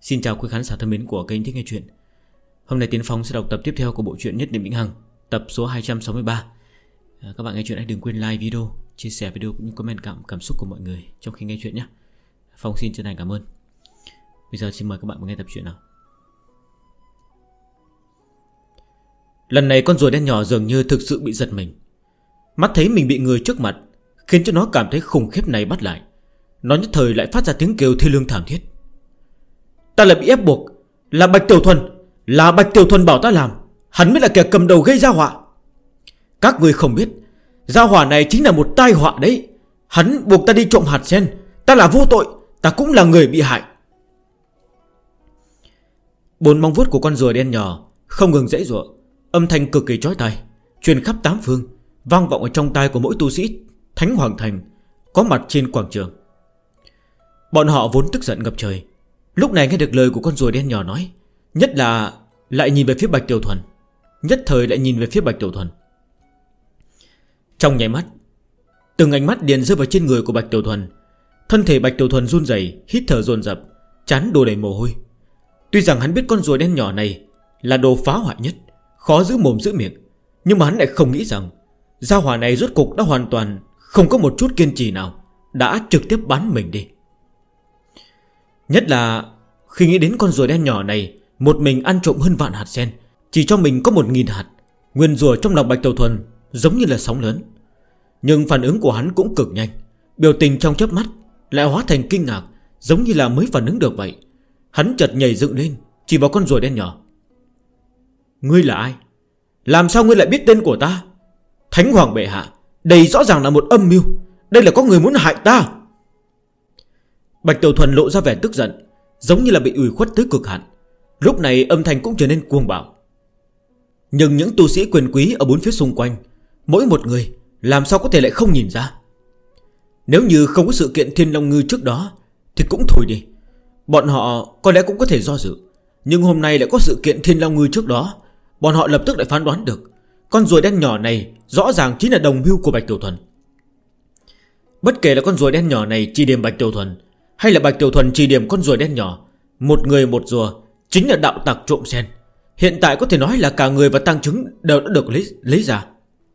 Xin chào quý khán giả thân mến của kênh Thích Nghe Chuyện. Hôm nay Tiến Phong sẽ đọc tập tiếp theo của bộ truyện Nhất Niệm Vĩnh Hằng, tập số 263. Các bạn nghe chuyện hãy đừng quên like video, chia sẻ video cũng như comment cảm xúc của mọi người trong khi nghe chuyện nhé. Phong xin chân thành cảm ơn. Bây giờ xin mời các bạn nghe tập truyện nào. Lần này con rùa đen nhỏ dường như thực sự bị giật mình. Mắt thấy mình bị người trước mặt khiến cho nó cảm thấy khủng khiếp này bắt lại. Nó nhất thời lại phát ra tiếng kêu thê lương thảm thiết. Ta là bị ép buộc, là Bạch Tiểu Thuần, là Bạch Tiểu Thuần bảo ta làm. Hắn mới là kẻ cầm đầu gây ra họa. Các người không biết, gia hỏa này chính là một tai họa đấy. Hắn buộc ta đi trộm hạt sen. Ta là vô tội, ta cũng là người bị hại. Bốn móng vuốt của con rùa đen nhỏ không ngừng giãy giụa, âm thanh cực kỳ chói tai truyền khắp tám phương, vang vọng ở trong tai của mỗi tu sĩ Thánh Hoàng Thành có mặt trên quảng trường. Bọn họ vốn tức giận ngập trời, lúc này nghe được lời của con rùa đen nhỏ nói, nhất là lại nhìn về phía Bạch Tiểu Thuần. Nhất thời lại nhìn về phía Bạch Tiểu Thuần. Trong nháy mắt, từng ánh mắt liền rơi vào trên người của Bạch Tiểu Thuần. Thân thể Bạch Tiểu Thuần run rẩy, hít thở dồn dập, trán đổ đầy mồ hôi. Tuy rằng hắn biết con rùa đen nhỏ này là đồ phá hoại nhất, khó giữ mồm giữ miệng, nhưng mà hắn lại không nghĩ rằng gia hỏa này rốt cục đã hoàn toàn không có một chút kiên trì nào, đã trực tiếp bắn mình đi. Nhất là khi nghĩ đến con rùa đen nhỏ này một mình ăn trộm hơn vạn hạt sen, chỉ cho mình có 1000 hạt. Nguyên rùa trong lòng Bạch Tiểu Thuần giống như là sóng lớn. Nhưng phản ứng của hắn cũng cực nhanh, biểu tình trong chớp mắt lại hóa thành kinh ngạc, giống như là mới phản ứng được vậy. Hắn chợt nhảy dựng lên, chỉ vào con rùa đen nhỏ. Ngươi là ai? Làm sao ngươi lại biết tên của ta? Thánh Hoàng bệ hạ, đây rõ ràng là một âm mưu. Đây là có người muốn hại ta. Bạch Tiểu Thuần lộ ra vẻ tức giận, giống như là bị ủy khuất tới cực hạn. Lúc này âm thanh cũng trở nên cuồng bạo. Nhưng những tu sĩ quyền quý ở bốn phía xung quanh, mỗi một người làm sao có thể lại không nhìn ra. Nếu như không có sự kiện Thiên Long Ngư trước đó thì cũng thôi đi, bọn họ có lẽ cũng có thể do dự. Nhưng hôm nay lại có sự kiện Thiên Long Ngư trước đó, bọn họ lập tức lại phán đoán được con rùa đen nhỏ này rõ ràng chính là đồng mưu của Bạch Tiểu Thuần. Bất kể là con rùa đen nhỏ này chỉ điểm Bạch Tiểu Thuần, hay là Bạch Tiểu Thuần chỉ điểm con rùa đen nhỏ, một người một rùa chính là đạo tặc trộm sen. Hiện tại có thể nói là cả người và tang chứng đều đã được lấy ra.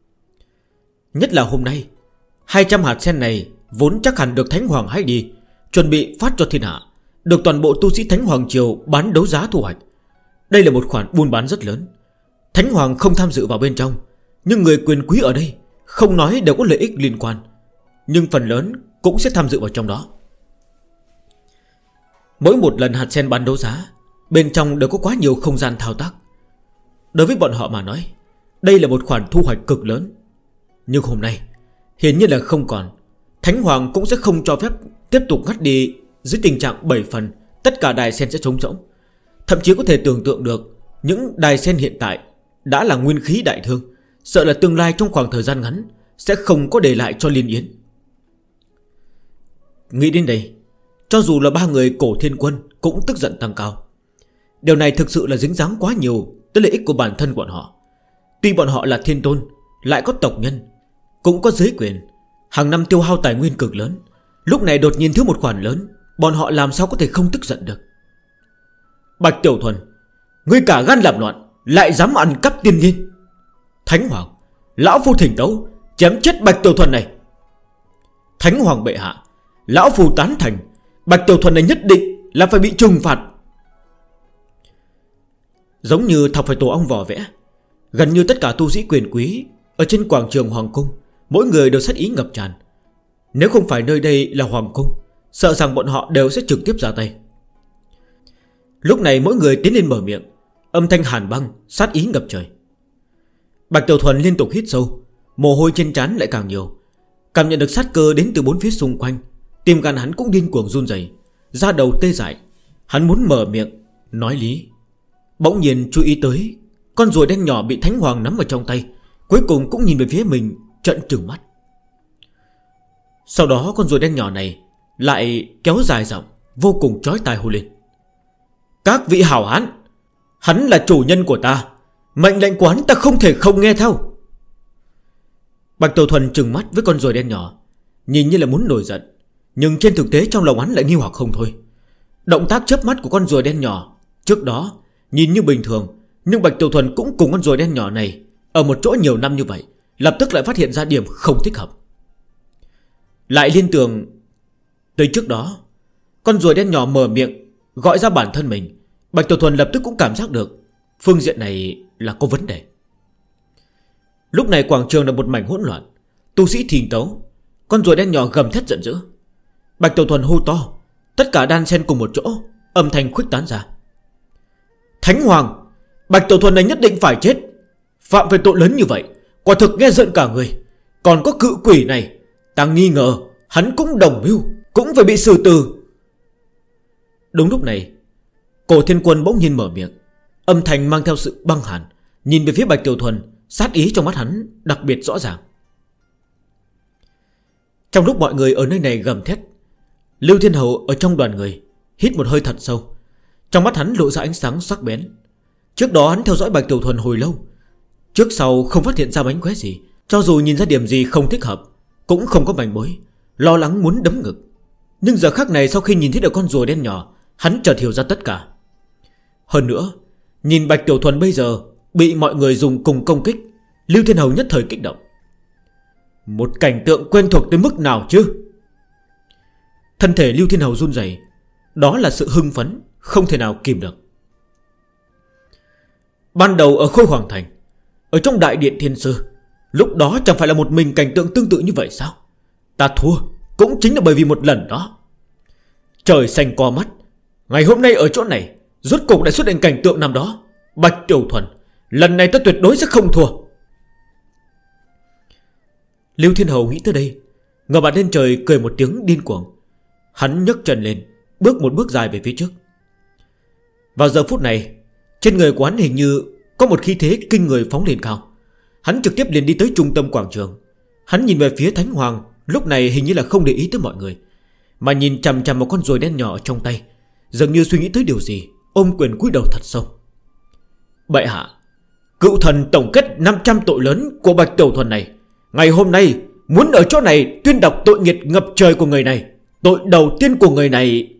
Nhất là hôm nay 200 hạt sen này vốn chắc hẳn được Thánh Hoàng hãy đi, chuẩn bị phát cho thiên hạ, được toàn bộ tu sĩ Thánh Hoàng Triều bán đấu giá thu hoạch. Đây là một khoản buôn bán rất lớn. Thánh Hoàng không tham dự vào bên trong, nhưng người quyền quý ở đây không nói đều có lợi ích liên quan, nhưng phần lớn cũng sẽ tham dự vào trong đó. Mỗi một lần hạt sen bán đấu giá, bên trong đều có quá nhiều không gian thao tác. Đối với bọn họ mà nói, đây là một khoản thu hoạch cực lớn. Nhưng hôm nay hiển nhiên là không còn. Thánh Hoàng cũng sẽ không cho phép tiếp tục ngắt đi. Dưới tình trạng 7 phần, tất cả đài sen sẽ trống rỗng. Thậm chí có thể tưởng tượng được những đài sen hiện tại đã là nguyên khí đại thương, sợ là tương lai trong khoảng thời gian ngắn sẽ không có để lại cho Liên Yến. Nghĩ đến đây, cho dù là ba người Cổ Thiên Quân cũng tức giận tăng cao. Điều này thực sự là dính dáng quá nhiều tới lợi ích của bản thân bọn họ. Tuy bọn họ là thiên tôn, lại có tộc nhân, cũng có giới quyền, hàng năm tiêu hao tài nguyên cực lớn. Lúc này đột nhiên thiếu một khoản lớn, bọn họ làm sao có thể không tức giận được. Bạch Tiểu Thuần, ngươi cả gan làm loạn, lại dám ăn cắp tiên liên. Thánh Hoàng, lão phu thỉnh tấu, chém chết Bạch Tiểu Thuần này. Thánh Hoàng bệ hạ, lão phu tán thành, Bạch Tiểu Thuần này nhất định là phải bị trừng phạt. Giống như thọc phải tổ ong vò vẽ, gần như tất cả tu sĩ quyền quý ở trên quảng trường Hoàng Cung, mỗi người đều sát ý ngập tràn. Nếu không phải nơi đây là Hoàng Cung, sợ rằng bọn họ đều sẽ trực tiếp ra tay. Lúc này mỗi người tiến lên mở miệng, âm thanh hàn băng, sát ý ngập trời. Bạch Tiểu Thuần liên tục hít sâu, mồ hôi trên trán lại càng nhiều. Cảm nhận được sát cơ đến từ bốn phía xung quanh, tim gan hắn cũng điên cuồng run rẩy, da đầu tê dại. Hắn muốn mở miệng nói lý, bỗng nhiên chú ý tới con rùa đen nhỏ bị Thánh Hoàng nắm ở trong tay, cuối cùng cũng nhìn về phía mình, trợn trừng mắt. Sau đó con rùa đen nhỏ này lại kéo dài giọng, vô cùng chói tai hô lên. Các vị hảo hán, hắn là chủ nhân của ta, mệnh lệnh của hắn ta không thể không nghe theo. Bạch Tiểu Thuần trừng mắt với con rùa đen nhỏ, nhìn như là muốn nổi giận, nhưng trên thực tế trong lòng hắn lại nghi hoặc không thôi. Động tác chớp mắt của con rùa đen nhỏ trước đó nhìn như bình thường, nhưng Bạch Tiểu Thuần cũng cùng con rùa đen nhỏ này ở một chỗ nhiều năm như vậy, lập tức lại phát hiện ra điểm không thích hợp. Lại liên tưởng tới trước đó, con rùa đen nhỏ mở miệng gọi ra bản thân mình, Bạch Tiểu Thuần lập tức cũng cảm giác được phương diện này là có vấn đề. Lúc này quảng trường là một mảnh hỗn loạn, tu sĩ thình tấu, con rùa đen nhỏ gầm thét giận dữ. Bạch Tiểu Thuần hô to, tất cả đan xen cùng một chỗ, âm thanh khuếch tán ra. Thánh Hoàng, Bạch Tiểu Thuần này nhất định phải chết. Phạm về tội lớn như vậy, quả thực nghe giận cả người. Còn có cự quỷ này, ta nghi ngờ hắn cũng đồng mưu, cũng phải bị xử tử. Đúng lúc này, Cổ Thiên Quân bỗng nhiên mở miệng, âm thanh mang theo sự băng hàn, nhìn về phía Bạch Tiểu Thuần, sát ý trong mắt hắn đặc biệt rõ ràng. Trong lúc mọi người ở nơi này gầm thét, Lưu Thiên Hầu ở trong đoàn người hít một hơi thật sâu, trong mắt hắn lộ ra ánh sáng sắc bén. Trước đó hắn theo dõi Bạch Tiểu Thuần hồi lâu, trước sau không phát hiện ra mánh khóe gì, cho dù nhìn ra điểm gì không thích hợp cũng không có manh mối, lo lắng muốn đấm ngực. Nhưng giờ khắc này sau khi nhìn thấy được con rùa đen nhỏ, hắn chợt hiểu ra tất cả. Hơn nữa, nhìn Bạch Tiểu Thuần bây giờ bị mọi người dùng cùng công kích, Lưu Thiên Hầu nhất thời kích động. Một cảnh tượng quen thuộc tới mức nào chứ? Thân thể Lưu Thiên Hầu run rẩy, đó là sự hưng phấn không thể nào kìm được. Ban đầu ở Khôi Hoàng Thành, ở trong đại điện Thiên Sư, lúc đó chẳng phải là một mình cảnh tượng tương tự như vậy sao? Ta thua cũng chính là bởi vì một lần đó. Trời xanh co mắt, ngày hôm nay ở chỗ này rốt cục đã xuất hiện cảnh tượng năm đó. Bạch Tiểu Thuần, lần này ta tuyệt đối sẽ không thua. Lưu Thiên Hầu nghĩ tới đây, ngửa mặt lên trời cười một tiếng điên cuồng. Hắn nhấc chân lên, bước một bước dài về phía trước. Vào giờ phút này, trên người của hắn hình như có một khí thế kinh người phóng lên cao. Hắn trực tiếp liền đi tới trung tâm quảng trường. Hắn nhìn về phía Thánh Hoàng, lúc này hình như là không để ý tới mọi người, mà nhìn chằm chằm một con rùa đen nhỏ ở trong tay, dường như suy nghĩ tới điều gì, ôm quyền cúi đầu thật sâu. Bệ hạ, cựu thần tổng kết 500 tội lớn của Bạch Tiểu Thuần này, ngày hôm nay muốn ở chỗ này tuyên đọc tội nghiệt ngập trời của người này. Tội đầu tiên của người này.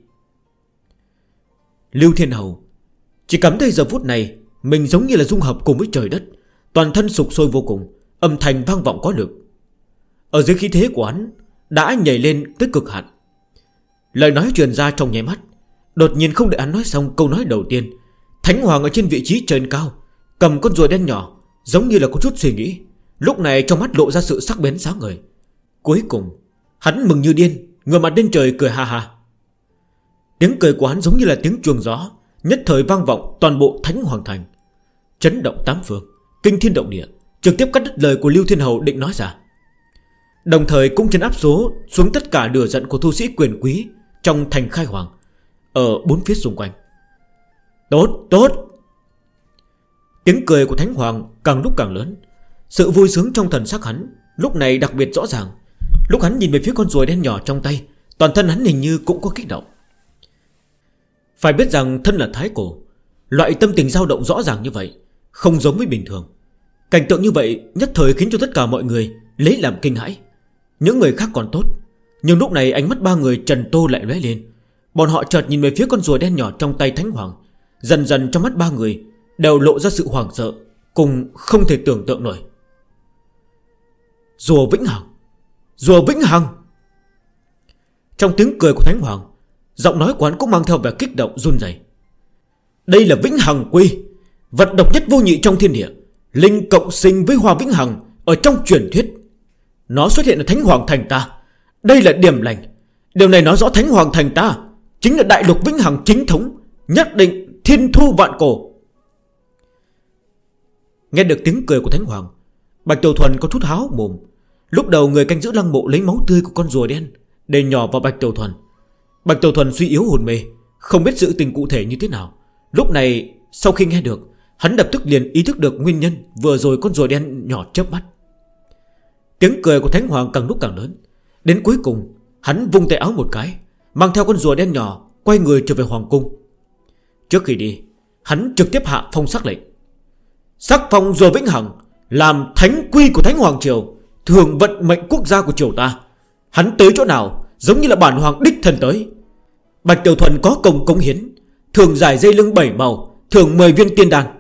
Lưu Thiên Hầu chỉ cảm thấy giờ phút này mình giống như là dung hợp cùng với trời đất, toàn thân sục sôi vô cùng, âm thanh vang vọng có lực. Ở dưới khí thế của hắn đã nhảy lên tới cực hạn. Lời nói truyền ra trong nháy mắt, đột nhiên không đợi hắn nói xong câu nói đầu tiên, Thánh Hoàng ở trên vị trí trên cao cầm con rùa đen nhỏ, giống như là có chút suy nghĩ, lúc này trong mắt lộ ra sự sắc bén sáng ngời. Cuối cùng hắn mừng như điên, ngửa mặt lên trời cười ha ha. Tiếng cười của hắn giống như là tiếng chuông gió, nhất thời vang vọng toàn bộ Thánh Hoàng Thành, chấn động tám phương, kinh thiên động địa, trực tiếp cắt đứt lời của Lưu Thiên Hầu định nói ra, đồng thời cũng trấn áp xuống tất cả lửa giận của tu sĩ quyền quý trong thành Khai Hoàng ở bốn phía xung quanh. Tốt, tốt. Tiếng cười của Thánh Hoàng càng lúc càng lớn, sự vui sướng trong thần sắc hắn lúc này đặc biệt rõ ràng. Lúc hắn nhìn về phía con rùa đen nhỏ trong tay, toàn thân hắn hình như cũng có kích động. Phải biết rằng thân là thái cổ, loại tâm tình dao động rõ ràng như vậy không giống với bình thường. Cảnh tượng như vậy nhất thời khiến cho tất cả mọi người lấy làm kinh hãi. Những người khác còn tốt, nhưng lúc này ánh mắt ba người Trần Tô lại lóe lên. Bọn họ chợt nhìn về phía con rùa đen nhỏ trong tay Thánh Hoàng. Dần dần trong mắt ba người đều lộ ra sự hoảng sợ cùng không thể tưởng tượng nổi. Rùa Vĩnh Hằng, rùa Vĩnh Hằng. Trong tiếng cười của Thánh Hoàng, giọng nói của hắn cũng mang theo vẻ kích động run rẩy. Đây là Vĩnh Hằng Quy, vật độc nhất vô nhị trong thiên địa, linh cộng sinh với hoa Vĩnh Hằng ở trong truyền thuyết. Nó xuất hiện ở Thánh Hoàng Thành ta, đây là điểm lành. Điều này nói rõ Thánh Hoàng Thành ta chính là đại lục Vĩnh Hằng chính thống, nhất định thiên thu vạn cổ. Nghe được tiếng cười của Thánh Hoàng, Bạch Tiểu Thuần có chút háo mồm. Lúc đầu người canh giữ lăng mộ lấy máu tươi của con rùa đen để nhỏ vào Bạch Tiểu Thuần. Bạch Tiểu Thuần suy yếu hồn mê, không biết sự tình cụ thể như thế nào. Lúc này sau khi nghe được, hắn lập tức liền ý thức được nguyên nhân vừa rồi con rùa đen nhỏ chớp mắt. Tiếng cười của Thánh Hoàng càng lúc càng lớn. Đến cuối cùng hắn vung tay áo một cái, mang theo con rùa đen nhỏ quay người trở về hoàng cung. Trước khi đi, hắn trực tiếp hạ phong sắc lệnh: sắc phong rùa Vĩnh Hằng làm thánh quy của Thánh Hoàng Triều, thường vận mệnh quốc gia của triều ta. Hắn tới chỗ nào giống như là bản hoàng đích thân tới. Bạch Tiểu Thuần có công cống hiến, thường giải dây lưng 7 màu, thường 10 viên tiên đan.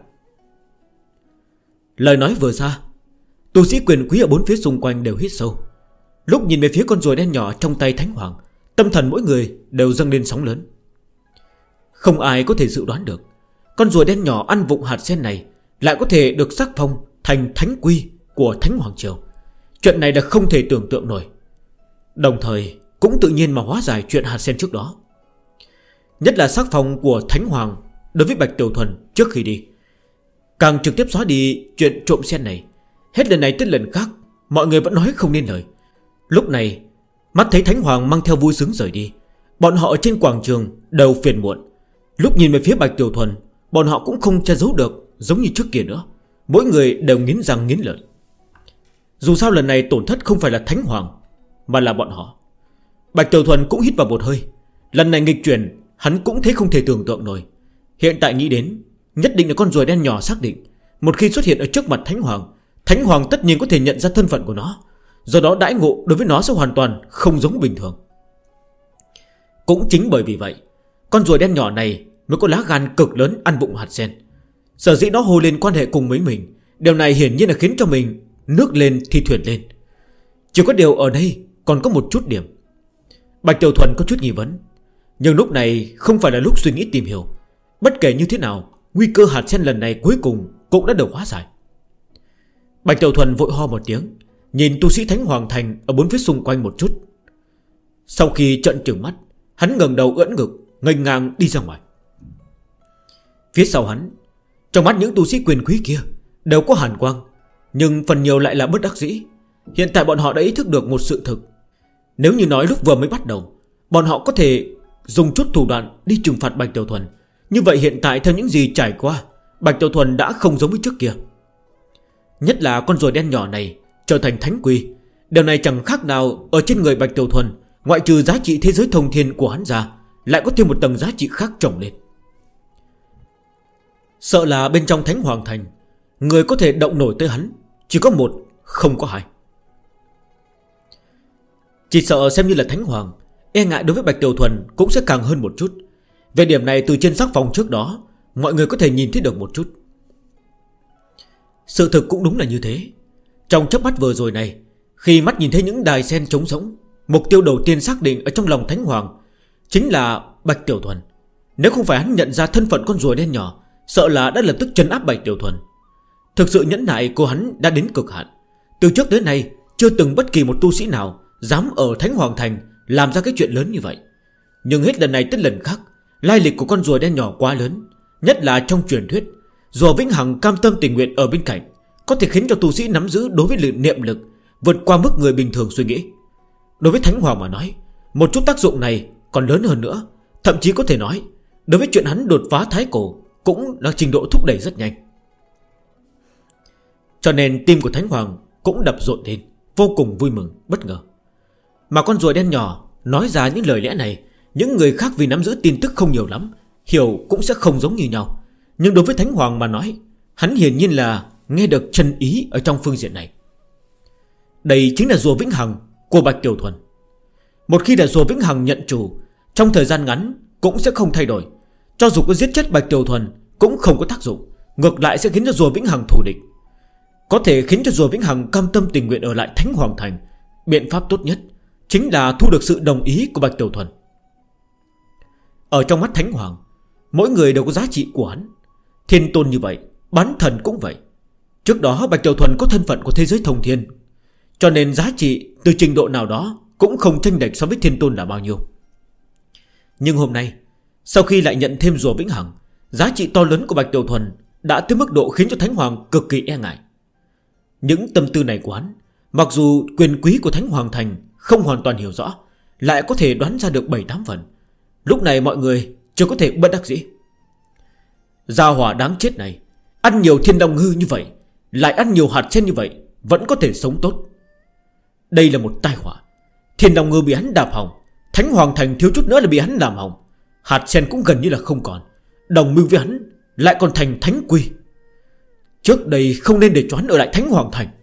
Lời nói vừa ra, tu sĩ quyền quý ở bốn phía xung quanh đều hít sâu. Lúc nhìn về phía con rùa đen nhỏ trong tay Thánh Hoàng, tâm thần mỗi người đều dâng lên sóng lớn. Không ai có thể dự đoán được con rùa đen nhỏ ăn vụng hạt sen này lại có thể được sắc phong thành thánh quy của Thánh Hoàng Triều. Chuyện này là không thể tưởng tượng nổi. Đồng thời cũng tự nhiên mà hóa giải chuyện hạt sen trước đó. Nhất là sắc phong của Thánh Hoàng đối với Bạch Tiểu Thuần trước khi đi, càng trực tiếp xóa đi chuyện trộm sen này. Hết lần này tới lần khác, mọi người vẫn nói không nên lời. Lúc này mắt thấy Thánh Hoàng mang theo vui sướng rời đi, bọn họ ở trên quảng trường đều phiền muộn. Lúc nhìn về phía Bạch Tiểu Thuần, bọn họ cũng không che giấu được giống như trước kia nữa. Mỗi người đều nghiến răng nghiến lợi. Dù sao lần này tổn thất không phải là Thánh Hoàng, mà là bọn họ. Bạch Tiểu Thuần cũng hít vào một hơi. Lần này nghịch chuyển hắn cũng thấy không thể tưởng tượng nổi. Hiện tại nghĩ đến, nhất định là con rùa đen nhỏ xác định một khi xuất hiện ở trước mặt Thánh Hoàng, Thánh Hoàng tất nhiên có thể nhận ra thân phận của nó. Do đó đãi ngộ đối với nó sẽ hoàn toàn không giống bình thường. Cũng chính bởi vì vậy, con rùa đen nhỏ này mới có lá gan cực lớn ăn vụng hạt sen. Sở dĩ nó hô lên quan hệ cùng với mình, điều này hiển nhiên là khiến cho mình nước lên thì thuyền lên. Chỉ có điều ở đây còn có một chút điểm. Bạch Tiểu Thuần có chút nghi vấn, nhưng lúc này không phải là lúc suy nghĩ tìm hiểu. Bất kể như thế nào, nguy cơ hạt sen lần này cuối cùng cũng đã được hóa giải. Bạch Tiểu Thuần vội ho một tiếng, nhìn tu sĩ Thánh Hoàng Thành ở bốn phía xung quanh một chút. Sau khi trợn trừng mắt, hắn ngẩng đầu ưỡn ngực, nghênh ngang đi ra ngoài. Phía sau hắn, trong mắt những tu sĩ quyền quý kia đều có hàn quang, nhưng phần nhiều lại là bất đắc dĩ. Hiện tại bọn họ đã ý thức được một sự thực. Nếu như nói lúc vừa mới bắt đầu bọn họ có thể dùng chút thủ đoạn đi trừng phạt Bạch Tiểu Thuần, như vậy hiện tại theo những gì trải qua, Bạch Tiểu Thuần đã không giống với trước kia. Nhất là con rùa đen nhỏ này trở thành thánh quy, điều này chẳng khác nào ở trên người Bạch Tiểu Thuần, ngoại trừ giá trị thế giới thông thiên của hắn ra, lại có thêm một tầng giá trị khác trồng lên. Sợ là bên trong Thánh Hoàng Thành, người có thể động nổi tới hắn chỉ có một, không có hai. Chỉ sợ xem như là Thánh Hoàng, e ngại đối với Bạch Tiểu Thuần cũng sẽ càng hơn một chút. Về điểm này từ trên sắc phòng trước đó, mọi người có thể nhìn thấy được một chút. Sự thực cũng đúng là như thế. Trong chớp mắt vừa rồi này, khi mắt nhìn thấy những đài sen trống rỗng, mục tiêu đầu tiên xác định ở trong lòng Thánh Hoàng chính là Bạch Tiểu Thuần. Nếu không phải hắn nhận ra thân phận con rùa đen nhỏ, sợ là đã lập tức trấn áp Bạch Tiểu Thuần. Thực sự nhẫn nại của hắn đã đến cực hạn. Từ trước đến nay chưa từng bất kỳ một tu sĩ nào dám ở Thánh Hoàng Thành làm ra cái chuyện lớn như vậy. Nhưng hết lần này tới lần khác, lai lịch của con rùa đen nhỏ quá lớn. Nhất là trong truyền thuyết, rùa vĩnh hằng cam tâm tình nguyện ở bên cạnh, có thể khiến cho tu sĩ nắm giữ đối với niệm lực vượt qua mức người bình thường suy nghĩ. Đối với Thánh Hoàng mà nói, một chút tác dụng này còn lớn hơn nữa. Thậm chí có thể nói, đối với chuyện hắn đột phá thái cổ cũng là trình độ thúc đẩy rất nhanh. Cho nên tim của Thánh Hoàng cũng đập rộn lên, vô cùng vui mừng, bất ngờ. Mà con rùa đen nhỏ nói ra những lời lẽ này, những người khác vì nắm giữ tin tức không nhiều lắm, hiểu cũng sẽ không giống như nhau. Nhưng đối với Thánh Hoàng mà nói, hắn hiển nhiên là nghe được chân ý ở trong phương diện này. Đây chính là rùa vĩnh hằng của Bạch Tiểu Thuần. Một khi là rùa vĩnh hằng nhận chủ, trong thời gian ngắn cũng sẽ không thay đổi. Cho dù có giết chết Bạch Tiểu Thuần cũng không có tác dụng, ngược lại sẽ khiến cho rùa vĩnh hằng thù địch. Có thể khiến cho rùa vĩnh hằng cam tâm tình nguyện ở lại Thánh Hoàng Thành, biện pháp tốt nhất chính là thu được sự đồng ý của Bạch Tiểu Thuần. Ở trong mắt Thánh Hoàng, mỗi người đều có giá trị của hắn. Thiên tôn như vậy, bán thần cũng vậy. Trước đó Bạch Tiểu Thuần có thân phận của thế giới thông thiên, cho nên giá trị từ trình độ nào đó cũng không chênh lệch so với thiên tôn là bao nhiêu. Nhưng hôm nay, sau khi lại nhận thêm rùa vĩnh hằng, giá trị to lớn của Bạch Tiểu Thuần đã tới mức độ khiến cho Thánh Hoàng cực kỳ e ngại. Những tâm tư này của hắn, mặc dù quyền quý của Thánh Hoàng Thành không hoàn toàn hiểu rõ, lại có thể đoán ra được 7-8 phần. Lúc này mọi người chưa có thể bất đắc dĩ. Gia hỏa đáng chết này, ăn nhiều thiên long ngư như vậy, lại ăn nhiều hạt sen như vậy, vẫn có thể sống tốt. Đây là một tai họa. Thiên long ngư bị hắn đạp hỏng, Thánh Hoàng Thành thiếu chút nữa là bị hắn làm hỏng, hạt sen cũng gần như là không còn. Đồng mưu với hắn lại còn thành thánh quy. Trước đây không nên để cho hắn ở lại Thánh Hoàng Thành.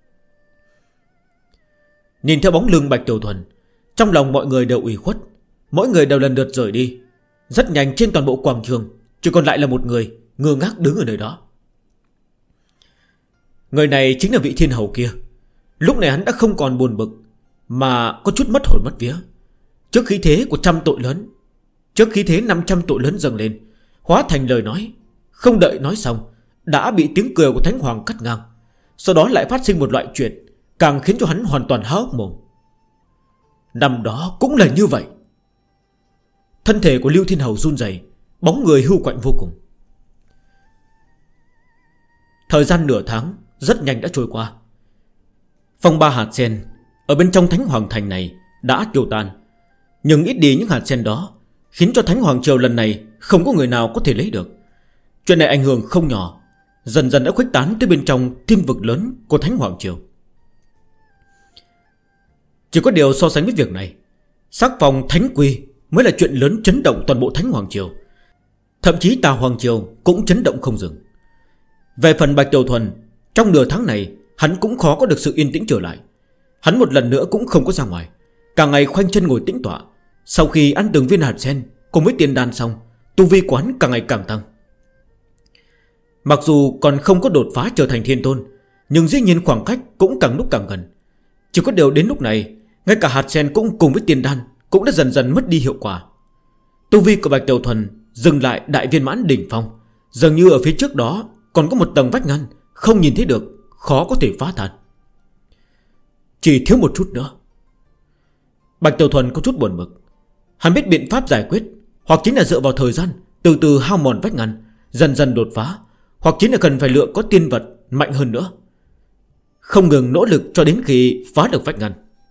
Nhìn theo bóng lưng Bạch Tiểu Thuần, trong lòng mọi người đều ủy khuất. Mỗi người đều lần lượt rời đi. Rất nhanh trên toàn bộ quảng trường chỉ còn lại là một người ngơ ngác đứng ở nơi đó. Người này chính là vị thiên hầu kia. Lúc này hắn đã không còn buồn bực, mà có chút mất hồn mất vía. Trước khí thế của 500 tội lớn dâng lên, hóa thành lời nói. Không đợi nói xong đã bị tiếng cười của Thánh Hoàng cắt ngang. Sau đó lại phát sinh một loại chuyện càng khiến cho hắn hoàn toàn há hốc mồm. Năm đó cũng là như vậy. Thân thể của Lưu Thiên Hầu run rẩy, bóng người hưu quạnh vô cùng. Thời gian nửa tháng rất nhanh đã trôi qua. Phong ba hạt sen ở bên trong Thánh Hoàng Thành này đã tiêu tan. Nhưng ít đi những hạt sen đó khiến cho Thánh Hoàng Triều lần này không có người nào có thể lấy được. Chuyện này ảnh hưởng không nhỏ, dần dần đã khuếch tán tới bên trong thiên vực lớn của Thánh Hoàng Triều. Chỉ có điều so sánh với việc này, sắc phong Thánh Quy mới là chuyện lớn chấn động toàn bộ Thánh Hoàng Triều. Thậm chí Tà Hoàng Triều cũng chấn động không dừng. Về phần Bạch Tiểu Thuần, trong nửa tháng này hắn cũng khó có được sự yên tĩnh trở lại. Hắn một lần nữa cũng không có ra ngoài, cả ngày khoanh chân ngồi tĩnh tọa. Sau khi ăn từng viên hạt sen cùng với tiền đan xong, tu vi quán càng ngày càng tăng. Mặc dù còn không có đột phá trở thành thiên tôn, nhưng dĩ nhiên khoảng cách cũng càng lúc càng gần. Chỉ có điều đến lúc này, ngay cả hạt sen cũng cùng với tiền đan cũng đã dần dần mất đi hiệu quả. Tu vi của Bạch Tiểu Thuần dừng lại đại viên mãn đỉnh phong. Dường như ở phía trước đó còn có một tầng vách ngăn không nhìn thấy được, khó có thể phá tan. Chỉ thiếu một chút nữa. Bạch Tiểu Thuần có chút buồn bực. Hắn biết biện pháp giải quyết, hoặc chính là dựa vào thời gian từ từ hao mòn vách ngăn, dần dần đột phá, hoặc chính là cần phải lựa có tiên vật mạnh hơn nữa, không ngừng nỗ lực cho đến khi phá được vách ngăn.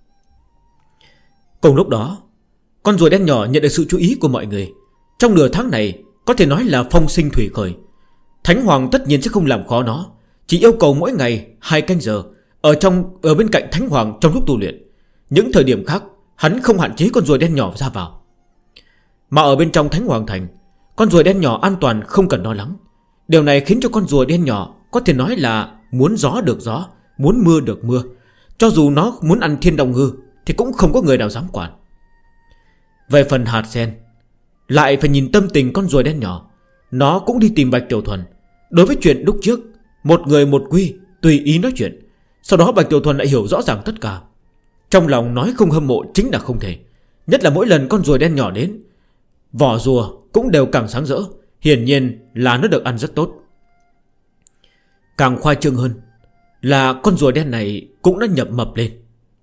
Cùng lúc đó, con rùa đen nhỏ nhận được sự chú ý của mọi người. Trong nửa tháng này có thể nói là phong sinh thủy khởi. Thánh Hoàng tất nhiên sẽ không làm khó nó, chỉ yêu cầu mỗi ngày 2 canh giờ ở bên cạnh Thánh Hoàng trong lúc tu luyện. Những thời điểm khác hắn không hạn chế con rùa đen nhỏ ra vào. Mà ở bên trong Thánh Hoàng Thành, con rùa đen nhỏ an toàn không cần lo lắng. Điều này khiến cho con rùa đen nhỏ có thể nói là muốn gió được gió, muốn mưa được mưa. Cho dù nó muốn ăn thiên đồng ngư thì cũng không có người nào dám quản. Về phần hạt sen, lại phải nhìn tâm tình con rùa đen nhỏ. Nó cũng đi tìm Bạch Tiểu Thuần. Đối với chuyện lúc trước, một người một quy tùy ý nói chuyện. Sau đó Bạch Tiểu Thuần lại hiểu rõ ràng tất cả. Trong lòng nói không hâm mộ chính là không thể. Nhất là mỗi lần con rùa đen nhỏ đến, vỏ rùa cũng đều càng sáng rỡ. Hiển nhiên là nó được ăn rất tốt. Càng khoa trương hơn là con rùa đen này cũng đã nhập mập lên.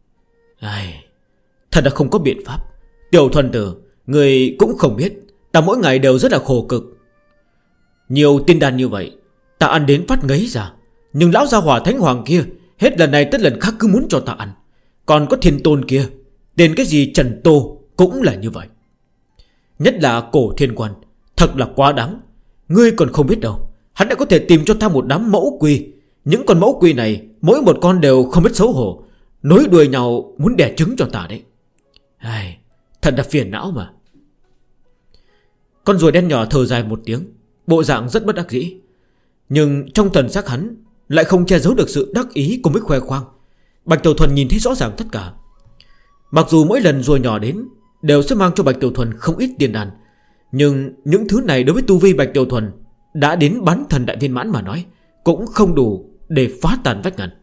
Thật là không có biện pháp. Tiểu Thuần tử, người cũng không biết ta mỗi ngày đều rất là khổ cực. Nhiều tiên đan như vậy ta ăn đến phát ngấy ra. Nhưng lão gia hỏa Thánh Hoàng kia hết lần này tới lần khác cứ muốn cho ta ăn. Còn có thiên tôn kia, tên cái gì Trần Tô cũng là như vậy. Nhất là Cổ Thiên Quan, thật là quá đáng. Ngươi còn không biết đâu, hắn đã có thể tìm cho ta một đám mẫu quy. Những con mẫu quy này mỗi một con đều không biết xấu hổ, nối đuôi nhau muốn đẻ trứng cho ta đấy. Thật là phiền não mà. Con rùa đen nhỏ thở dài một tiếng, bộ dạng rất bất đắc dĩ. Nhưng trong thần sắc hắn lại không che giấu được sự đắc ý cùng với khoe khoang. Bạch Tiểu Thuần nhìn thấy rõ ràng tất cả. Mặc dù mỗi lần rùa nhỏ đến đều sẽ mang cho Bạch Tiểu Thuần không ít tiền đàn, nhưng những thứ này đối với tu vi Bạch Tiểu Thuần đã đến bán thần đại viên mãn mà nói cũng không đủ để phá tan vách ngăn.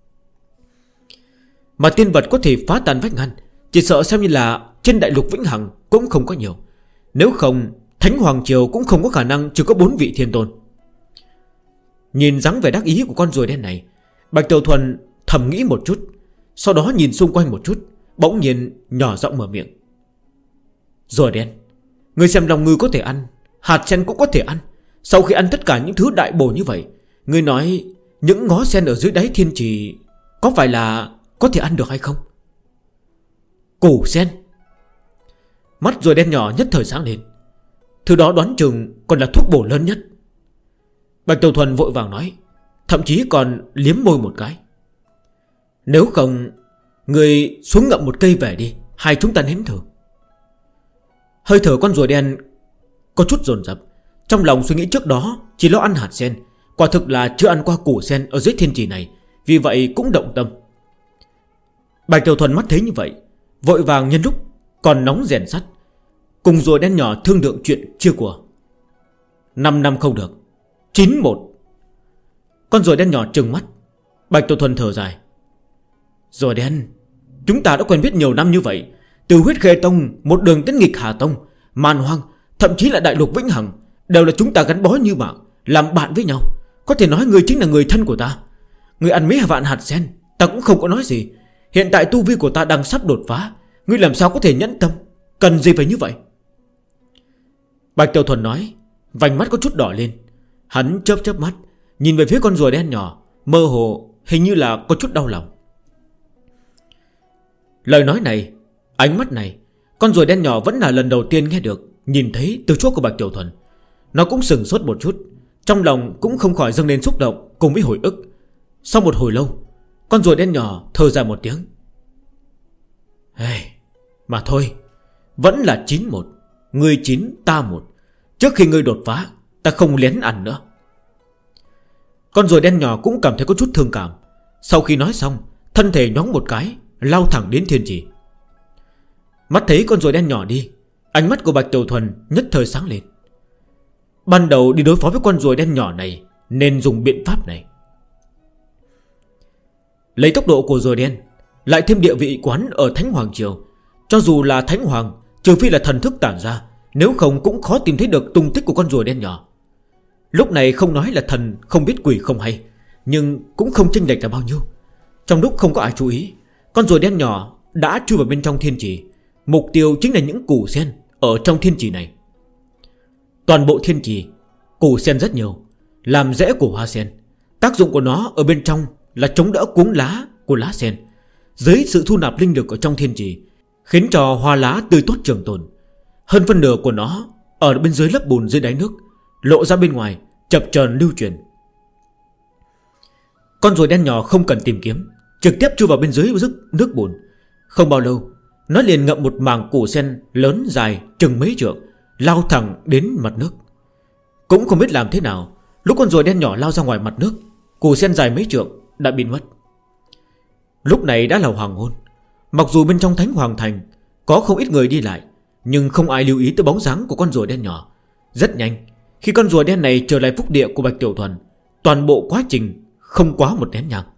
Mà tiên vật có thể phá tan vách ngăn chỉ sợ xem như là trên đại lục Vĩnh Hằng cũng không có nhiều. Nếu không, Thánh Hoàng Triều cũng không có khả năng chỉ có 4 vị thiên tôn. Nhìn dáng vẻ đắc ý của con rùa đen này, Bạch Tiểu Thuần thầm nghĩ một chút, sau đó nhìn xung quanh một chút, bỗng nhiên nhỏ giọng mở miệng. Rùa đen, ngươi xem lòng ngư có thể ăn, hạt sen cũng có thể ăn. Sau khi ăn tất cả những thứ đại bổ như vậy, ngươi nói những ngó sen ở dưới đáy thiên trì có phải là có thể ăn được hay không? Củ sen. Mắt rùa đen nhỏ nhất thời sáng lên. Thứ đó đoán chừng còn là thuốc bổ lớn nhất. Bạch Tiểu Thuần vội vàng nói, thậm chí còn liếm môi một cái. Nếu không, người xuống ngậm một cây về đi, hai chúng ta nếm thử. Hơi thở con rùa đen có chút dồn dập. Trong lòng suy nghĩ trước đó chỉ lo ăn hạt sen, quả thực là chưa ăn qua củ sen ở dưới thiên trì này, vì vậy cũng động tâm. Bạch Tiểu Thuần mắt thấy như vậy, vội vàng nhân lúc còn nóng rèn sắt, cùng rùa đen nhỏ thương lượng chuyện chia của. 5 năm không được, 9-1. Con rùa đen nhỏ trừng mắt. Bạch Tiểu Thuần thở dài. Rùa đen, chúng ta đã quen biết nhiều năm như vậy, từ Huyết Khê Tông một đường đến Nghịch Hà Tông, Man Hoang, thậm chí là Đại Lục Vĩnh Hằng, đều là chúng ta gắn bó như mạng, làm bạn với nhau. Có thể nói người chính là người thân của ta. Người ăn mấy vạn hạt sen, ta cũng không có nói gì. Hiện tại tu vi của ta đang sắp đột phá, ngươi làm sao có thể nhẫn tâm, cần gì phải như vậy? Bạch Tiểu Thuần nói, vành mắt có chút đỏ lên. Hắn chớp chớp mắt, nhìn về phía con rùa đen nhỏ, mơ hồ hình như là có chút đau lòng. Lời nói này, ánh mắt này, con rùa đen nhỏ vẫn là lần đầu tiên nghe được, nhìn thấy từ chỗ của Bạch Tiểu Thuần. Nó cũng sừng sốt một chút, trong lòng cũng không khỏi dâng lên xúc động cùng với hồi ức. Sau một hồi lâu, con rùa đen nhỏ thở dài một tiếng. Mà thôi, vẫn là 9-1, ngươi 9 ta 1. Trước khi ngươi đột phá, ta không lén ăn nữa. Con rùa đen nhỏ cũng cảm thấy có chút thương cảm. Sau khi nói xong, thân thể nhóng một cái, lao thẳng đến thiên trì. Mắt thấy con rùa đen nhỏ đi, ánh mắt của Bạch Tiểu Thuần nhất thời sáng lên. Ban đầu đi đối phó với con rùa đen nhỏ này nên dùng biện pháp này. Lấy tốc độ của rùa đen, lại thêm địa vị quán ở Thánh Hoàng Triều, cho dù là Thánh Hoàng, trừ phi là thần thức tản ra, nếu không cũng khó tìm thấy được tung tích của con rùa đen nhỏ. Lúc này không nói là thần không biết quỷ không hay, nhưng cũng không chênh lệch là bao nhiêu. Trong lúc không có ai chú ý, con rùa đen nhỏ đã chui vào bên trong thiên trì. Mục tiêu chính là những củ sen ở trong thiên trì này. Toàn bộ thiên trì, củ sen rất nhiều, làm rễ của hoa sen. Tác dụng của nó ở bên trong là chống đỡ cuống lá của lá sen. Dưới sự thu nạp linh lực ở trong thiên trì, khiến cho hoa lá tươi tốt trường tồn. Hơn phân nửa của nó ở bên dưới lớp bùn dưới đáy nước, lộ ra bên ngoài, chập chờn lưu truyền. Con rùa đen nhỏ không cần tìm kiếm, trực tiếp chui vào bên dưới nước bùn. Không bao lâu, nó liền ngậm một mảng củ sen lớn dài chừng mấy trượng, lao thẳng đến mặt nước. Cũng không biết làm thế nào, lúc con rùa đen nhỏ lao ra ngoài mặt nước, củ sen dài mấy trượng đã biến mất. Lúc này đã là hoàng hôn. Mặc dù bên trong Thánh Hoàng Thành có không ít người đi lại, nhưng không ai lưu ý tới bóng dáng của con rùa đen nhỏ. Rất nhanh, khi con rùa đen này trở lại phúc địa của Bạch Tiểu Thuần, toàn bộ quá trình không quá một nén nhang.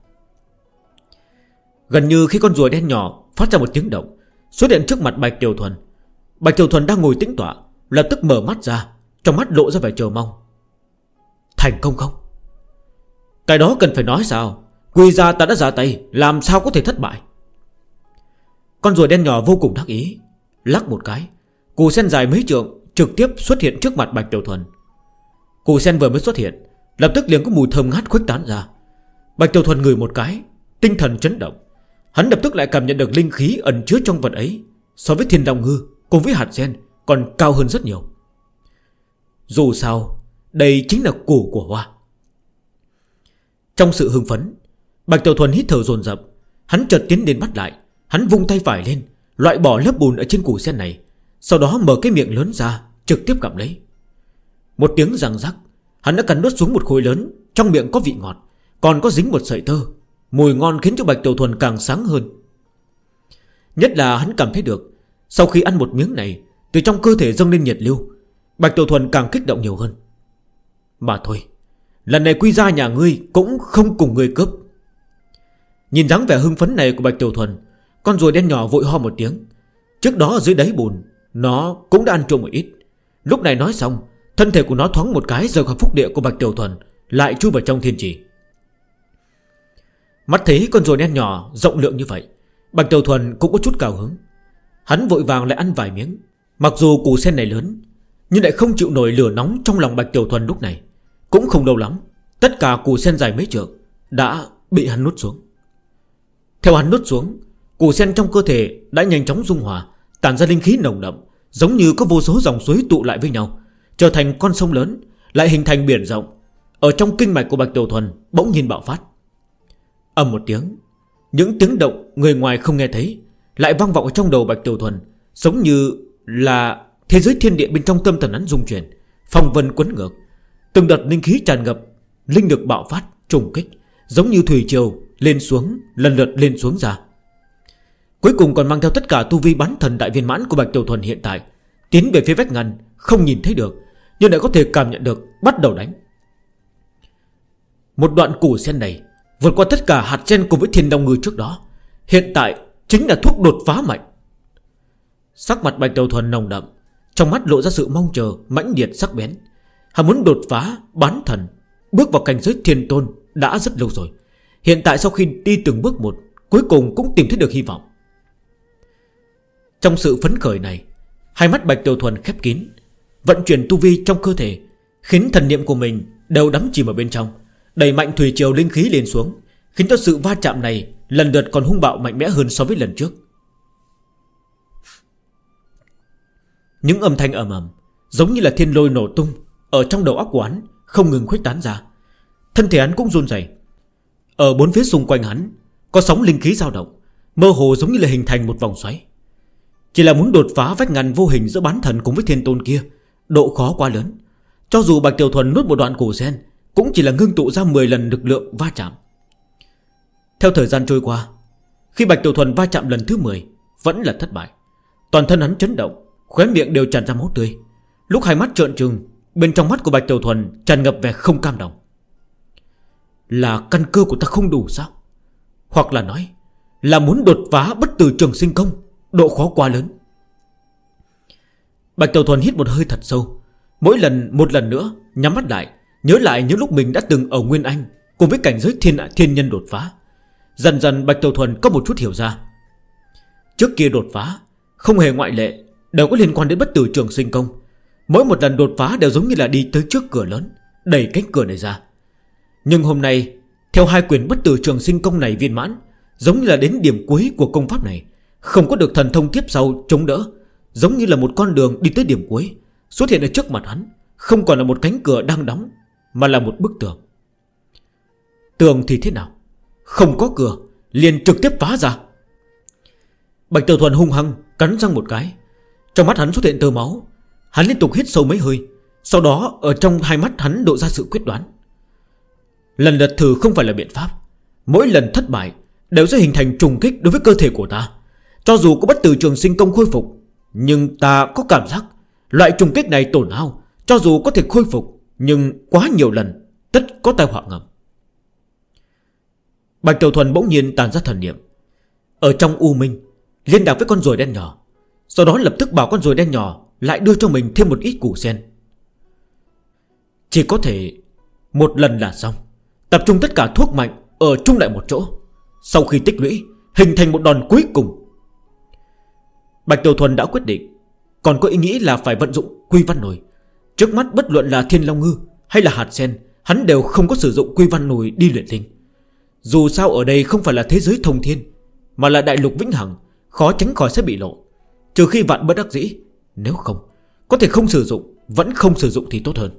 Gần như khi con rùa đen nhỏ phát ra một tiếng động, xuất hiện trước mặt Bạch Tiểu Thuần. Bạch Tiểu Thuần đang ngồi tĩnh tọa, lập tức mở mắt ra, trong mắt lộ ra vẻ chờ mong. Thành công không? Cái đó cần phải nói sao? Quy ra ta đã ra tay, làm sao có thể thất bại? Con rùa đen nhỏ vô cùng đắc ý, lắc một cái, củ sen dài mấy trượng trực tiếp xuất hiện trước mặt Bạch Tiểu Thuần. Củ sen vừa mới xuất hiện, lập tức liền có mùi thơm ngát khuếch tán ra. Bạch Tiểu Thuần ngửi một cái, tinh thần chấn động. Hắn lập tức lại cảm nhận được linh khí ẩn chứa trong vật ấy, so với thiên long ngư cùng với hạt sen còn cao hơn rất nhiều. Dù sao, đây chính là củ của hoa. Trong sự hưng phấn, Bạch Tiểu Thuần hít thở dồn dập. Hắn chợt tiến đến bắt lại. Hắn vung tay phải lên, loại bỏ lớp bùn ở trên củ sen này, sau đó mở cái miệng lớn ra, trực tiếp gặm lấy. Một tiếng răng rắc, hắn đã cắn nuốt xuống một khối lớn. Trong miệng có vị ngọt, còn có dính một sợi tơ. Mùi ngon khiến cho Bạch Tiểu Thuần càng sáng hơn. Nhất là hắn cảm thấy được, sau khi ăn một miếng này, từ trong cơ thể dâng lên nhiệt lưu. Bạch Tiểu Thuần càng kích động nhiều hơn. Mà thôi, lần này quy ra nhà ngươi cũng không cùng ngươi cướp. Nhìn dáng vẻ hưng phấn này của Bạch Tiểu Thuần, con rùa đen nhỏ vội ho một tiếng. Trước đó ở dưới đáy bùn, nó cũng đã ăn trộm một ít. Lúc này nói xong, thân thể của nó thoáng một cái rời khỏi phúc địa của Bạch Tiểu Thuần, lại chui vào trong thiên trì. Mắt thấy con rùa đen nhỏ rộng lượng như vậy, Bạch Tiểu Thuần cũng có chút cao hứng. Hắn vội vàng lại ăn vài miếng. Mặc dù củ sen này lớn, nhưng lại không chịu nổi lửa nóng trong lòng Bạch Tiểu Thuần lúc này. Cũng không lâu lắm, tất cả củ sen dài mấy trượng đã bị hắn nuốt xuống. Theo hắn nuốt xuống, củ sen trong cơ thể đã nhanh chóng dung hòa, tản ra linh khí nồng đậm, giống như có vô số dòng suối tụ lại với nhau, trở thành con sông lớn, lại hình thành biển rộng. Ở trong kinh mạch của Bạch Tiểu Thuần bỗng nhiên bạo phát. Ầm một tiếng, những tiếng động người ngoài không nghe thấy lại vang vọng ở trong đầu Bạch Tiểu Thuần, giống như là thế giới thiên địa bên trong tâm thần hắn rung chuyển, phong vân quấn ngược. Từng đợt linh khí tràn ngập, linh lực bạo phát, trùng kích, giống như thủy triều lên xuống, lần lượt lên xuống ra. Cuối cùng còn mang theo tất cả tu vi bán thần đại viên mãn của Bạch Tiểu Thuần hiện tại, tiến về phía vách ngăn, không nhìn thấy được nhưng lại có thể cảm nhận được, bắt đầu đánh. Một đoạn củ sen này vượt qua tất cả hạt sen cùng với Thiên Long Ngư trước đó, hiện tại chính là thuốc đột phá mạnh. Sắc mặt Bạch Đầu Thuần nồng đậm, trong mắt lộ ra sự mong chờ mãnh liệt sắc bén. Hắn muốn đột phá bán thần, bước vào cảnh giới thiên tôn đã rất lâu rồi. Hiện tại sau khi đi từng bước một, cuối cùng cũng tìm thấy được hy vọng. Trong sự phấn khởi này, hai mắt Bạch Đầu Thuần khép kín, vận chuyển tu vi trong cơ thể, khiến thần niệm của mình đều đắm chìm ở bên trong, đẩy mạnh thủy triều linh khí lên xuống, khiến cho sự va chạm này lần lượt còn hung bạo mạnh mẽ hơn so với lần trước. Những âm thanh ầm ầm giống như là thiên lôi nổ tung ở trong đầu óc của hắn, không ngừng khuếch tán ra. Thân thể hắn cũng run rẩy. Ở bốn phía xung quanh hắn có sóng linh khí dao động, mơ hồ giống như là hình thành một vòng xoáy. Chỉ là muốn đột phá vách ngăn vô hình giữa bán thần cùng với thiên tôn kia, độ khó quá lớn. Cho dù Bạch Tiểu Thuần nuốt một đoạn củ sen, cũng chỉ là ngưng tụ ra 10 lần lực lượng va chạm. Theo thời gian trôi qua, khi Bạch Tiểu Thuần va chạm lần thứ 10 vẫn là thất bại. Toàn thân hắn chấn động, khóe miệng đều tràn ra máu tươi. Lúc hai mắt trợn trừng, bên trong mắt của Bạch Tiểu Thuần tràn ngập vẻ không cam lòng. Là căn cơ của ta không đủ sao? Hoặc là nói là muốn đột phá bất tử trường sinh công, độ khó quá lớn. Bạch Tiểu Thuần hít một hơi thật sâu, mỗi lần một lần nữa nhắm mắt lại, nhớ lại những lúc mình đã từng ở Nguyên Anh cùng với cảnh giới thiên nhân đột phá. Dần dần Bạch Tiểu Thuần có một chút hiểu ra. Trước kia đột phá không hề ngoại lệ, đều có liên quan đến bất tử trường sinh công. Mỗi một lần đột phá đều giống như là đi tới trước cửa lớn, đẩy cánh cửa này ra. Nhưng hôm nay, theo hai quyền bất tử trường sinh công này viên mãn, giống như là đến điểm cuối của công pháp này, không có được thần thông tiếp sau chống đỡ, giống như là một con đường đi tới điểm cuối xuất hiện ở trước mặt hắn, không còn là một cánh cửa đang đóng, mà là một bức tường. Tường thì thế nào? Không có cửa liền trực tiếp phá ra. Bạch Tiểu Thuần hung hăng cắn răng một cái, trong mắt hắn xuất hiện tơ máu. Hắn liên tục hít sâu mấy hơi, sau đó ở trong hai mắt hắn lộ ra sự quyết đoán. Lần lượt thử không phải là biện pháp, mỗi lần thất bại đều sẽ hình thành trùng kích đối với cơ thể của ta. Cho dù có bất tử trường sinh công khôi phục, nhưng ta có cảm giác loại trùng kích này tổn hao, cho dù có thể khôi phục, nhưng quá nhiều lần tất có tai họa ngầm. Bạch Tiểu Thuần bỗng nhiên tàn ra thần niệm, ở trong u minh liên lạc với con ruồi đen nhỏ, sau đó lập tức bảo con ruồi đen nhỏ lại đưa cho mình thêm một ít củ sen. Chỉ có thể một lần là xong, tập trung tất cả thuốc mạnh ở chung lại một chỗ, sau khi tích lũy hình thành một đòn cuối cùng. Bạch Tiểu Thuần đã quyết định, còn có ý nghĩ là phải vận dụng Quy Văn Nồi. Trước mắt bất luận là Thiên Long Ngư hay là hạt sen, hắn đều không có sử dụng Quy Văn Nồi đi luyện linh. Dù sao ở đây không phải là thế giới thông thiên, mà là đại lục vĩnh hằng, khó tránh khỏi sẽ bị lộ. Trừ khi vạn bất đắc dĩ, nếu không có thể không sử dụng, vẫn không sử dụng thì tốt hơn.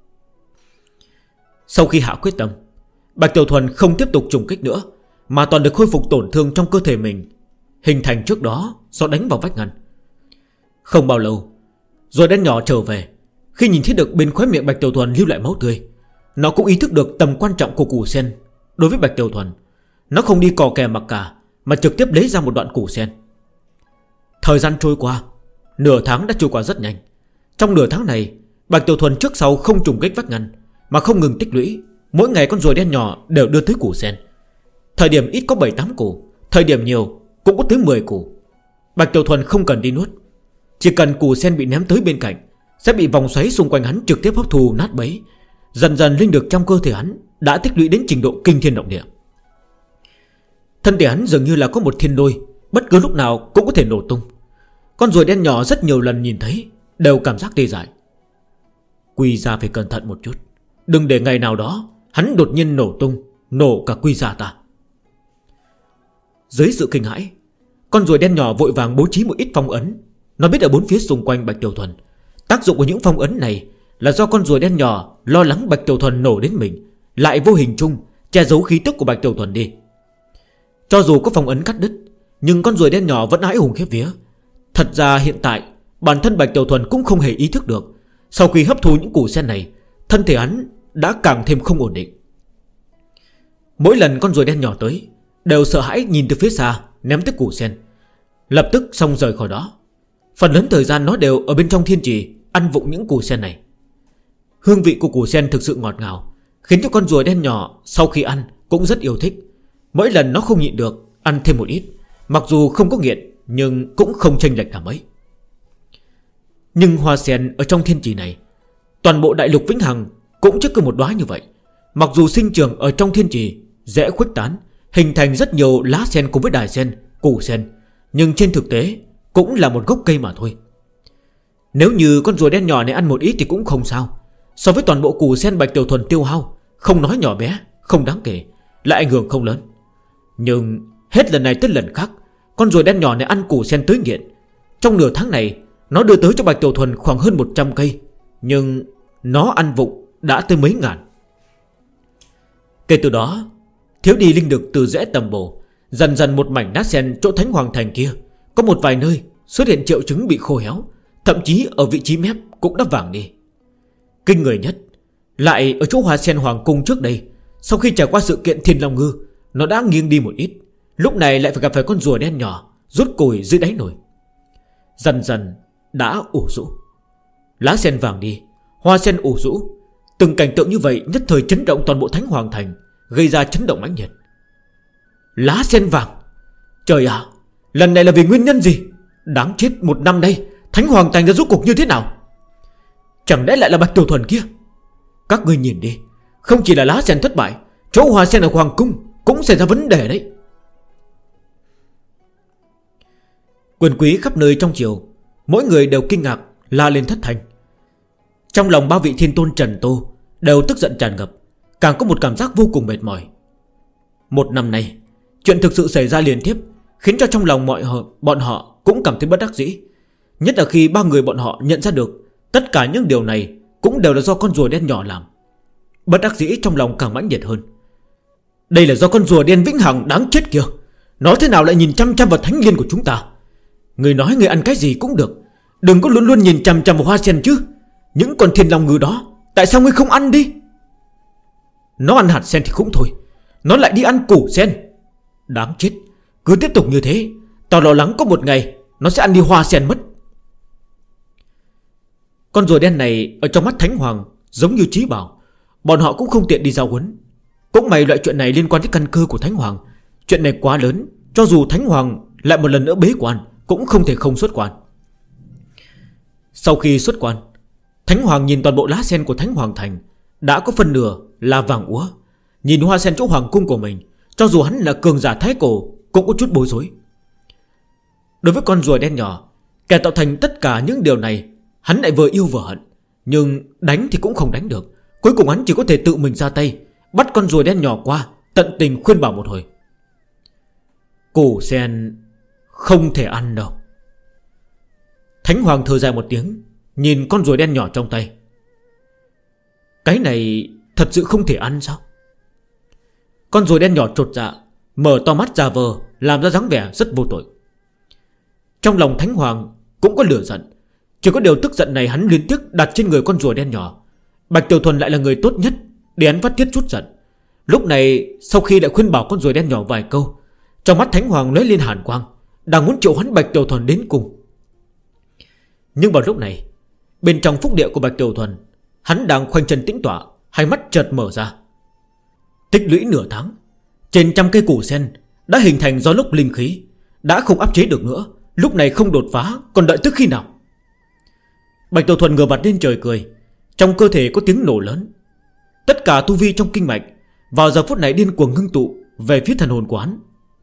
Sau khi hạ quyết tâm, Bạch Tiểu Thuần không tiếp tục trùng kích nữa, mà toàn được khôi phục tổn thương trong cơ thể mình hình thành trước đó do đánh vào vách ngăn. Không bao lâu, rồi đen nhỏ trở về. Khi nhìn thấy được bên khóe miệng Bạch Tiểu Thuần lưu lại máu tươi, nó cũng ý thức được tầm quan trọng của củ sen đối với Bạch Tiểu Thuần. Nó không đi cò kè mặc cả, mà trực tiếp lấy ra một đoạn củ sen. Thời gian trôi qua, nửa tháng đã trôi qua rất nhanh. Trong nửa tháng này, Bạch Tiểu Thuần trước sau không trùng kích vách ngăn, mà không ngừng tích lũy. Mỗi ngày con ruồi đen nhỏ đều đưa tới củ sen. Thời điểm ít có 7-8 củ, thời điểm nhiều cũng có tới 10 củ. Bạch Tiểu Thuần không cần đi nuốt, chỉ cần củ sen bị ném tới bên cạnh sẽ bị vòng xoáy xung quanh hắn trực tiếp hấp thu nát bấy. Dần dần linh lực trong cơ thể hắn đã tích lũy đến trình độ kinh thiên động địa. Thân thể hắn dường như là có một thiên lôi, bất cứ lúc nào cũng có thể nổ tung. Con ruồi đen nhỏ rất nhiều lần nhìn thấy đều cảm giác tê dại. Quy ra phải cẩn thận một chút, đừng để ngày nào đó hắn đột nhiên nổ tung, nổ cả quy ra ta. Dưới sự kinh hãi, con ruồi đen nhỏ vội vàng bố trí một ít phong ấn. Nó biết ở bốn phía xung quanh Bạch Tiểu Thuần. Tác dụng của những phong ấn này là do con ruồi đen nhỏ lo lắng Bạch Tiểu Thuần nổ đến mình, lại vô hình chung che giấu khí tức của Bạch Tiểu Thuần đi. Cho dù có phong ấn cắt đứt, nhưng con ruồi đen nhỏ vẫn hãi hùng khiếp vía. Thật ra hiện tại bản thân Bạch Tiểu Thuần cũng không hề ý thức được, sau khi hấp thu những củ sen này, thân thể hắn đã càng thêm không ổn định. Mỗi lần con ruồi đen nhỏ tới, đều sợ hãi nhìn từ phía xa, ném tới củ sen, lập tức xong rời khỏi đó. Phần lớn thời gian nó đều ở bên trong thiên trì ăn vụng những củ sen này. Hương vị của củ sen thực sự ngọt ngào, khiến cho con rùa đen nhỏ sau khi ăn cũng rất yêu thích. Mỗi lần nó không nhịn được ăn thêm một ít. Mặc dù không có nghiện nhưng cũng không chênh lệch cả mấy. Nhưng hoa sen ở trong thiên trì này, toàn bộ đại lục Vĩnh Hằng cũng chỉ có một đóa như vậy. Mặc dù sinh trưởng ở trong thiên trì, dễ khuếch tán, hình thành rất nhiều lá sen cùng với đài sen, củ sen, nhưng trên thực tế cũng là một gốc cây mà thôi. Nếu như con rùa đen nhỏ này ăn một ít thì cũng không sao. So với toàn bộ củ sen Bạch Tiểu Thuần tiêu hao, không nói nhỏ bé, không đáng kể, lại ảnh hưởng không lớn. Nhưng hết lần này tới lần khác, con rùa đen nhỏ này ăn củ sen tới nghiện. Trong nửa tháng này, nó đưa tới cho Bạch Tiểu Thuần khoảng hơn 100 cây, nhưng nó ăn vụng đã tới mấy ngàn. Kể từ đó, thiếu đi linh lực từ rễ tầm bổ. Dần dần một mảnh đá sen chỗ Thánh Hoàng Thành kia, có một vài nơi xuất hiện triệu chứng bị khô héo, thậm chí ở vị trí mép cũng đã vàng đi. Kinh người nhất lại ở chỗ hoa sen Hoàng Cung trước đây. Sau khi trải qua sự kiện Thiên Long Ngư, nó đã nghiêng đi một ít. Lúc này lại phải gặp phải con rùa đen nhỏ rút củi dưới đáy nồi. Dần dần đã ủ rũ. Lá sen vàng đi, hoa sen ủ rũ. Từng cảnh tượng như vậy nhất thời chấn động toàn bộ Thánh Hoàng Thành, gây ra chấn động mãnh liệt. Lá sen vàng. Trời ạ, lần này là vì nguyên nhân gì? Đáng chết, một năm nay Thánh Hoàng Thành đã rốt cuộc như thế nào? Chẳng lẽ lại là Bạch Tiểu Thuần kia? Các ngươi nhìn đi, không chỉ là lá sen thất bại, chỗ hoa sen ở Hoàng Cung cũng xảy ra vấn đề đấy. Quyền quý khắp nơi trong triều, mỗi người đều kinh ngạc la lên thất thanh. Trong lòng ba vị thiên tôn Trần Tô đều tức giận tràn ngập, càng có một cảm giác vô cùng mệt mỏi. Một năm nay, chuyện thực sự xảy ra liên tiếp, khiến cho trong lòng bọn họ cũng cảm thấy bất đắc dĩ. Nhất là khi ba người bọn họ nhận ra được tất cả những điều này cũng đều là do con rùa đen nhỏ làm. Bất đắc dĩ trong lòng càng mãnh liệt hơn. Đây là do con rùa đen Vĩnh Hằng đáng chết kia. Nó thế nào lại nhìn chăm chăm vào thánh liên của chúng ta? Người nói người ăn cái gì cũng được, đừng có luôn luôn nhìn chăm chăm vào hoa sen chứ. Những con Thiên Long Ngư đó, tại sao ngươi không ăn đi? Nó ăn hạt sen thì cũng thôi, nó lại đi ăn củ sen. Đáng chết, cứ tiếp tục như thế, tao lo lắng có một ngày nó sẽ ăn đi hoa sen mất. Con rùa đen này ở trong mắt Thánh Hoàng giống như trí bảo, bọn họ cũng không tiện đi giao huấn. Cũng may loại chuyện này liên quan đến căn cơ của Thánh Hoàng. Chuyện này quá lớn, cho dù Thánh Hoàng lại một lần nữa bế quan cũng không thể không xuất quan. Sau khi xuất quan, Thánh Hoàng nhìn toàn bộ lá sen của Thánh Hoàng Thành đã có phần nửa là vàng úa. Nhìn hoa sen chỗ Hoàng Cung của mình, cho dù hắn là cường giả thái cổ cũng có chút bối rối. Đối với con rùa đen nhỏ, kẻ tạo thành tất cả những điều này, hắn lại vừa yêu vừa hận. Nhưng đánh thì cũng không đánh được. Cuối cùng hắn chỉ có thể tự mình ra tay, bắt con rùa đen nhỏ qua, tận tình khuyên bảo một hồi. Củ sen không thể ăn đâu. Thánh Hoàng thở dài một tiếng, nhìn con rùa đen nhỏ trong tay. Cái này thật sự không thể ăn sao? Con rùa đen nhỏ trột dạ, mở to mắt ra vờ, làm ra dáng vẻ rất vô tội. Trong lòng Thánh Hoàng cũng có lửa giận, chỉ có điều tức giận này hắn liên tiếp đặt trên người con rùa đen nhỏ. Bạch Tiểu Thuần lại là người tốt nhất để hắn phát tiết chút giận. Lúc này sau khi đã khuyên bảo con rùa đen nhỏ vài câu, trong mắt Thánh Hoàng lóe lên hàn quang, đang muốn triệu hắn Bạch Tiểu Thuần đến cùng. Nhưng vào lúc này, bên trong phúc địa của Bạch Tiểu Thuần, hắn đang khoanh chân tĩnh tọa, hai mắt chợt mở ra. Tích lũy nửa tháng, trên trăm cây củ sen đã hình thành gió lốc linh khí, đã không áp chế được nữa. Lúc này không đột phá còn đợi tức khi nào? Bạch Tiểu Thuần ngửa mặt lên trời cười. Trong cơ thể có tiếng nổ lớn. Tất cả tu vi trong kinh mạch vào giờ phút này điên cuồng ngưng tụ về phía thần hồn của hắn.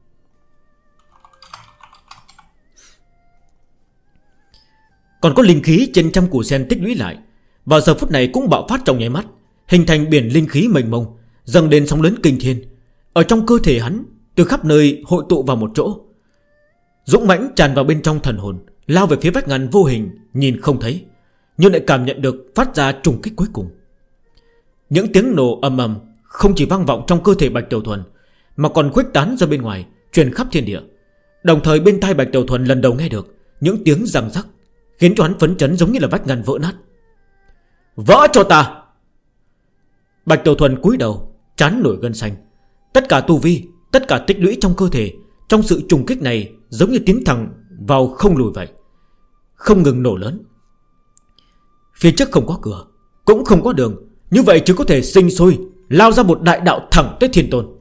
Còn có linh khí trên trăm củ sen tích lũy lại, vào giờ phút này cũng bạo phát trong nháy mắt, hình thành biển linh khí mênh mông, dâng đến sóng lớn kinh thiên. Ở trong cơ thể hắn, từ khắp nơi hội tụ vào một chỗ, dũng mãnh tràn vào bên trong thần hồn, lao về phía vách ngăn vô hình, nhìn không thấy, nhưng lại cảm nhận được phát ra trùng kích cuối cùng. Những tiếng nổ ầm ầm không chỉ vang vọng trong cơ thể Bạch Tiểu Thuần, mà còn khuếch tán ra bên ngoài, truyền khắp thiên địa. Đồng thời bên tai Bạch Tiểu Thuần lần đầu nghe được những tiếng răng rắc, khiến cho hắn phấn chấn giống như là vách ngăn vỡ nát. Vỡ cho ta! Bạch Tiểu Thuần cúi đầu, trán nổi gân xanh. Tất cả tu vi, tất cả tích lũy trong cơ thể, trong sự trùng kích này giống như tiến thẳng vào không lùi vậy. không ngừng nổ lớn. Phía trước không có cửa, cũng không có đường, như vậy chỉ có thể sinh sôi lao ra một đại đạo thẳng tới Thiên Tôn.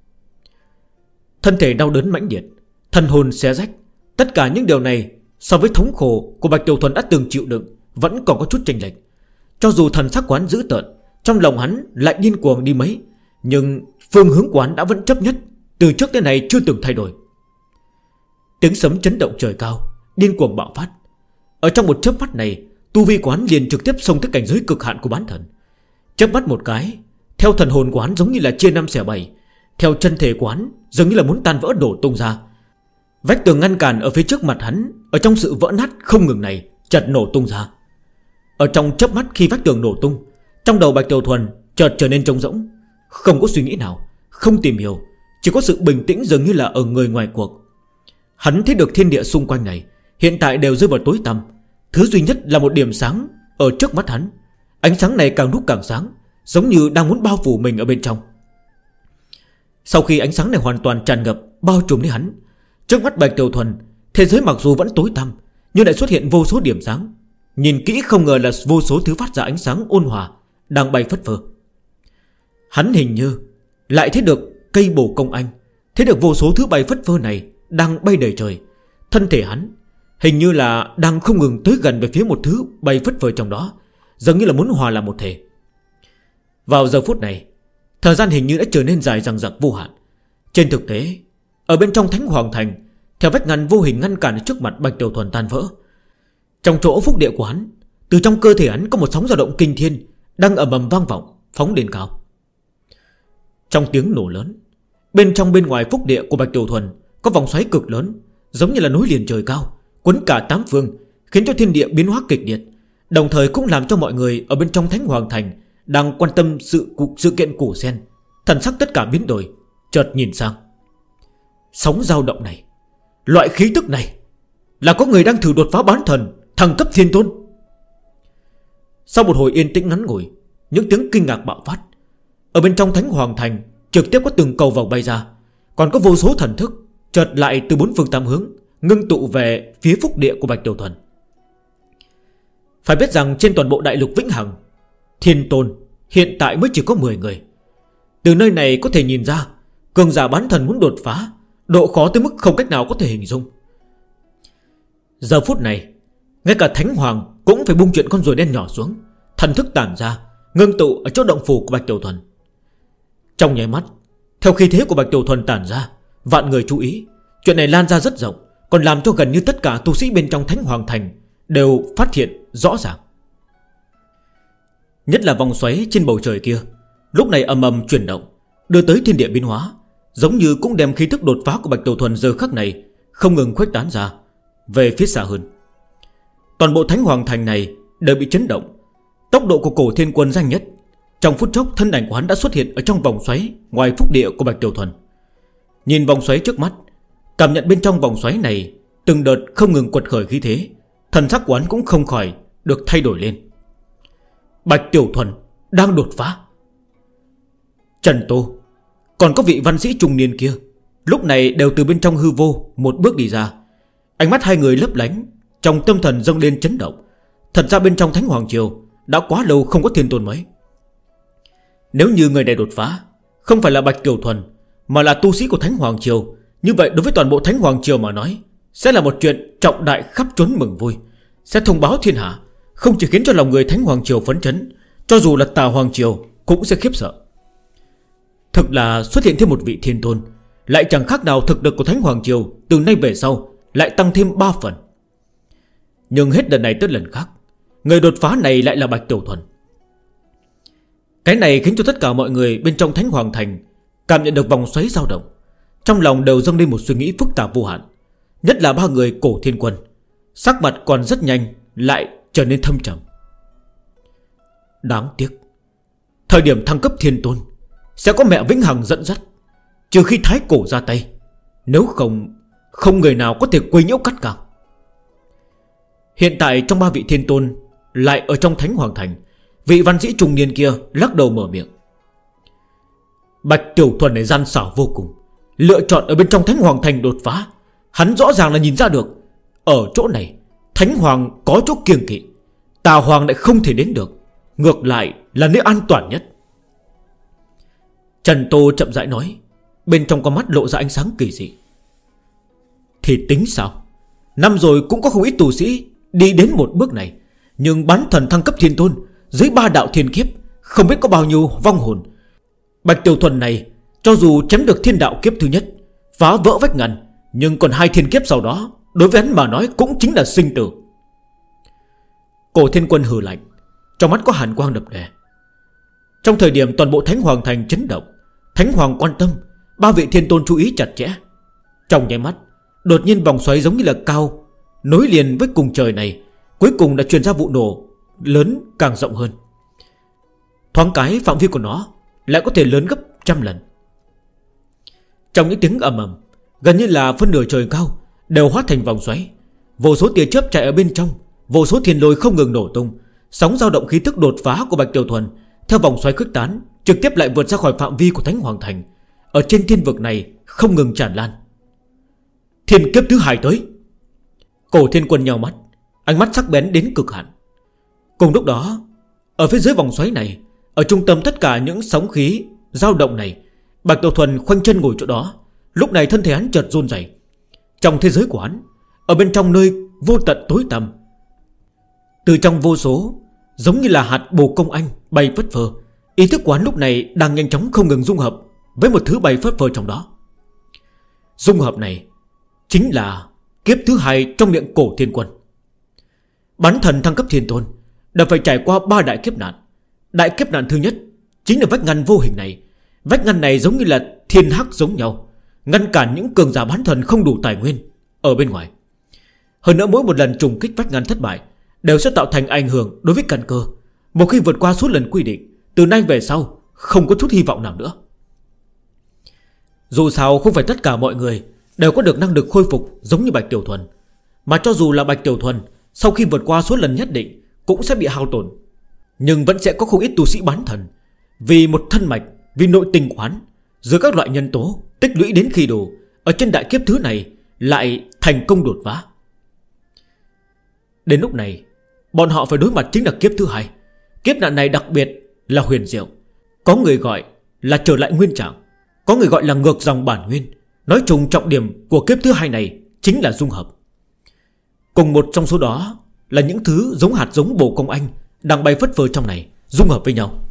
Thân thể đau đớn mãnh liệt, thần hồn xé rách. Tất cả những điều này so với thống khổ của Bạch Tiểu Thuần đã từng chịu đựng vẫn còn có chút chênh lệch. Cho dù thần sắc quán dữ tợn, trong lòng hắn lại điên cuồng đi mấy, nhưng phương hướng quán đã vẫn chấp nhất, từ trước đến nay chưa từng thay đổi. Tiếng sấm chấn động trời cao, điên cuồng bạo phát. Ở trong một chớp mắt này, tu vi quán liền trực tiếp xông tới cảnh giới cực hạn của bán thần. Chớp mắt một cái, theo thần hồn quán giống như là chia năm xẻ bảy, theo chân thể quán dường như là muốn tan vỡ đổ tung ra. Vách tường ngăn cản ở phía trước mặt hắn, ở trong sự vỡ nát không ngừng này, chợt nổ tung ra. Ở trong chớp mắt khi vách tường nổ tung, trong đầu Bạch Tiểu Thuần chợt trở nên trống rỗng. Không có suy nghĩ nào, không tìm hiểu, chỉ có sự bình tĩnh dường như là ở người ngoài cuộc. Hắn thấy được thiên địa xung quanh này hiện tại đều rơi vào tối tăm. Thứ duy nhất là một điểm sáng ở trước mắt hắn. Ánh sáng này càng lúc càng sáng, giống như đang muốn bao phủ mình ở bên trong. Sau khi ánh sáng này hoàn toàn tràn ngập, bao trùm lấy hắn, trước mắt Bạch Tiểu Thuần, thế giới mặc dù vẫn tối tăm, nhưng lại xuất hiện vô số điểm sáng. Nhìn kỹ không ngờ là vô số thứ phát ra ánh sáng ôn hòa đang bay phất phơ. Hắn hình như lại thấy được cây bồ công anh, thấy được vô số thứ bay phất phơ này đang bay đầy trời. Thân thể hắn hình như là đang không ngừng tới gần về phía một thứ bay phất phơ trong đó, giống như là muốn hòa làm một thể. Vào giờ phút này, thời gian hình như đã trở nên dài dằng dặc vô hạn. Trên thực tế, ở bên trong Thánh Hoàng Thành, theo vách ngăn vô hình ngăn cản trước mặt Bạch Tiểu Thuần tan vỡ. Trong chỗ phúc địa của hắn, từ trong cơ thể hắn có một sóng dao động kinh thiên đang ầm ầm vang vọng, phóng lên cao. Trong tiếng nổ lớn, bên trong bên ngoài phúc địa của Bạch Tiểu Thuần có vòng xoáy cực lớn, giống như là núi liền trời cao, quấn cả tám phương, khiến cho thiên địa biến hóa kịch liệt, đồng thời cũng làm cho mọi người ở bên trong Thánh Hoàng Thành đang quan tâm sự kiện củ sen, thần sắc tất cả biến đổi, chợt nhìn sang. Sóng dao động này, loại khí tức này, là có người đang thử đột phá bán thần, thăng cấp Thiên Tôn. Sau một hồi yên tĩnh ngắn ngủi, những tiếng kinh ngạc bạo phát. Ở bên trong Thánh Hoàng Thành trực tiếp có từng cầu vòng bay ra, còn có vô số thần thức chợt lại từ bốn phương tám hướng ngưng tụ về phía phúc địa của Bạch Tiểu Thuần. Phải biết rằng trên toàn bộ đại lục Vĩnh Hằng, Thiên Tôn hiện tại mới chỉ có 10 người. Từ nơi này có thể nhìn ra, cường giả bán thần muốn đột phá, độ khó tới mức không cách nào có thể hình dung. Giờ phút này, ngay cả Thánh Hoàng cũng phải bung chuyện con rùa đen nhỏ xuống, thần thức tản ra, ngưng tụ ở chỗ động phủ của Bạch Tiểu Thuần. Trong nháy mắt, theo khí thế của Bạch Tiểu Thuần tản ra, vạn người chú ý. Chuyện này lan ra rất rộng, còn làm cho gần như tất cả tu sĩ bên trong Thánh Hoàng Thành đều phát hiện rõ ràng. Nhất là vòng xoáy trên bầu trời kia, lúc này ầm ầm chuyển động, đưa tới thiên địa biến hóa, giống như cũng đem khí thức đột phá của Bạch Tiểu Thuần giờ khắc này không ngừng khuếch tán ra về phía xa hơn. Toàn bộ Thánh Hoàng Thành này đều bị chấn động. Tốc độ của Cổ Thiên Quân nhanh nhất, trong phút chốc thân ảnh của hắn đã xuất hiện ở trong vòng xoáy ngoài phúc địa của Bạch Tiểu Thuần. Nhìn vòng xoáy trước mắt, cảm nhận bên trong vòng xoáy này từng đợt không ngừng quật khởi khí thế, thần sắc của hắn cũng không khỏi được thay đổi lên. Bạch Tiểu Thuần đang đột phá. Trần Tô, còn có vị văn sĩ trung niên kia, lúc này đều từ bên trong hư vô một bước đi ra. Ánh mắt hai người lấp lánh, trong tâm thần dâng lên chấn động. Thật ra bên trong Thánh Hoàng Triều đã quá lâu không có Thiên Tôn mấy. Nếu như người này đột phá không phải là Bạch Tiểu Thuần, mà là tu sĩ của Thánh Hoàng Triều, như vậy đối với toàn bộ Thánh Hoàng Triều mà nói, sẽ là một chuyện trọng đại khắp trốn mừng vui, sẽ thông báo thiên hạ, không chỉ khiến cho lòng người Thánh Hoàng Triều phấn chấn, cho dù là Tà Hoàng Triều cũng sẽ khiếp sợ. Thực là xuất hiện thêm một vị Thiên Tôn, lại chẳng khác nào thực lực của Thánh Hoàng Triều từ nay về sau lại tăng thêm 3 phần. Nhưng hết lần này tới lần khác, người đột phá này lại là Bạch Tiểu Thuần. Cái này khiến cho tất cả mọi người bên trong Thánh Hoàng Thành cảm nhận được vòng xoáy dao động, trong lòng đều dâng lên một suy nghĩ phức tạp vô hạn. Nhất là ba người Cổ Thiên Quân, sắc mặt còn rất nhanh lại trở nên thâm trầm. Đáng tiếc, thời điểm thăng cấp Thiên Tôn sẽ có mẹ Vĩnh Hằng dẫn dắt, trừ khi Thái Cổ ra tay, nếu không người nào có thể quấy nhiễu cắt cẳng. Hiện tại trong ba vị Thiên Tôn lại ở trong Thánh Hoàng Thành, vị văn sĩ trung niên kia lắc đầu mở miệng. Bạch Tiểu Thuần này gian xảo vô cùng, lựa chọn ở bên trong Thánh Hoàng Thành đột phá. Hắn rõ ràng là nhìn ra được, ở chỗ này Thánh Hoàng có chỗ kiêng kỵ, Tà Hoàng lại không thể đến được, ngược lại là nơi an toàn nhất. Trần Tô chậm rãi nói, bên trong con mắt lộ ra ánh sáng kỳ dị. Thì tính sao? Năm rồi cũng có không ít tu sĩ đi đến một bước này, nhưng bán thần thăng cấp thiên tôn dưới 3 đạo thiên kiếp, không biết có bao nhiêu vong hồn. Bạch Tiểu Thuần này cho dù chém được thiên đạo kiếp thứ nhất, phá vỡ vách ngăn, nhưng còn 2 thiên kiếp sau đó, đối với hắn mà nói cũng chính là sinh tử. Cổ Thiên Quân hừ lạnh, trong mắt có hàn quang đập đè. Trong thời điểm toàn bộ Thánh Hoàng Thành chấn động, Thánh Hoàng quan tâm, 3 vị thiên tôn chú ý chặt chẽ. Trong nháy mắt, đột nhiên vòng xoáy giống như là cao nối liền với cùng trời này, cuối cùng đã truyền ra vụ nổ lớn càng rộng hơn. Thoáng cái phạm vi của nó lại có thể lớn gấp 100 lần. Trong những tiếng ầm ầm, gần như là phân nửa trời cao đều hóa thành vòng xoáy. Vô số tia chớp chạy ở bên trong, vô số thiên lôi không ngừng nổ tung. Sóng dao động khí tức đột phá của Bạch Tiểu Thuần theo vòng xoáy khuếch tán, trực tiếp lại vượt ra khỏi phạm vi của Thánh Hoàng Thành. Ở trên thiên vực này không ngừng tràn lan. Thiên kiếp thứ 2 tới. Cổ Thiên Quân nhào mắt, ánh mắt sắc bén đến cực hạn. Cùng lúc đó, ở phía dưới vòng xoáy này, ở trung tâm tất cả những sóng khí dao động này, Bạch Tiểu Thuần khoanh chân ngồi chỗ đó. Lúc này thân thể hắn chợt run rẩy. Trong thế giới của hắn, ở bên trong nơi vô tận tối tăm, từ trong vô số giống như là hạt bồ công anh bay phất phơ, ý thức của hắn lúc này đang nhanh chóng không ngừng dung hợp với một thứ bay phất phơ trong đó. Dung hợp này chính là kiếp thứ 2 trong miệng Cổ Thiên Quân. Bán thần thăng cấp thiên tôn đã phải trải qua 3 đại kiếp nạn. Đại kiếp nạn thứ nhất chính là vách ngăn vô hình này. Vách ngăn này giống như là thiên hắc giống nhau, ngăn cản những cường giả bán thần không đủ tài nguyên ở bên ngoài. Hơn nữa mỗi một lần trùng kích vách ngăn thất bại đều sẽ tạo thành ảnh hưởng đối với căn cơ. Một khi vượt qua suốt lần quy định, từ nay về sau không có chút hy vọng nào nữa. Dù sao không phải tất cả mọi người đều có được năng lực khôi phục giống như Bạch Tiểu Thuần. Mà cho dù là Bạch Tiểu Thuần, sau khi vượt qua số lần nhất định cũng sẽ bị hao tổn. Nhưng vẫn sẽ có không ít tu sĩ bán thần, vì một thân mạch, vì nội tình quán, giữa các loại nhân tố tích lũy đến khi đủ, ở trên đại kiếp thứ này lại thành công đột phá. Đến lúc này, bọn họ phải đối mặt chính là kiếp thứ 2. Kiếp nạn này đặc biệt là huyền diệu. Có người gọi là trở lại nguyên trạng, có người gọi là ngược dòng bản nguyên. Nói chung trọng điểm của kiếp thứ 2 này chính là dung hợp. Cùng một trong số đó là những thứ giống hạt giống bồ công anh đang bay phất phơ trong này dung hợp với nhau.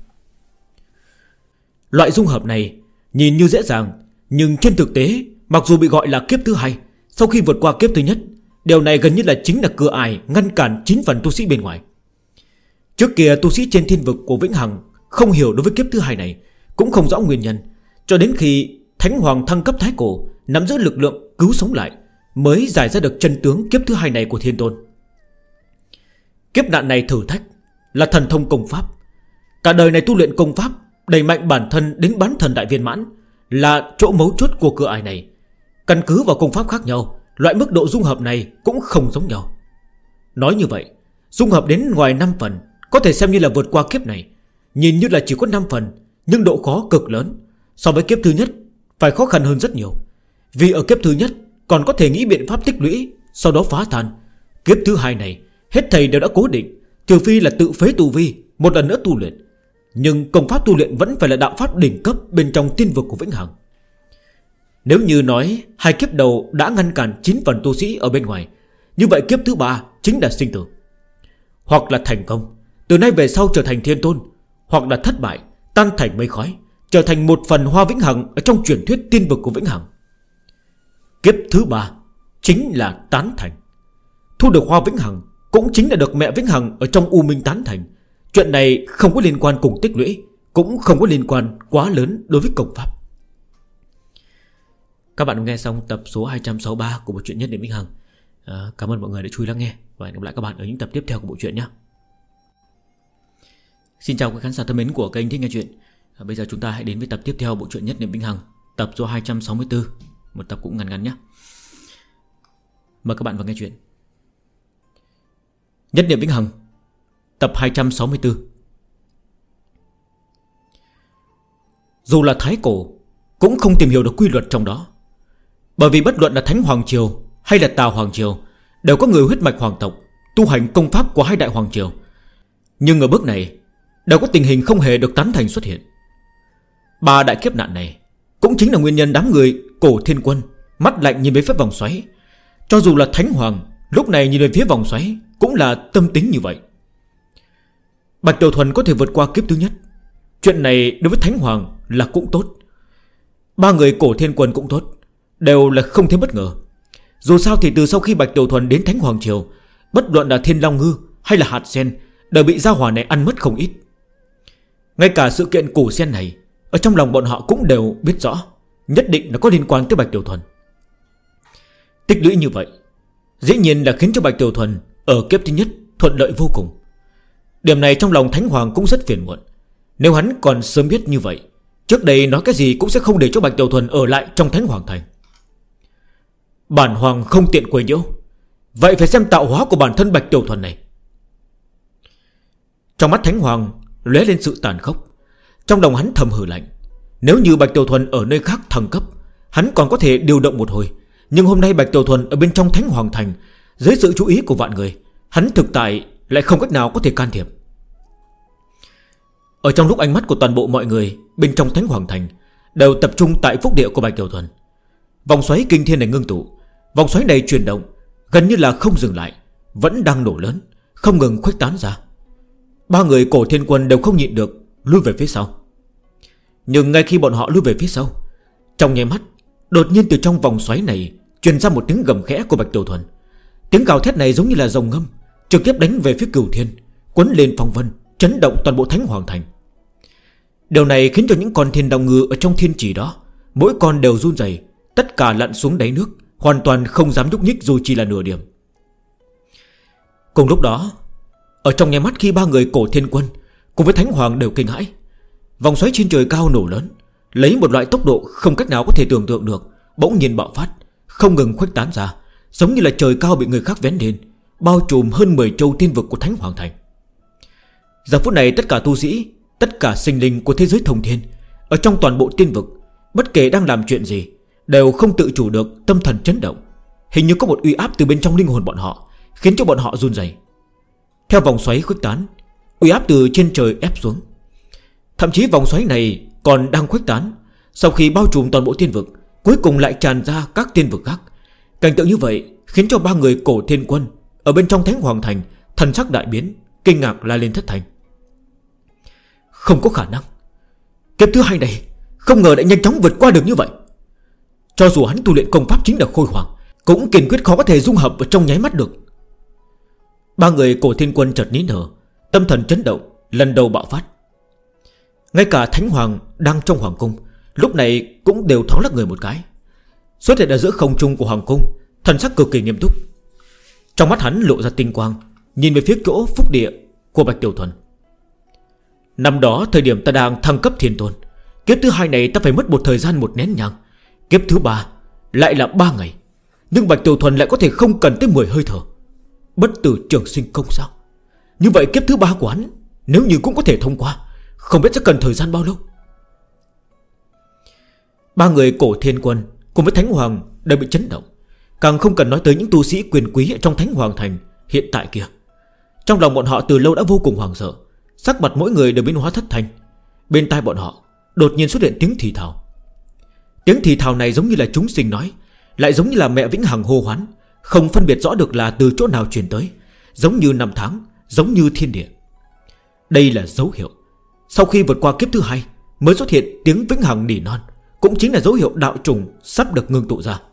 Loại dung hợp này nhìn như dễ dàng, nhưng trên thực tế, mặc dù bị gọi là kiếp thứ 2, sau khi vượt qua kiếp thứ nhất, điều này gần như là chính là cửa ải ngăn cản 9 phần tu sĩ bên ngoài. Trước kia tu sĩ trên thiên vực của Vĩnh Hằng không hiểu đối với kiếp thứ 2 này, cũng không rõ nguyên nhân, cho đến khi Thánh Hoàng thăng cấp thái cổ, nắm giữ lực lượng cứu sống lại, mới giải ra được chân tướng kiếp thứ 2 này của thiên tôn. Kiếp nạn này thử thách là thần thông công pháp. Cả đời này tu luyện công pháp, đẩy mạnh bản thân đến bán thần đại viên mãn, là chỗ mấu chốt của cửa ải này. Căn cứ vào công pháp khác nhau, loại mức độ dung hợp này cũng không giống nhau. Nói như vậy, dung hợp đến ngoài 5 phần có thể xem như là vượt qua kiếp này. Nhìn như là chỉ có 5 phần, nhưng độ khó cực lớn. So với kiếp thứ nhất phải khó khăn hơn rất nhiều. Vì ở kiếp thứ nhất còn có thể nghĩ biện pháp tích lũy, sau đó phá tan. Kiếp thứ 2 này hết thầy đều đã cố định, trừ phi là tự phế tu vi, một lần nữa tu luyện. Nhưng công pháp tu luyện vẫn phải là đạo pháp đỉnh cấp bên trong tiên vực của Vĩnh Hằng. Nếu như nói 2 kiếp đầu đã ngăn cản 9 phần tu sĩ ở bên ngoài, như vậy kiếp thứ 3 chính là sinh tử. Hoặc là thành công, từ nay về sau trở thành thiên tôn, hoặc là thất bại, tan thành mây khói, trở thành một phần hoa Vĩnh Hằng ở trong truyền thuyết tiên vực của Vĩnh Hằng. Kiếp thứ 3 chính là tán thành. Thu được hoa Vĩnh Hằng cũng chính là được mẹ Vĩnh Hằng ở trong U Minh tán thành. Chuyện này không có liên quan cùng tích lũy, cũng không có liên quan quá lớn đối với công pháp. Các bạn nghe xong tập số 263 của bộ truyện Nhất Niệm Vĩnh Hằng. Cảm ơn mọi người đã chú ý lắng nghe, và hẹn gặp lại các bạn ở những tập tiếp theo của bộ truyện nhé. Xin chào các khán giả thân mến của kênh Thích Nghe Chuyện. Bây giờ chúng ta hãy đến với tập tiếp theo bộ truyện Nhất Niệm Vĩnh Hằng, tập số 264, một tập cũng ngắn ngắn nhé. Mời các bạn vào nghe chuyện. Nhất Niệm Vĩnh Hằng, tập 264. Dù là thái cổ cũng không tìm hiểu được quy luật trong đó. Bởi vì bất luận là Thánh Hoàng Triều hay là Tà Hoàng Triều đều có người huyết mạch hoàng tộc, tu hành công pháp của hai đại hoàng triều. Nhưng ở bước này đều có tình hình không hề được tán thành xuất hiện. Ba đại kiếp nạn này cũng chính là nguyên nhân đám người Cổ Thiên Quân mắt lạnh nhìn về phía vòng xoáy. Cho dù là Thánh Hoàng lúc này nhìn về phía vòng xoáy cũng là tâm tính như vậy. Bạch Tiểu Thuần có thể vượt qua kiếp thứ nhất, chuyện này đối với Thánh Hoàng là cũng tốt. Ba người Cổ Thiên Quân cũng tốt, đều là không thể bất ngờ. Dù sao thì từ sau khi Bạch Tiểu Thuần đến Thánh Hoàng Triều, bất luận là Thiên Long Ngư hay là hạt sen đều bị gia hỏa này ăn mất không ít. Ngay cả sự kiện củ sen này ở trong lòng bọn họ cũng đều biết rõ, nhất định là có liên quan tới Bạch Tiểu Thuần. Tích lũy như vậy dĩ nhiên là khiến cho Bạch Tiểu Thuần ở kiếp thứ nhất thuận lợi vô cùng. Điểm này trong lòng Thánh Hoàng cũng rất phiền muộn. Nếu hắn còn sớm biết như vậy, trước đây nói cái gì cũng sẽ không để cho Bạch Tiểu Thuần ở lại trong Thánh Hoàng Thành. Bản Hoàng không tiện quấy nhiễu, vậy phải xem tạo hóa của bản thân Bạch Tiểu Thuần này. Trong mắt Thánh Hoàng lóe lên sự tàn khốc. Trong lòng hắn thầm hừ lạnh. Nếu như Bạch Tiểu Thuần ở nơi khác thăng cấp, hắn còn có thể điều động một hồi. Nhưng hôm nay Bạch Tiểu Thuần ở bên trong Thánh Hoàng Thành, dưới sự chú ý của vạn người, hắn thực tại lại không cách nào có thể can thiệp. Ở trong lúc ánh mắt của toàn bộ mọi người bên trong Thánh Hoàng Thành đều tập trung tại phúc địa của Bạch Tiểu Thuần, vòng xoáy kinh thiên này ngưng tụ. Vòng xoáy này chuyển động gần như là không dừng lại, vẫn đang nổ lớn, không ngừng khuếch tán ra. Ba người Cổ Thiên Quân đều không nhịn được lui về phía sau. Nhưng ngay khi bọn họ lui về phía sau, trong nháy mắt đột nhiên từ trong vòng xoáy này truyền ra một tiếng gầm khẽ của Bạch Tiểu Thuần. Tiếng gào thét này giống như là rồng ngâm, trực tiếp đánh về phía Cửu Thiên, quấn lên phong vân, chấn động toàn bộ Thánh Hoàng Thành. Điều này khiến cho những con thiên đao ngư ở trong thiên trì đó, mỗi con đều run rẩy, tất cả lặn xuống đáy nước, hoàn toàn không dám nhúc nhích dù chỉ là nửa điểm. Cùng lúc đó, ở trong nháy mắt khi ba người Cổ Thiên Quân cùng với Thánh Hoàng đều kinh hãi, vòng xoáy trên trời cao nổ lớn, lấy một loại tốc độ không cách nào có thể tưởng tượng được, bỗng nhiên bạo phát, không ngừng khuếch tán ra, giống như là trời cao bị người khác vén lên, bao trùm hơn 10 châu tiên vực của Thánh Hoàng Thành. Giờ phút này tất cả tu sĩ, tất cả sinh linh của thế giới thông thiên, ở trong toàn bộ tiên vực, bất kể đang làm chuyện gì, đều không tự chủ được tâm thần chấn động. Hình như có một uy áp từ bên trong linh hồn bọn họ, khiến cho bọn họ run rẩy. Theo vòng xoáy khuếch tán, uy áp từ trên trời ép xuống. Thậm chí vòng xoáy này còn đang khuếch tán, sau khi bao trùm toàn bộ tiên vực, cuối cùng lại tràn ra các tiên vực khác. Cảnh tượng như vậy khiến cho ba người Cổ Thiên Quân ở bên trong Thánh Hoàng Thành thần sắc đại biến, kinh ngạc la lên thất thanh. Không có khả năng, kiếp thứ hai này không ngờ đã nhanh chóng vượt qua được như vậy. Cho dù hắn tu luyện công pháp chính là Khôi Hoàng, cũng kiên quyết khó có thể dung hợp vào trong nháy mắt được. Ba người Cổ Thiên Quân chợt nín thở, tâm thần chấn động, lần đầu bạo phát. Ngay cả Thánh Hoàng đang trong hoàng cung lúc này cũng đều thoáng lắc người một cái, xuất hiện ở giữa không trung của hoàng cung, thần sắc cực kỳ nghiêm túc. Trong mắt hắn lộ ra tinh quang, nhìn về phía chỗ phúc địa của Bạch Tiểu Thuần. Năm đó thời điểm ta đang thăng cấp thiên tôn, kiếp thứ hai này ta phải mất một thời gian một nén nhang, kiếp thứ ba lại là 3 ngày. Nhưng Bạch Tiểu Thuần lại có thể không cần tới 10 hơi thở, bất tử trường sinh công sao? Như vậy kiếp thứ ba của hắn nếu như cũng có thể thông qua, không biết sẽ cần thời gian bao lâu. Ba người Cổ Thiên Quân cùng với Thánh Hoàng đều bị chấn động, càng không cần nói tới những tu sĩ quyền quý ở trong Thánh Hoàng Thành hiện tại kia. Trong lòng bọn họ từ lâu đã vô cùng hoảng sợ, sắc mặt mỗi người đều biến hóa thất thanh. Bên tai bọn họ đột nhiên xuất hiện tiếng thì thào. Tiếng thì thào này giống như là chúng sinh nói, lại giống như là mẹ vĩnh hằng hô hoán, không phân biệt rõ được là từ chỗ nào truyền tới, giống như năm tháng, giống như thiên địa. Đây là dấu hiệu sau khi vượt qua kiếp thứ hai mới xuất hiện tiếng vĩnh hằng nỉ non, cũng chính là dấu hiệu đạo trùng sắp được ngưng tụ ra.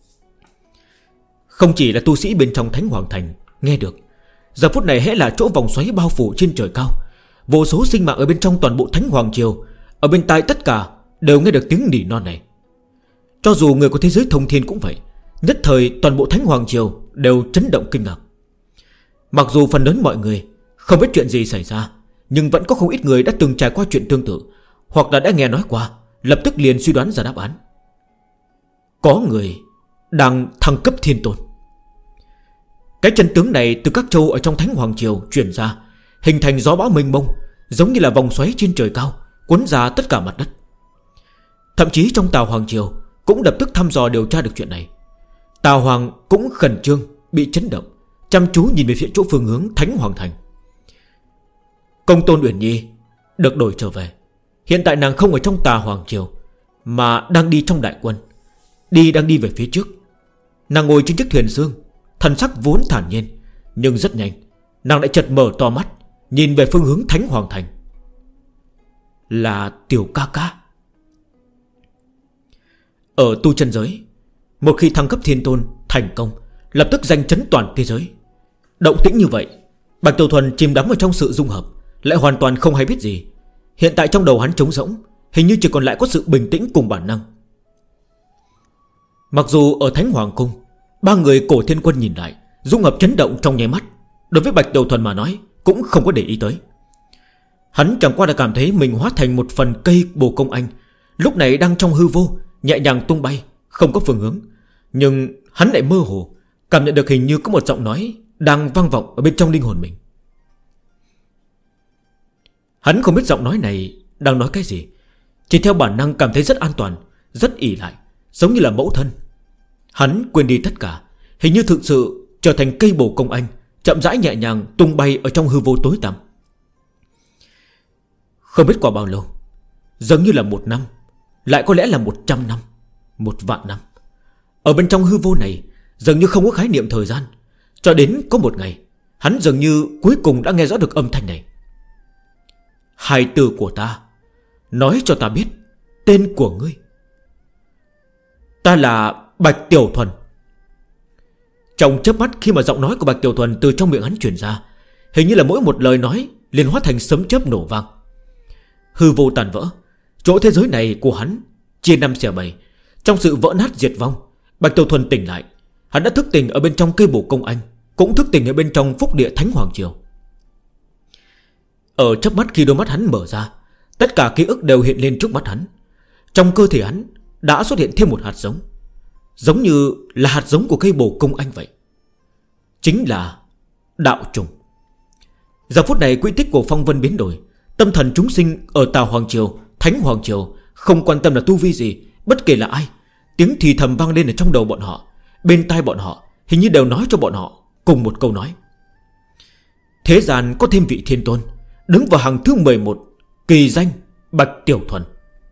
Không chỉ là tu sĩ bên trong Thánh Hoàng Thành nghe được, giờ phút này hễ là chỗ vòng xoáy bao phủ trên trời cao, vô số sinh mạng ở bên trong toàn bộ Thánh Hoàng Triều, ở bên tai tất cả đều nghe được tiếng nỉ non này. Cho dù người của thế giới thông thiên cũng vậy, nhất thời toàn bộ Thánh Hoàng Triều đều chấn động kinh ngạc. Mặc dù phần lớn mọi người không biết chuyện gì xảy ra, nhưng vẫn có không ít người đã từng trải qua chuyện tương tự, hoặc là đã nghe nói qua, lập tức liền suy đoán ra đáp án. Có người đang thăng cấp thiên tôn. Cái chân tướng này từ các châu ở trong Thánh Hoàng Triều truyền ra, hình thành gió bão mênh mông, giống như là vòng xoáy trên trời cao, cuốn ra tất cả mặt đất. Thậm chí trong Tào Hoàng Triều cũng lập tức thăm dò điều tra được chuyện này. Tào Hoàng cũng khẩn trương, bị chấn động, chăm chú nhìn về phía chỗ phương hướng Thánh Hoàng Thành. Công tôn Uyển Nhi được đổi trở về. Hiện tại nàng không ở trong Tà Hoàng Triều, mà đang đi trong đại quân, đang đi về phía trước. Nàng ngồi trên chiếc thuyền sương, thần sắc vốn thản nhiên, nhưng rất nhanh nàng lại chợt mở to mắt, nhìn về phương hướng Thánh Hoàng Thành. Là Tiểu ca ca. Ở tu chân giới, một khi thăng cấp thiên tôn thành công, lập tức danh chấn toàn thế giới. Động tĩnh như vậy, Bạch Tiểu Thuần chìm đắm ở trong sự dung hợp, lại hoàn toàn không hay biết gì. Hiện tại trong đầu hắn trống rỗng, hình như chỉ còn lại có sự bình tĩnh cùng bản năng. Mặc dù ở Thánh Hoàng Cung, ba người Cổ Thiên Quân nhìn lại, dung hợp chấn động trong nháy mắt, đối với Bạch Tiểu Thuần mà nói cũng không có để ý tới. Hắn chẳng qua đã cảm thấy mình hóa thành một phần cây bồ công anh, lúc này đang trong hư vô, nhẹ nhàng tung bay, không có phương hướng. Nhưng hắn lại mơ hồ cảm nhận được hình như có một giọng nói đang vang vọng ở bên trong linh hồn mình. Hắn không biết giọng nói này đang nói cái gì, chỉ theo bản năng cảm thấy rất an toàn, rất ỷ lại, giống như là mẫu thân. Hắn quên đi tất cả, hình như thực sự trở thành cây bồ công anh, chậm rãi nhẹ nhàng tung bay ở trong hư vô tối tăm. Không biết qua bao lâu, giống như là 1 năm, lại có lẽ là 100 năm, 1.000.000 năm. Ở bên trong hư vô này dường như không có khái niệm thời gian. Cho đến có một ngày, hắn dường như cuối cùng đã nghe rõ được âm thanh này. Hài tử của ta, nói cho ta biết tên của ngươi. Ta là Bạch Tiểu Thuần. Trong chớp mắt khi mà giọng nói của Bạch Tiểu Thuần từ trong miệng hắn truyền ra, hình như là mỗi một lời nói liền hóa thành sấm chớp nổ vang. Hư vô tàn vỡ, chỗ thế giới này của hắn chia 5 xẻ 7. Trong sự vỡ nát diệt vong, Bạch Tiểu Thuần tỉnh lại. Hắn đã thức tỉnh ở bên trong cây bồ công anh, cũng thức tỉnh ở bên trong phúc địa Thánh Hoàng Triều. Ở chớp mắt khi đôi mắt hắn mở ra, tất cả ký ức đều hiện lên trước mắt hắn. Trong cơ thể hắn đã xuất hiện thêm một hạt giống, giống như là hạt giống của cây bồ công anh vậy. Chính là đạo trùng. Giờ phút này quỹ tích của phong vân biến đổi. Tâm thần chúng sinh ở Tà Hoàng Triều, Thánh Hoàng Triều không quan tâm là tu vi gì, bất kể là ai, tiếng thì thầm vang lên ở trong đầu bọn họ. Bên tai bọn họ hình như đều nói cho bọn họ cùng một câu nói: thế gian có thêm vị thiên tôn, đứng vào hàng thứ 11, kỳ danh Bạch Tiểu Thuần.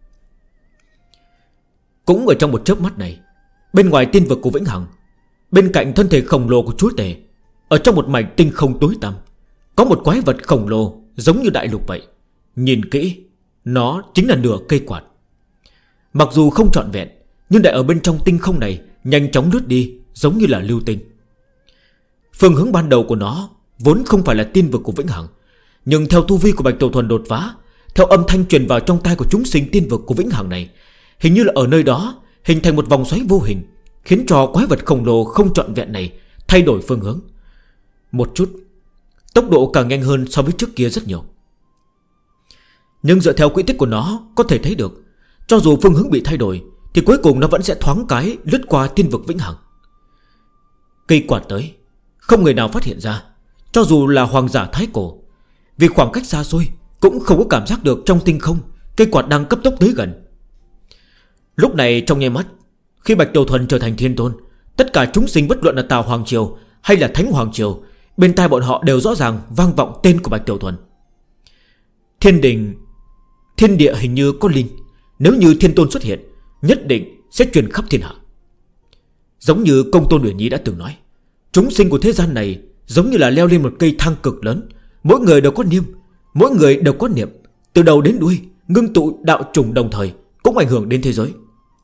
Cũng ở trong một chớp mắt này, bên ngoài tiên vực của Vĩnh Hằng, bên cạnh thân thể khổng lồ của chúa tể, ở trong một mảnh tinh không tối tăm, có một quái vật khổng lồ giống như đại lục vậy. Nhìn kỹ, nó chính là nửa cây quạt. Mặc dù không trọn vẹn, nhưng lại ở bên trong tinh không này nhanh chóng lướt đi, giống như là lưu tinh. Phương hướng ban đầu của nó vốn không phải là tiên vực của Vĩnh Hằng, nhưng theo tu vi của Bạch Tiểu Thuần đột phá, theo âm thanh truyền vào trong tai của chúng sinh tiên vực của Vĩnh Hằng này, hình như là ở nơi đó hình thành một vòng xoáy vô hình, khiến cho quái vật khổng lồ không trọn vẹn này thay đổi phương hướng. Một chút, tốc độ càng nhanh hơn so với trước kia rất nhiều. Nhưng dựa theo quỹ tích của nó có thể thấy được, cho dù phương hướng bị thay đổi thì cuối cùng nó vẫn sẽ thoáng cái lướt qua tiên vực Vĩnh Hằng. Cây quạt tới, không người nào phát hiện ra, cho dù là hoàng giả thái cổ, vì khoảng cách xa xôi cũng không có cảm giác được trong tinh không cây quạt đang cấp tốc tới gần. Lúc này trong nháy mắt, khi Bạch Tiểu Thuần trở thành thiên tôn, tất cả chúng sinh bất luận là Tà Hoàng Triều hay là Thánh Hoàng Triều, bên tai bọn họ đều rõ ràng vang vọng tên của Bạch Tiểu Thuần. Thiên đình, thiên địa hình như có linh, nếu như thiên tôn xuất hiện, nhất định sẽ truyền khắp thiên hạ. Giống như Công tôn Uyển Nhi đã từng nói, chúng sinh của thế gian này giống như là leo lên một cây thang cực lớn, mỗi người đều có niêm, mỗi người đều có niệm, từ đầu đến đuôi ngưng tụ đạo trùng đồng thời, cũng ảnh hưởng đến thế giới.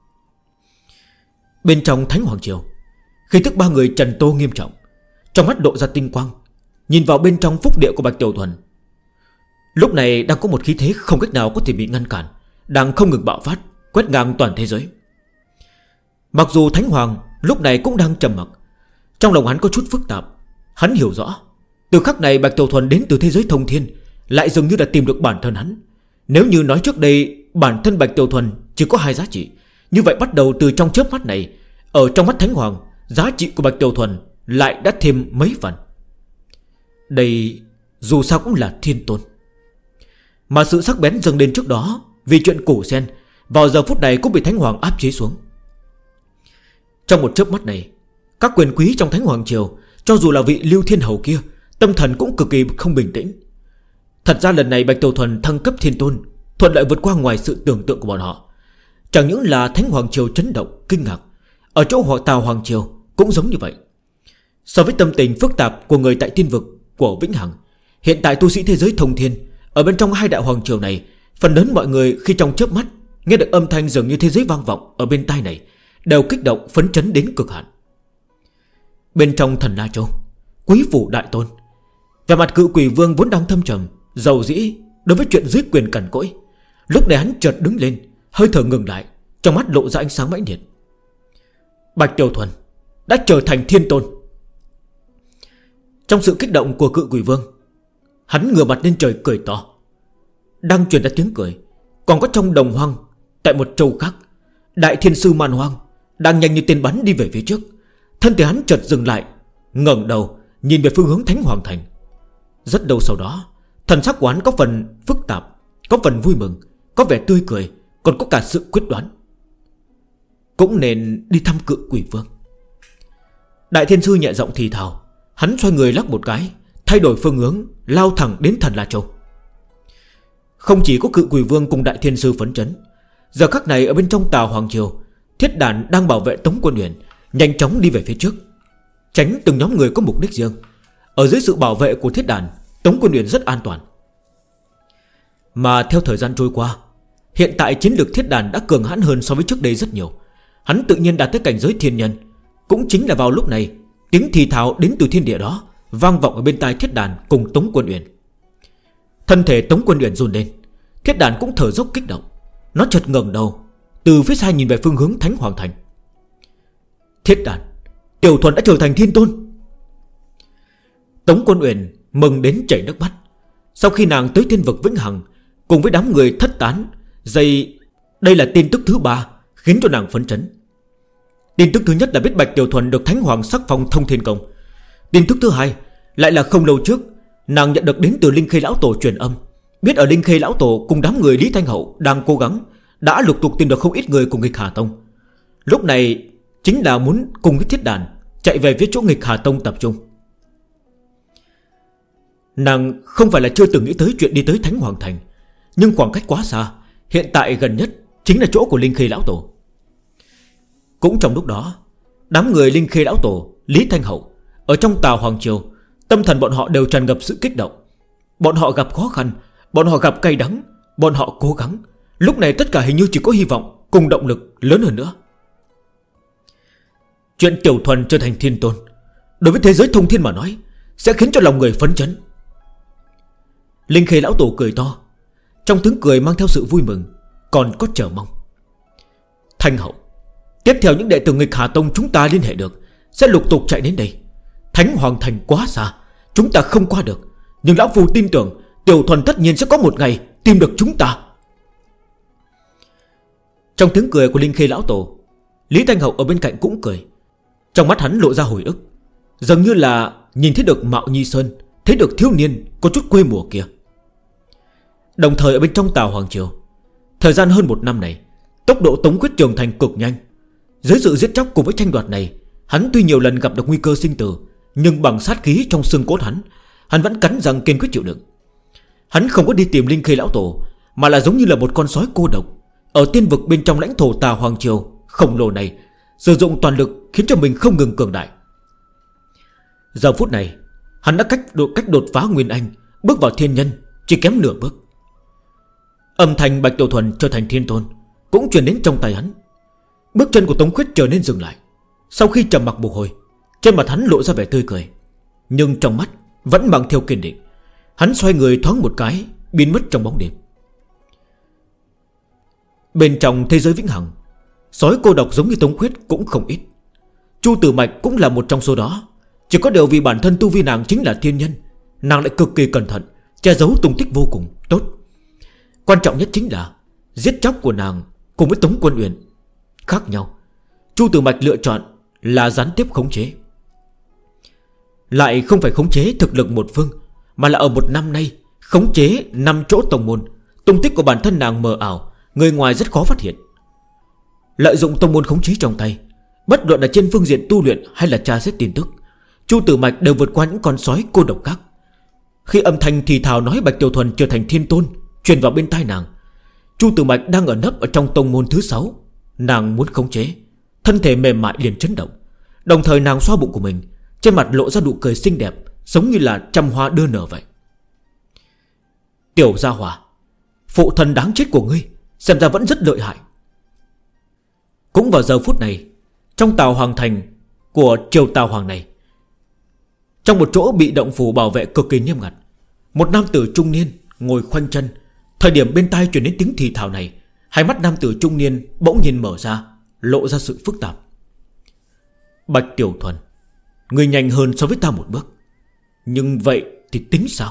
Bên trong Thánh Hoàng Triều, khí tức ba người trần tô nghiêm trọng, trong mắt độ ra tinh quang, nhìn vào bên trong phúc địa của Bạch Tiểu Thuần. Lúc này đang có một khí thế không cách nào có thể bị ngăn cản, đang không ngừng bạo phát, quét ngang toàn thế giới. Mặc dù Thánh Hoàng lúc này cũng đang trầm mặc, trong lòng hắn có chút phức tạp. Hắn hiểu rõ, từ khắc này Bạch Tiểu Thuần đến từ thế giới thông thiên, lại dường như đã tìm được bản thân hắn. Nếu như nói trước đây bản thân Bạch Tiểu Thuần chỉ có 2 giá trị, như vậy bắt đầu từ trong chớp mắt này, ở trong mắt Thánh Hoàng, giá trị của Bạch Tiểu Thuần lại đã thêm mấy phần. Đây dù sao cũng là thiên tôn, mà sự sắc bén dâng lên trước đó vì chuyện cổ sen, vào giờ phút này cũng bị Thánh Hoàng áp chế xuống. Trong một chớp mắt này, các quyền quý trong Thánh Hoàng Triều Cho dù là vị Lưu Thiên Hầu kia, tâm thần cũng cực kỳ không bình tĩnh. Thật ra lần này Bạch Tiểu Thuần thăng cấp thiên tôn thuận lợi vượt qua ngoài sự tưởng tượng của bọn họ. Chẳng những là Thánh Hoàng Triều chấn động, kinh ngạc, ở chỗ Tào Hoàng Triều cũng giống như vậy. So với tâm tình phức tạp của người tại tiên vực của Vĩnh Hằng, hiện tại tu sĩ thế giới thông thiên ở bên trong hai đại hoàng triều này, phần lớn mọi người khi trong chớp mắt nghe được âm thanh dường như thế giới vang vọng ở bên tai này, đều kích động phấn chấn đến cực hạn. Bên trong Thần La Châu, Quý phủ đại tôn, vẻ mặt Cự Quỷ Vương vốn đang thâm trầm, dầu dĩ đối với chuyện dưới quyền cằn cỗi, lúc này hắn chợt đứng lên, hơi thở ngừng lại, trong mắt lộ ra ánh sáng mãnh liệt. Bạch Tiểu Thuần đã trở thành thiên tôn. Trong sự kích động của Cự Quỷ Vương, hắn ngửa mặt lên trời cười to. Đang truyền ra tiếng cười, còn có trong đồng hoang, tại một châu khác, Đại Thiên Sư Man Hoang đang nhanh như tên bắn đi về phía trước. Thân thể hắn chợt dừng lại, ngẩng đầu nhìn về phương hướng Thánh Hoàng Thành. Rất lâu sau đó, thần sắc của hắn có phần phức tạp, có phần vui mừng, có vẻ tươi cười, còn có cả sự quyết đoán. Cũng nên đi thăm Cự Quỷ Vương. Đại Thiên Sư nhẹ giọng thì thào. Hắn xoay người lắc một cái, thay đổi phương hướng, lao thẳng đến Thần La Châu. Không chỉ có Cự Quỷ Vương cùng Đại Thiên Sư phấn chấn, giờ khắc này ở bên trong Tào Hoàng Triều, Thiết Đàn đang bảo vệ Tống Quân Uyển nhanh chóng đi về phía trước, tránh từng nhóm người có mục đích riêng. Ở dưới sự bảo vệ của Thiết Đàn, Tống Quân Uyển rất an toàn. Mà theo thời gian trôi qua, hiện tại chiến lược Thiết Đàn đã cường hãn hơn so với trước đây rất nhiều. Hắn tự nhiên đạt tới cảnh giới thiên nhân. Cũng chính là vào lúc này, tiếng thì thào đến từ thiên địa đó vang vọng ở bên tai Thiết Đàn cùng Tống Quân Uyển. Thân thể Tống Quân Uyển run lên, Thiết Đàn cũng thở dốc kích động. Nó chợt ngẩng đầu, từ phía xa nhìn về phương hướng Thánh Hoàng Thành. Thiết Đàn, Tiểu Thuần đã trở thành thiên tôn. Tống Quân Uyển mừng đến chảy nước mắt. Sau khi nàng tới thiên vực Vĩnh Hằng cùng với đám người thất tán, đây là tin tức thứ 3 khiến cho nàng phấn chấn. Tin tức thứ nhất là biết Bạch Tiểu Thuần được Thánh Hoàng sắc phong thông thiên công. Tin tức thứ 2 lại là không lâu trước nàng nhận được đến từ Linh Khê Lão Tổ truyền âm, biết ở Linh Khê Lão Tổ cùng đám người Lý Thanh Hậu đang cố gắng, đã lục tục tìm được không ít người cùng nghịch Hà Tông. Lúc này chính là muốn cùng với Thiết Đàn chạy về phía chỗ nghịch Hà Tông tập trung. Nàng không phải là chưa từng nghĩ tới chuyện đi tới Thánh Hoàng Thành, nhưng khoảng cách quá xa, hiện tại gần nhất chính là chỗ của Linh Khê Lão Tổ. Cũng trong lúc đó, đám người Linh Khê Lão Tổ, Lý Thanh Hậu ở trong Tào Hoàng Triều, tâm thần bọn họ đều tràn ngập sự kích động. Bọn họ gặp khó khăn, bọn họ gặp cay đắng, bọn họ cố gắng. Lúc này tất cả hình như chỉ có hy vọng cùng động lực lớn hơn nữa. Chuyện Tiểu Thuần trở thành thiên tôn đối với thế giới thông thiên mà nói sẽ khiến cho lòng người phấn chấn. Linh Khê Lão Tổ cười to, trong tiếng cười mang theo sự vui mừng, còn có chờ mong. Thanh Hậu, tiếp theo những đệ tử nghịch Hà Tông chúng ta liên hệ được sẽ lục tục chạy đến đây. Thánh Hoàng Thành quá xa, chúng ta không qua được, nhưng Lão Phu tin tưởng Tiểu Thuần tất nhiên sẽ có một ngày tìm được chúng ta. Trong tiếng cười của Linh Khê Lão Tổ, Lý Thanh Hậu ở bên cạnh cũng cười. Trong mắt hắn lộ ra hồi ức, dường như là nhìn thấy được Mạo Nhi Sơn, thấy được thiếu niên có chút quê mùa kia. Đồng thời ở bên trong Tào Hoàng Triều, thời gian hơn 1 năm này, tốc độ Tống Quyết trưởng thành cực nhanh. Dưới sự giết chóc cùng với tranh đoạt này, hắn tuy nhiều lần gặp được nguy cơ sinh tử, nhưng bằng sát khí trong xương cốt hắn vẫn cắn răng kiên quyết chịu đựng. Hắn không có đi tìm Linh Khê Lão Tổ, mà là giống như là một con sói cô độc ở tiên vực bên trong lãnh thổ Tào Hoàng Triều khổng lồ này, sử dụng toàn lực khiến cho mình không ngừng cường đại. Giờ phút này, hắn đã cách đột phá Nguyên Anh, bước vào thiên nhân, chỉ kém nửa bước. Âm thanh Bạch Tiểu Thuần trở thành thiên tôn cũng truyền đến trong tay hắn. Bước chân của Tống Khuyết trở nên dừng lại. Sau khi trầm mặc một hồi, trên mặt hắn lộ ra vẻ tươi cười, nhưng trong mắt vẫn mang theo kiên định. Hắn xoay người thoáng một cái, biến mất trong bóng đêm. Bên trong thế giới vĩnh hằng, sói cô độc giống như Tống Khuyết cũng không ít. Chu Tử Mạch cũng là một trong số đó. Chỉ có điều vì bản thân tu vi nàng chính là thiên nhân, nàng lại cực kỳ cẩn thận, che giấu tung tích vô cùng tốt. Quan trọng nhất chính là giết chóc của nàng cùng với Tống Quân Uyển khác nhau. Chu Tử Mạch lựa chọn là gián tiếp khống chế, lại không phải khống chế thực lực một phương, mà là ở 1 năm nay khống chế 5 chỗ tông môn. Tung tích của bản thân nàng mờ ảo, người ngoài rất khó phát hiện. Lợi dụng tông môn khống chế trong tay, bất luận là trên phương diện tu luyện hay là tra xét tin tức, Chu Tử Mạch đều vượt qua những con sói cô độc khác. Khi âm thanh thì thào nói Bạch Tiểu Thuần trở thành thiên tôn truyền vào bên tai nàng, Chu Tử Mạch đang ở nấp ở trong tông môn thứ 6. Nàng muốn khống chế, thân thể mềm mại liền chấn động. Đồng thời nàng xoa bụng của mình, trên mặt lộ ra nụ cười xinh đẹp, giống như là trăm hoa đưa nở vậy. Tiểu gia hỏa, phụ thân đáng chết của ngươi xem ra vẫn rất lợi hại. Cũng vào giờ phút này, trong Tào Hoàng thành của triều Tào Hoàng này, trong một chỗ bị động phủ bảo vệ cực kỳ nghiêm ngặt, một nam tử trung niên ngồi khoanh chân. Thời điểm bên tai truyền đến tiếng thì thào này, hai mắt nam tử trung niên bỗng nhiên mở ra, lộ ra sự phức tạp. Bạch Tiểu Thuần, ngươi nhanh hơn so với ta một bước, nhưng vậy thì tính sao?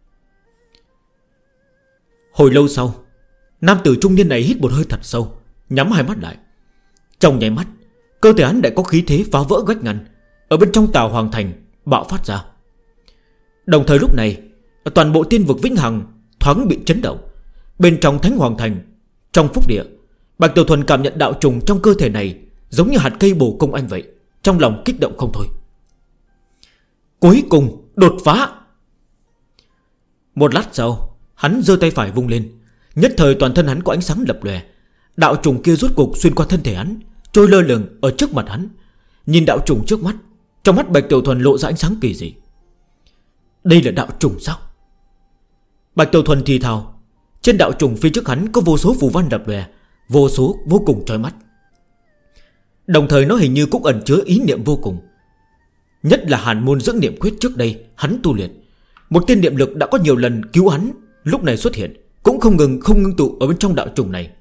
Hồi lâu sau, nam tử trung niên này hít một hơi thật sâu, nhắm hai mắt lại. Trong nháy mắt, cơ thể hắn đã có khí thế phá vỡ vách ngăn ở bên trong Tào Hoàng thành bạo phát ra. Đồng thời lúc này, toàn bộ tiên vực Vĩnh Hằng thoáng bị chấn động. Bên trong Thánh Hoàng thành, trong phúc địa, Bạch Tiểu Thuần cảm nhận đạo trùng trong cơ thể này giống như hạt cây bổ công anh vậy, trong lòng kích động không thôi. Cuối cùng đột phá. Một lát sau, hắn giơ tay phải vung lên, nhất thời toàn thân hắn có ánh sáng lập lòe. Đạo trùng kia rút cục xuyên qua thân thể hắn, trôi lơ lửng ở trước mặt hắn. Nhìn đạo trùng trước mắt, trong mắt Bạch Tiểu Thuần lộ ra ánh sáng kỳ dị. Đây là đạo trùng sao? Bạch Tiểu Thuần thì thào. Trên đạo trùng phía trước hắn có vô số phù văn lập lòe, vô số vô cùng chói mắt. Đồng thời nó hình như cũng ẩn chứa ý niệm vô cùng. Nhất là hàn môn dưỡng niệm quyết trước đây hắn tu luyện. Một tiên niệm lực đã có nhiều lần cứu hắn, lúc này xuất hiện, cũng không ngừng tụ ở bên trong đạo trùng này.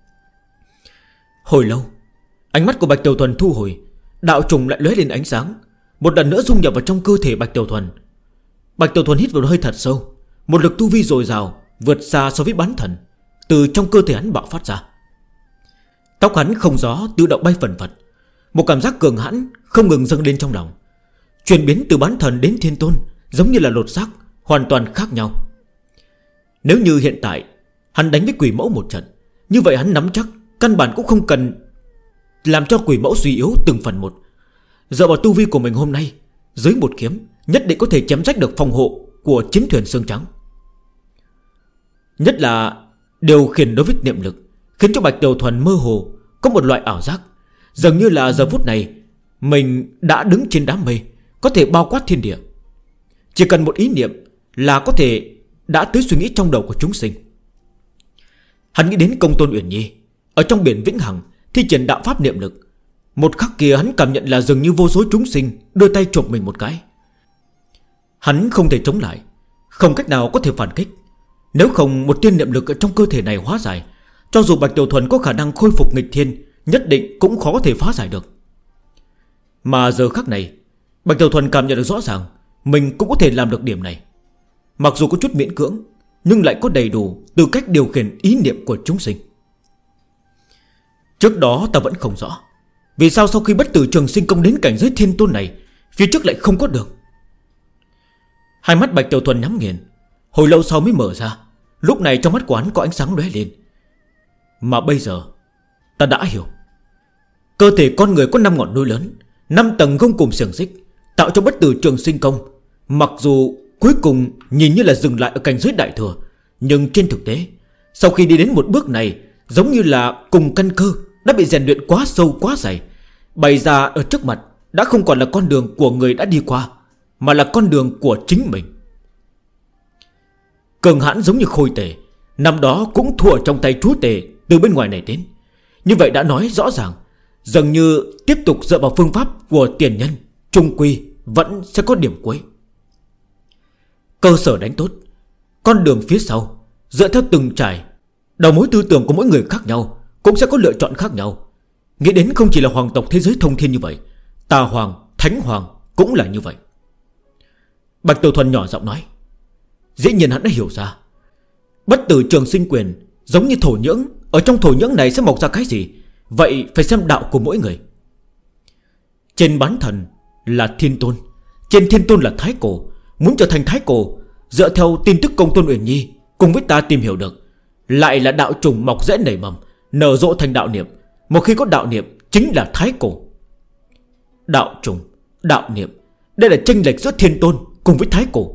Hồi lâu, ánh mắt của Bạch Tiểu Thuần thu hồi, đạo trùng lại lóe lên ánh sáng, một lần nữa dung nhập vào trong cơ thể Bạch Tiểu Thuần. Bạch Tiểu Thuần hít một hơi thật sâu, một lực tu vi dồi dào vượt xa so với bán thần từ trong cơ thể hắn bạo phát ra. Tóc hắn không gió tự động bay phần phật, một cảm giác cường hãn không ngừng dâng lên trong lòng. Chuyển biến từ bán thần đến thiên tôn giống như là lột xác, hoàn toàn khác nhau. Nếu như hiện tại hắn đánh với quỷ mẫu một trận, như vậy hắn nắm chắc căn bản cũng không cần làm cho quỷ mẫu suy yếu từng phần một. Dựa vào tu vi của mình hôm nay, dưới một kiếm nhất định có thể chém rách được phòng hộ của chiến thuyền xương trắng. Nhất là điều khiển đối với niệm lực khiến cho Bạch Tiểu Thuần mơ hồ có một loại ảo giác, dường như là giờ phút này mình đã đứng trên đám mây, có thể bao quát thiên địa. Chỉ cần một ý niệm là có thể đã tới suy nghĩ trong đầu của chúng sinh. Hắn nghĩ đến Công Tôn Uyển Nhi ở trong biển Vĩnh Hằng thi triển đạo pháp niệm lực. Một khắc kia hắn cảm nhận là dường như vô số chúng sinh đưa tay chộp mình một cái. Hắn không thể chống lại, không cách nào có thể phản kích. Nếu không một tiên niệm lực ở trong cơ thể này hóa giải, cho dù Bạch Tiểu Thuần có khả năng khôi phục nghịch thiên, nhất định cũng khó có thể phá giải được. Mà giờ khắc này, Bạch Tiểu Thuần cảm nhận được rõ ràng mình cũng có thể làm được điểm này. Mặc dù có chút miễn cưỡng, nhưng lại có đầy đủ tư cách điều khiển ý niệm của chúng sinh. Trước đó ta vẫn không rõ vì sao sau khi bất tử trường sinh công đến cảnh giới thiên tôn này, phía trước lại không có đường. Hai mắt Bạch Tiểu Thuần nhắm nghiền, hồi lâu sau mới mở ra. Lúc này trong mắt của hắn có ánh sáng lóe lên. Mà bây giờ ta đã hiểu. Cơ thể con người có 5 ngọn núi lớn, 5 tầng gông cùm xiềng xích, tạo cho bất tử trường sinh công. Mặc dù cuối cùng nhìn như là dừng lại ở cảnh giới đại thừa, nhưng trên thực tế sau khi đi đến một bước này, giống như là cùng căn cơ đã bị rèn luyện quá sâu quá dày, bày ra ở trước mặt đã không còn là con đường của người đã đi qua, mà là con đường của chính mình. Cường hãn giống như Khôi Tề, năm đó cũng thua trong tay chúa Tề từ bên ngoài này đến. Như vậy đã nói rõ ràng, dường như tiếp tục dựa vào phương pháp của tiền nhân, trung quy vẫn sẽ có điểm cuối. Cơ sở đánh tốt, con đường phía sau dựa theo từng trải, đầu mối tư tưởng của mỗi người khác nhau, cũng sẽ có lựa chọn khác nhau. Nghĩ đến không chỉ là hoàng tộc thế giới thông thiên như vậy, Tà Hoàng, Thánh Hoàng cũng là như vậy. Bạch Tiểu Thuần nhỏ giọng nói. Dĩ nhiên hắn đã hiểu ra, bất tử trường sinh quyền giống như thổ nhưỡng, ở trong thổ nhưỡng này sẽ mọc ra cái gì, vậy phải xem đạo của mỗi người. Trên bán thần là thiên tôn, trên thiên tôn là thái cổ. Muốn trở thành thái cổ, dựa theo tin tức Công Tôn Uyển Nhi cùng với ta tìm hiểu được, lại là đạo trùng mọc rễ nảy mầm, nở rộ thành đạo niệm. Một khi có đạo niệm chính là thái cổ. Đạo trùng, đạo niệm, Đây là chênh lệch giữa Thiên Tôn cùng với Thái Cổ.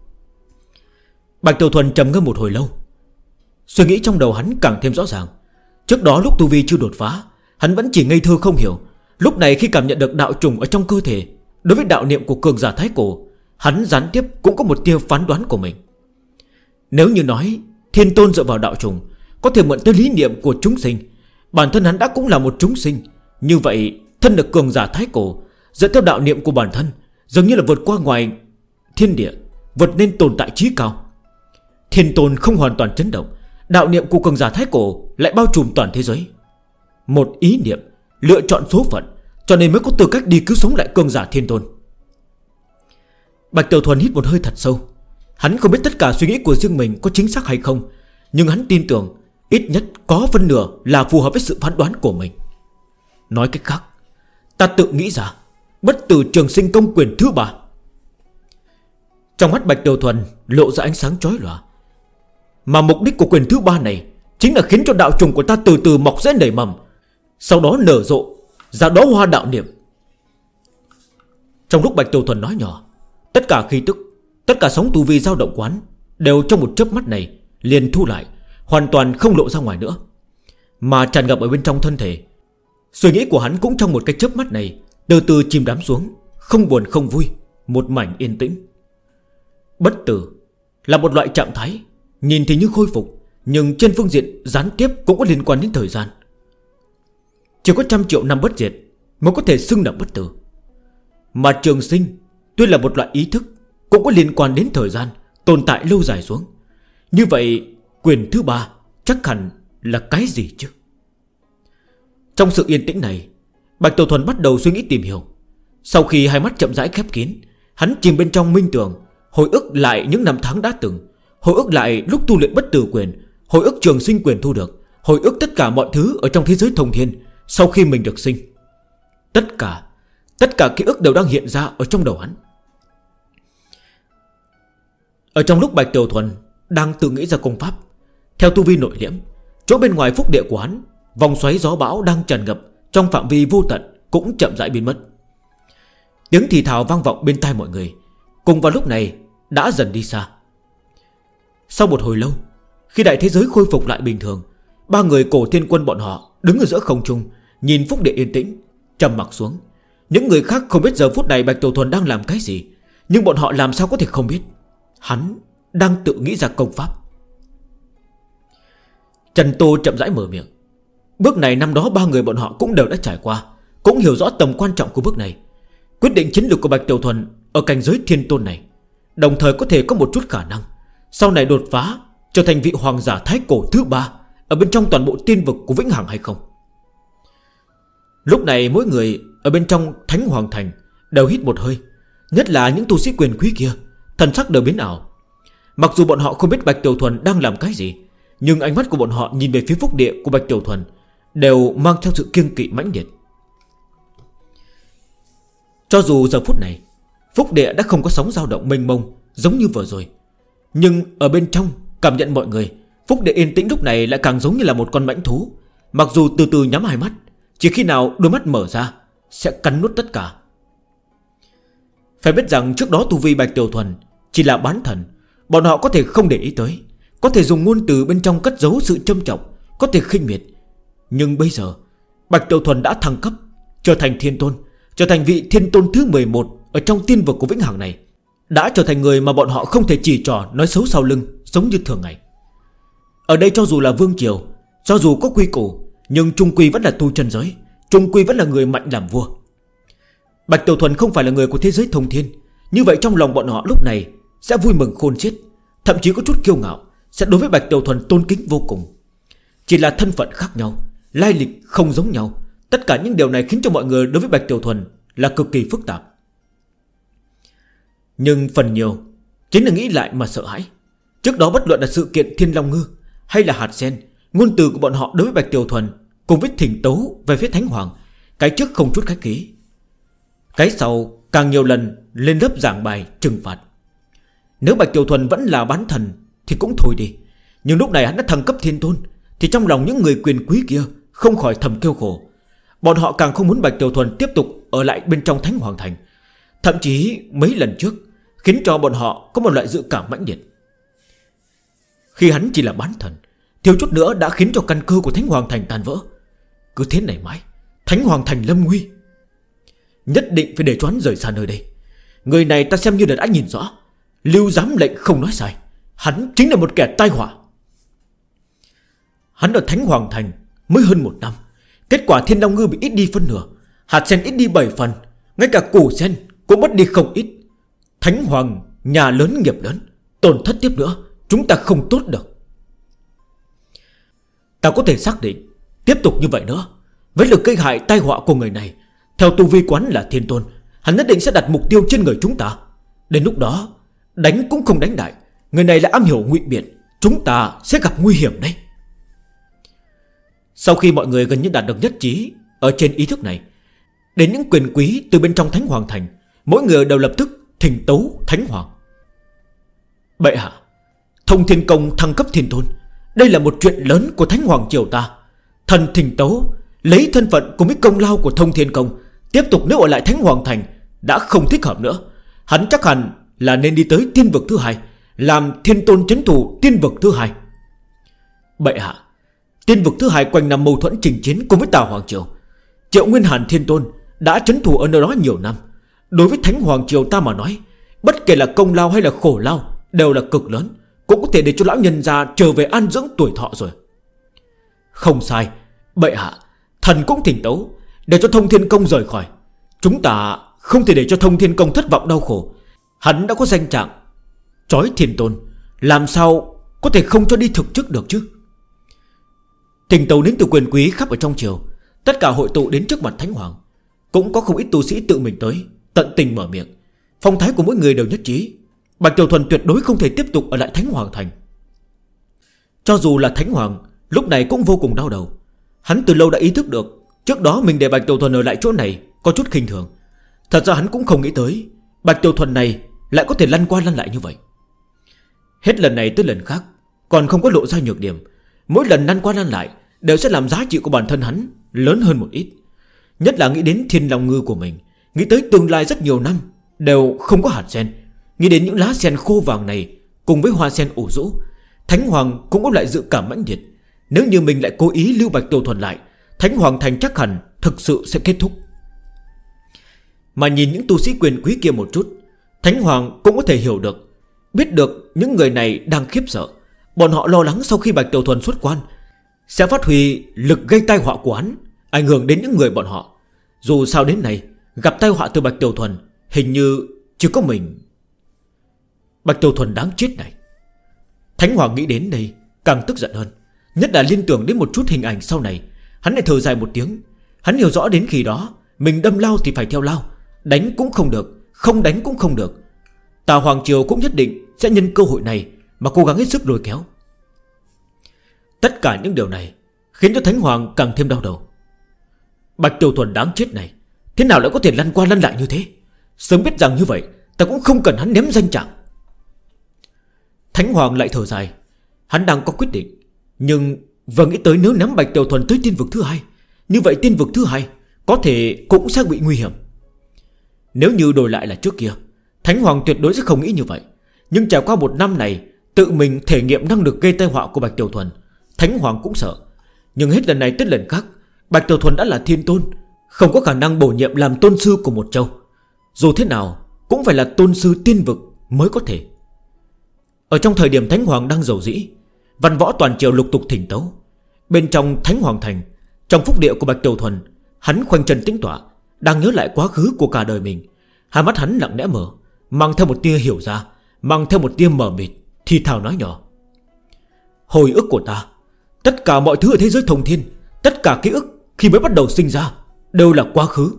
Bạch Tiểu Thuần trầm ngâm một hồi lâu. Suy nghĩ trong đầu hắn càng thêm rõ ràng. Trước đó lúc tu vi chưa đột phá, hắn vẫn chỉ ngây thơ không hiểu. Lúc này khi cảm nhận được đạo trùng ở trong cơ thể, đối với đạo niệm của cường giả Thái Cổ, hắn gián tiếp cũng có một tia phán đoán của mình. Nếu như nói Thiên Tôn dựa vào đạo trùng có thể mượn tới lý niệm của chúng sinh, bản thân hắn đã cũng là một chúng sinh. Như vậy thân được cường giả Thái Cổ dựa theo đạo niệm của bản thân, dường như là vượt qua ngoài thiên địa, vượt nên tồn tại trí cao. Thiên Tôn không hoàn toàn chấn động, đạo niệm của cường giả Thái Cổ lại bao trùm toàn thế giới. Một ý niệm lựa chọn số phận, cho nên mới có tư cách đi cứu sống lại cường giả Thiên Tôn. Bạch Tiểu Thuần hít một hơi thật sâu. Hắn không biết tất cả suy nghĩ của riêng mình có chính xác hay không, nhưng hắn tin tưởng ít nhất có phân nửa là phù hợp với sự phán đoán của mình. Nói cách khác, ta tự nghĩ ra bất tử trường sinh công quyền thứ 3. Trong mắt Bạch Tiểu Thuần lộ ra ánh sáng chói lòa. Mà mục đích của quyền thứ 3 này chính là khiến cho đạo trùng của ta từ từ mọc rễ nảy mầm, sau đó nở rộ ra đó hoa đạo niệm. Trong lúc Bạch Tiểu Thuần nói nhỏ, tất cả khí tức, tất cả sóng tu vi dao động quán đều trong một chớp mắt này liền thu lại, hoàn toàn không lộ ra ngoài nữa, mà tràn ngập ở bên trong thân thể. Suy nghĩ của hắn cũng trong một cái chớp mắt này từ từ chìm đắm xuống, không buồn không vui, một mảnh yên tĩnh. Bất tử là một loại trạng thái nhìn thì như khôi phục, nhưng trên phương diện gián tiếp cũng có liên quan đến thời gian. Chỉ có 100 triệu năm bất diệt mới có thể xưng là bất tử. Mà trường sinh tuy là một loại ý thức, cũng có liên quan đến thời gian, tồn tại lâu dài xuống. Như vậy quyền thứ 3 chắc hẳn là cái gì chứ? Trong sự yên tĩnh này, Bạch Tiểu Thuần bắt đầu suy nghĩ tìm hiểu. Sau khi hai mắt chậm rãi khép kín, hắn chìm bên trong minh tưởng, hồi ức lại những năm tháng đã từng, hồi ức lại lúc tu luyện bất tử quyền, hồi ức trường sinh quyền thu được, hồi ức tất cả mọi thứ ở trong thế giới thông thiên sau khi mình được sinh. Tất cả ký ức đều đang hiện ra ở trong đầu hắn. Ở trong lúc Bạch Tiểu Thuần đang tự nghĩ ra công pháp, theo tu vi nội liễm, chỗ bên ngoài phúc địa của hắn, vòng xoáy gió bão đang tràn ngập trong phạm vi vô tận cũng chậm rãi biến mất. Tiếng thì thào vang vọng bên tai mọi người, cùng vào lúc này đã dần đi xa. Sau một hồi lâu, khi đại thế giới khôi phục lại bình thường, ba người cổ thiên quân bọn họ đứng ở giữa không trung, nhìn phúc địa yên tĩnh, trầm mặc xuống. Những người khác không biết giờ phút này Bạch Tiểu Thuần đang làm cái gì, nhưng bọn họ làm sao có thể không biết hắn đang tự nghĩ ra công pháp. Trần Tô chậm rãi mở miệng. Bước này năm đó ba người bọn họ cũng đều đã trải qua, cũng hiểu rõ tầm quan trọng của bước này. Quyết định chiến lược của Bạch Tiểu Thuần ở cảnh giới Thiên Tôn này, đồng thời có thể có một chút khả năng sau này đột phá trở thành vị hoàng giả Thái Cổ thứ 3 ở bên trong toàn bộ tiên vực của Vĩnh Hằng hay không. Lúc này mỗi người ở bên trong Thánh Hoàng Thành đều hít một hơi, nhất là những tu sĩ quyền quý kia, thần sắc đều biến ảo. Mặc dù bọn họ không biết Bạch Tiểu Thuần đang làm cái gì, nhưng ánh mắt của bọn họ nhìn về phía phúc địa của Bạch Tiểu Thuần đều mang theo sự kiêng kỵ mãnh liệt. Cho dù giờ phút này phúc địa đã không có sóng dao động mênh mông giống như vừa rồi, nhưng ở bên trong cảm nhận mọi người, phúc địa yên tĩnh lúc này lại càng giống như là một con mãnh thú. Mặc dù từ từ nhắm hai mắt, chỉ khi nào đôi mắt mở ra sẽ cắn nuốt tất cả. Phải biết rằng trước đó tu vi Bạch Tiểu Thuần chỉ là bán thần, bọn họ có thể không để ý tới, có thể dùng ngôn từ bên trong cất giấu sự châm trọng, có thể khinh miệt. Nhưng bây giờ Bạch Tiểu Thuần đã thăng cấp, trở thành Thiên Tôn, trở thành vị Thiên Tôn thứ 11 ở trong tiên vực của Vĩnh Hằng này, đã trở thành người mà bọn họ không thể chỉ trỏ nói xấu sau lưng giống như thường ngày. Ở đây cho dù là vương triều, cho dù có quy củ, nhưng chung quy vẫn là tu chân giới, chung quy vẫn là người mạnh làm vua. Bạch Tiểu Thuần không phải là người của thế giới thông thiên, như vậy trong lòng bọn họ lúc này sẽ vui mừng khôn xiết, thậm chí có chút kiêu ngạo, sẽ đối với Bạch Tiểu Thuần tôn kính vô cùng. Chỉ là thân phận khác nhau, lai lịch không giống nhau, tất cả những điều này khiến cho mọi người đối với Bạch Tiểu Thuần là cực kỳ phức tạp. Nhưng phần nhiều chính là nghĩ lại mà sợ hãi. Trước đó bất luận là sự kiện Thiên Long Ngư hay là hạt sen, ngôn từ của bọn họ đối với Bạch Tiểu Thuần cùng với thỉnh tấu về phía Thánh Hoàng, cái trước không chút khách khí, cái sau càng nhiều lần lên lớp giảng bài trừng phạt. Nếu Bạch Tiểu Thuần vẫn là bán thần thì cũng thôi đi, nhưng lúc này hắn đã thăng cấp Thiên Tôn, thì trong lòng những người quyền quý kia không khỏi thầm kêu khổ. Bọn họ càng không muốn Bạch Tiểu Thuần tiếp tục ở lại bên trong Thánh Hoàng Thành. thậm chí mấy lần trước khiến cho bọn họ có một loại dự cảm mãnh liệt. Khi hắn chỉ là bán thần, thiếu chút nữa đã khiến cho căn cơ của Thánh Hoàng Thành tan vỡ. Cứ thế này mãi, Thánh Hoàng Thành lâm nguy. Nhất định phải để cho hắn rời xa nơi đây. Người này ta xem như đã nhìn rõ. Lưu giám lệnh không nói sai, hắn chính là một kẻ tai họa. Hắn ở Thánh Hoàng Thành mới hơn 1 năm, kết quả Thiên Long Ngư bị ít đi phân nửa, hạt sen ít đi 7 phần, ngay cả củ sen cũng mất đi không ít. Thánh Hoàng nhà lớn nghiệp lớn, tổn thất tiếp nữa chúng ta không tốt được. Ta có thể xác định, tiếp tục như vậy nữa, với lực gây hại tai họa của người này, theo tu vi quán là Thiên Tôn, hắn nhất định sẽ đặt mục tiêu trên người chúng ta. Đến lúc đó đánh cũng không đánh đại, người này là am hiểu ngụy biện, chúng ta sẽ gặp nguy hiểm đấy. Sau khi mọi người gần như đạt được nhất trí ở trên ý thức này, đến những quyền quý từ bên trong Thánh Hoàng Thành, mỗi người đều lập tức thỉnh tấu Thánh Hoàng. Bệ hạ, Thông Thiên Công thăng cấp Thiên Tôn, đây là một chuyện lớn của Thánh Hoàng triều ta. Thần thỉnh tấu lấy thân phận cùng với công lao của Thông Thiên Công, tiếp tục nếu ở lại Thánh Hoàng Thành đã không thích hợp nữa. Hắn chắc hẳn là nên đi tới tiên vực thứ 2, làm Thiên Tôn trấn thủ tiên vực thứ 2. Bệ hạ, tiên vực thứ 2 quanh năm mâu thuẫn chinh chiến cùng với Tào Hoàng triều. Triệu Nguyên Hàn Thiên Tôn đã trấn thủ ở nơi đó nhiều năm. Đối với Thánh Hoàng triều ta mà nói, bất kể là công lao hay là khổ lao đều là cực lớn, cũng có thể để cho lão nhân già trở về an dưỡng tuổi thọ rồi. Không sai, bệ hạ, thần cũng thỉnh tấu để cho Thông Thiên Công rời khỏi. Chúng ta không thể để cho Thông Thiên Công thất vọng đau khổ. Hắn đã có danh trạng chói Thiên Tôn, làm sao có thể không cho đi thực chức được chứ. Thỉnh tấu đến từ quyền quý khắp ở trong triều, tất cả hội tụ đến trước mặt Thánh Hoàng. Cũng có không ít tu sĩ tự mình tới, tận tình mở miệng. Phong thái của mỗi người đều nhất trí, Bạch Tiểu Thuần tuyệt đối không thể tiếp tục ở lại Thánh Hoàng Thành. Cho dù là Thánh Hoàng lúc này cũng vô cùng đau đầu. Hắn từ lâu đã ý thức được trước đó mình để Bạch Tiểu Thuần ở lại chỗ này có chút khinh thường. Thật ra hắn cũng không nghĩ tới Bạch Tiểu Thuần này lại có thể lăn qua lăn lại như vậy. Hết lần này tới lần khác còn không có lộ ra nhược điểm. Mỗi lần lăn qua lăn lại đều sẽ làm giá trị của bản thân hắn lớn hơn một ít. Nhất là nghĩ đến Thiên Long Ngư của mình, nghĩ tới tương lai rất nhiều năm đều không có hạt sen, nghĩ đến những lá sen khô vàng này cùng với hoa sen ủ rũ, Thánh Hoàng cũng có lại dự cảm mãnh liệt. Nếu như mình lại cố ý lưu Bạch Tiểu Thuần lại, Thánh Hoàng Thành chắc hẳn thực sự sẽ kết thúc. Mà nhìn những tu sĩ quyền quý kia một chút, Thánh Hoàng cũng có thể hiểu được, biết được những người này đang khiếp sợ. Bọn họ lo lắng sau khi Bạch Tiểu Thuần xuất quan sẽ phát huy lực gây tai họa của hắn, ảnh hưởng đến những người bọn họ. Dù sao đến nay gặp tai họa từ Bạch Tiểu Thuần hình như chỉ có mình. Bạch Tiểu Thuần đáng chết này. Thánh Hoàng nghĩ đến đây càng tức giận hơn, nhất là liên tưởng đến một chút hình ảnh sau này. Hắn lại thở dài một tiếng. Hắn hiểu rõ đến khi đó mình đâm lao thì phải theo lao, đánh cũng không được, không đánh cũng không được. Tào Hoàng triều cũng nhất định sẽ nhân cơ hội này mà cố gắng hết sức lôi kéo. Tất cả những điều này khiến cho Thánh Hoàng càng thêm đau đầu. Bạch Tiểu Thuần đáng chết này, thế nào lại có thể lăn qua lăn lại như thế? Sớm biết rằng như vậy ta cũng không cần hắn ném danh trạng. Thánh Hoàng lại thở dài. Hắn đang có quyết định, nhưng vừa nghĩ tới nếu ném Bạch Tiểu Thuần tới tiên vực thứ 2, như vậy tiên vực thứ 2 có thể cũng sẽ bị nguy hiểm. Nếu như đổi lại là trước kia, Thánh Hoàng tuyệt đối sẽ không nghĩ như vậy. Nhưng trải qua 1 năm này tự mình thể nghiệm năng lực gây tai họa của Bạch Tiểu Thuần, Thánh Hoàng cũng sợ. Nhưng hết lần này tới lần khác, Bạch Tiểu Thuần đã là Thiên Tôn, không có khả năng bổ nhiệm làm tôn sư của một châu. Dù thế nào cũng phải là tôn sư tiên vực mới có thể. Ở trong thời điểm Thánh Hoàng đang giàu dĩ, văn võ toàn triều lục tục thỉnh tấu. Bên trong Thánh Hoàng Thành, trong phúc địa của Bạch Tiểu Thuần, hắn khoanh chân tĩnh tọa, đang nhớ lại quá khứ của cả đời mình. Hai mắt hắn lặng lẽ mở, mang theo một tia hiểu ra, mang theo một tia mờ mịt, thì thào nói nhỏ. Hồi ức của ta, tất cả mọi thứ ở thế giới thông thiên, tất cả ký ức khi mới bắt đầu sinh ra đều là quá khứ.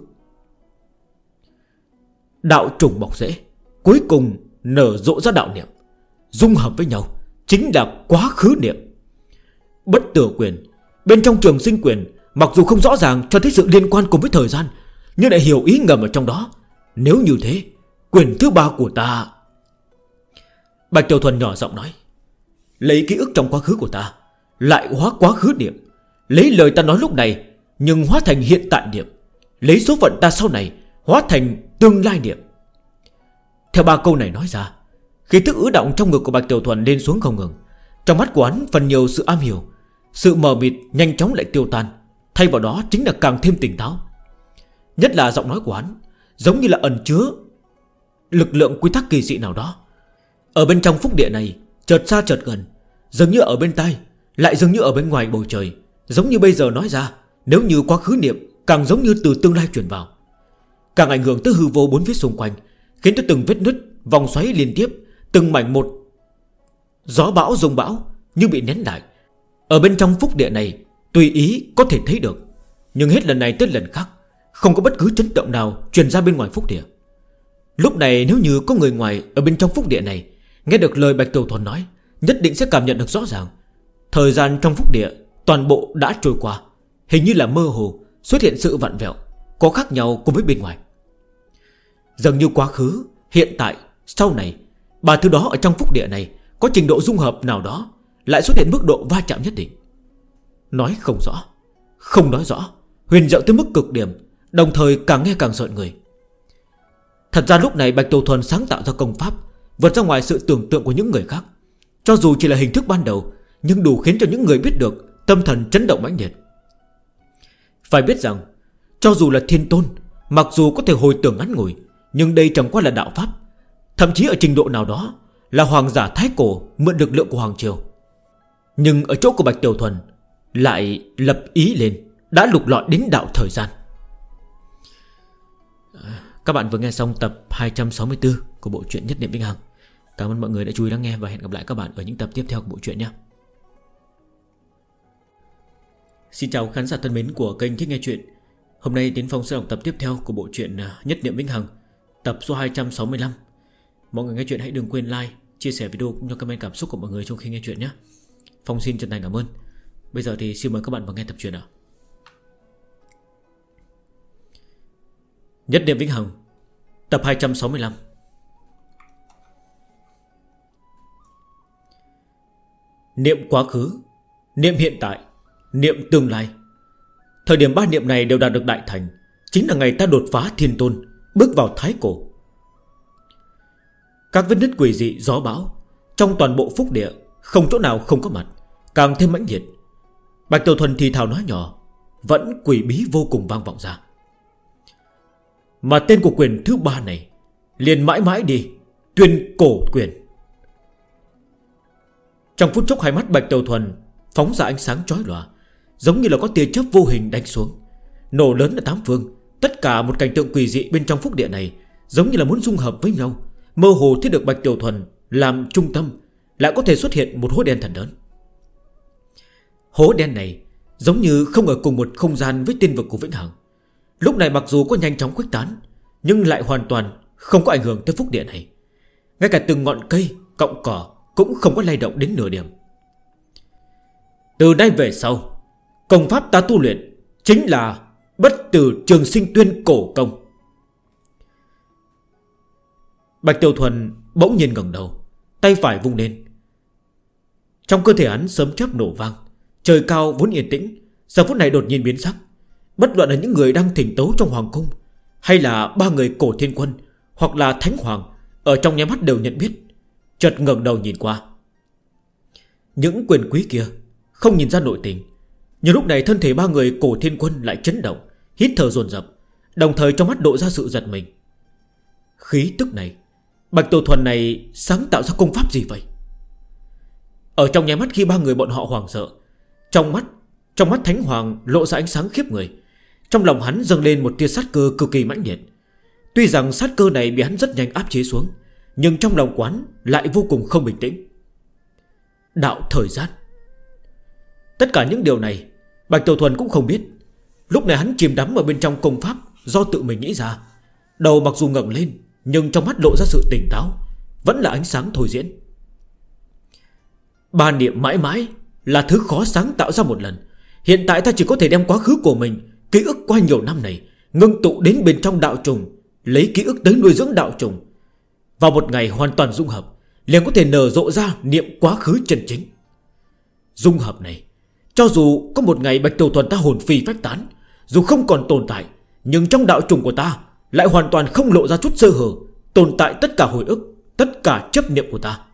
Đạo trùng mọc rễ, cuối cùng nở rộ ra đạo niệm, dung hợp với nhau chính là quá khứ niệm. Bất tử quyền, bên trong trường sinh quyền, mặc dù không rõ ràng cho thấy sự liên quan cùng với thời gian, nhưng lại hiểu ý ngầm ở trong đó. Nếu như thế, quyền thứ 3 của ta... Bạch Tiểu Thuần nhỏ giọng nói, lấy ký ức trong quá khứ của ta lại hóa quá khứ niệm, lấy lời ta nói lúc này nhưng hóa thành hiện tại niệm, lấy số phận ta sau này hóa thành tương lai niệm. Theo ba câu này nói ra, khí tức ứ động trong ngực của Bạch Tiểu Thuần lên xuống không ngừng. Trong mắt của hắn phần nhiều sự am hiểu, sự mờ mịt nhanh chóng lại tiêu tan, thay vào đó chính là càng thêm tỉnh táo. Nhất là giọng nói của hắn giống như là ẩn chứa lực lượng quy tắc kỳ dị nào đó. Ở bên trong phúc địa này, chợt xa chợt gần, dường như ở bên tai, lại dường như ở bên ngoài bầu trời. Giống như bây giờ nói ra, nếu như quá khứ niệm, càng giống như từ tương lai truyền vào, càng ảnh hưởng tới hư vô bốn phía xung quanh, khiến cho từng vết nứt, vòng xoáy liên tiếp, từng mảnh một gió bão rung bão như bị nén lại. Ở bên trong phúc địa này tùy ý có thể thấy được, nhưng hết lần này tới lần khác không có bất cứ chấn động nào truyền ra bên ngoài phúc địa. Lúc này nếu như có người ngoài ở bên trong phúc địa này nghe được lời Bạch Tiểu Thuần nói, nhất định sẽ cảm nhận được rõ ràng. Thời gian trong phúc địa toàn bộ đã trôi qua, hình như là mơ hồ xuất hiện sự vặn vẹo, có khác nhau cùng với bên ngoài. Dường như quá khứ, hiện tại, sau này, ba thứ đó ở trong phúc địa này có trình độ dung hợp nào đó, lại xuất hiện mức độ va chạm nhất định. Nói không rõ, không nói rõ, huyền diệu tới mức cực điểm, đồng thời càng nghe càng sợ người. Thật ra lúc này Bạch Tiểu Thuần sáng tạo ra công pháp vượt ra ngoài sự tưởng tượng của những người khác. Cho dù chỉ là hình thức ban đầu, nhưng đủ khiến cho những người biết được tâm thần chấn động mãnh liệt. Phải biết rằng cho dù là thiên tôn, mặc dù có thể hồi tưởng ngắn ngủi, nhưng đây chẳng qua là đạo pháp, thậm chí ở trình độ nào đó là hoàng giả thái cổ mượn lực lượng của hoàng triều. Nhưng ở chỗ của Bạch Tiểu Thuần lại lập ý lên, đã lục lọi đến đạo thời gian. Các bạn vừa nghe xong tập 264 của bộ truyện Nhất Niệm Vĩnh Hằng. Cảm ơn mọi người đã chú ý lắng nghe và hẹn gặp lại các bạn ở những tập tiếp theo của bộ truyện nhé. Xin chào khán giả thân mến của kênh Thích Nghe Chuyện. Hôm nay Tiến Phong sẽ đọc tập tiếp theo của bộ truyện Nhất Niệm Vĩnh Hằng, tập số 265. Mọi người nghe chuyện hãy đừng quên like, chia sẻ video cũng như comment cảm xúc của mọi người trong khi nghe chuyện nhé. Phong xin chân thành cảm ơn. Bây giờ thì xin mời các bạn vào nghe tập truyện nào. Nhất Niệm Vĩnh Hằng, tập 265. Niệm quá khứ, niệm hiện tại, niệm tương lai. Thời điểm ba niệm này đều đạt được đại thành, chính là ngày ta đột phá thiên tôn, bước vào thái cổ. Các vết nứt quỷ dị gió bão trong toàn bộ phúc địa không chỗ nào không có mặt, càng thêm mãnh liệt. Bạch Tiểu Thuần thì thào nói nhỏ, vẫn quỷ bí vô cùng vang vọng ra. Mà tên của quyền thứ ba này liền mãi mãi đi, Tuyên Cổ Quyền. Trong phút chốc hai mắt Bạch Tiểu Thuần phóng ra ánh sáng chói lòa, giống như là có tia chớp vô hình đánh xuống, nổ lớn ở tám phương. Tất cả một cảnh tượng quỷ dị bên trong phúc địa này giống như là muốn dung hợp với nhau, mơ hồ thiết được Bạch Tiểu Thuần làm trung tâm, lại có thể xuất hiện một hố đen thật lớn. Hố đen này giống như không ở cùng một không gian với tiên vực của Vĩnh Hằng. Lúc này mặc dù có nhanh chóng khuếch tán, nhưng lại hoàn toàn không có ảnh hưởng tới phúc địa này. Ngay cả từng ngọn cây, cọng cỏ cũng không có lay động đến nửa điểm. Từ nay về sau, công pháp ta tu luyện chính là Bất Tử Trường Sinh Tuyên Cổ Công. Bạch Tiểu Thuần bỗng nhiên ngẩng đầu, tay phải vung lên. Trong cơ thể hắn sớm chớp nổ vang. Trời cao vốn yên tĩnh, giờ phút này đột nhiên biến sắc. Bất luận là những người đang thỉnh tấu trong hoàng cung, hay là ba người cổ thiên quân, hoặc là thánh hoàng, ở trong nháy mắt đều nhận biết. Chợt ngẩng đầu nhìn qua. Những quyền quý kia không nhìn ra nội tình, nhưng lúc này thân thể ba người cổ thiên quân lại chấn động, hít thở dồn dập, đồng thời trong mắt độ ra sự giật mình. Khí tức này, Bạch Tiểu Thuần này sáng tạo ra công pháp gì vậy? Ở trong nháy mắt khi ba người bọn họ hoảng sợ, trong mắt thánh hoàng lộ ra ánh sáng khiếp người. Trong lòng hắn dâng lên một tia sát cơ cực kỳ mãnh liệt. Tuy rằng sát cơ này bị hắn rất nhanh áp chế xuống, nhưng trong lòng quán lại vô cùng không bình tĩnh. Đạo thời gian. Tất cả những điều này Bạch Tiểu Thuần cũng không biết. Lúc này hắn chìm đắm ở bên trong công pháp do tự mình nghĩ ra. Đầu mặc dù ngẩng lên, nhưng trong mắt lộ ra sự tỉnh táo, vẫn là ánh sáng thôi diễn. Ba niệm mãi mãi là thứ khó sáng tạo ra một lần. Hiện tại ta chỉ có thể đem quá khứ của mình, ký ức qua nhiều năm này, ngưng tụ đến bên trong đạo trùng, lấy ký ức tới nuôi dưỡng đạo trùng. Vào một ngày hoàn toàn dung hợp, liền có thể nở rộ ra niệm quá khứ chân chính. Dung hợp này, cho dù có một ngày Bạch Tiểu Thuần ta hồn phi phách tán, dù không còn tồn tại, nhưng trong đạo trùng của ta lại hoàn toàn không lộ ra chút sơ hở, tồn tại tất cả hồi ức, tất cả chấp niệm của ta.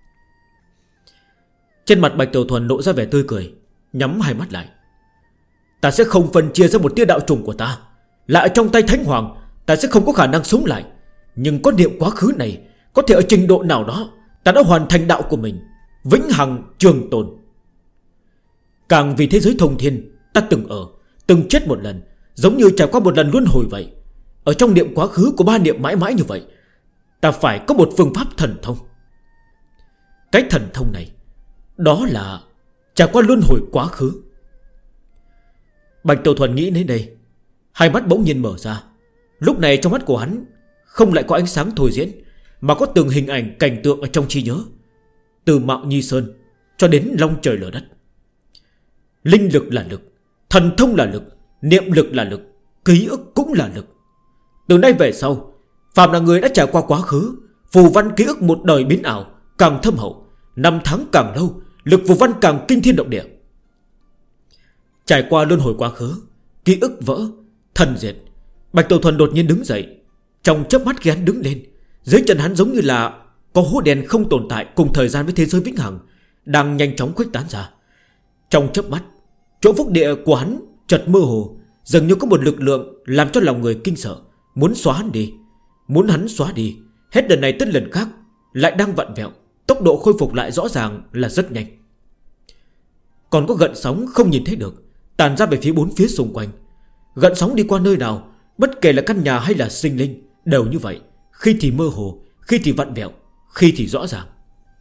Trên mặt Bạch Tiểu Thuần lộ ra vẻ tươi cười, nhắm hai mắt lại. Ta sẽ không phân chia ra một tia đạo trùng của ta, là ở trong tay Thánh Hoàng. Ta sẽ không có khả năng sống lại, nhưng có niệm quá khứ này, có thể ở trình độ nào đó ta đã hoàn thành đạo của mình, vĩnh hằng trường tồn. Càng vì thế giới thông thiên, ta từng chết một lần, giống như trải qua một lần luân hồi vậy. Ở trong niệm quá khứ của ba niệm mãi mãi như vậy, ta phải có một phương pháp thần thông. Cái thần thông này, đó là trải qua luân hồi quá khứ. Bạch Tiểu Thuần nghĩ đến đây, hai mắt bỗng nhiên mở ra. Lúc này trong mắt của hắn không lại có ánh sáng thôi diễn, mà có từng hình ảnh cảnh tượng ở trong trí nhớ, từ Mạo Nhi Sơn cho đến long trời lở đất. Linh lực là lực, thần thông là lực, niệm lực là lực, ký ức cũng là lực. Từ nay về sau, phàm là người đã trải qua quá khứ, phù văn ký ức một đời biến ảo, càng thâm hậu, năm tháng càng lâu, lực phù văn càng kinh thiên động địa. Trải qua luân hồi quá khứ, ký ức vỡ, thần diệt. Bạch Tiểu Thuần đột nhiên đứng dậy. Trong chớp mắt khi hắn đứng lên, dưới chân hắn giống như là có hố đen không tồn tại cùng thời gian với thế giới vĩnh hằng đang nhanh chóng khuếch tán ra. Trong chớp mắt, chỗ phúc địa của hắn chợt mơ hồ, dường như có một lực lượng làm cho lòng người kinh sợ, muốn xóa hắn đi. Muốn hắn xóa đi, hết lần này tới lần khác lại đang vặn vẹo, tốc độ khôi phục lại rõ ràng là rất nhanh. Còn có gợn sóng không nhìn thấy được tàn ra về phía bốn phía xung quanh. Gợn sóng đi qua nơi nào, bất kể là căn nhà hay là sinh linh, đều như vậy, khi thì mơ hồ, khi thì vặn vẹo, khi thì rõ ràng.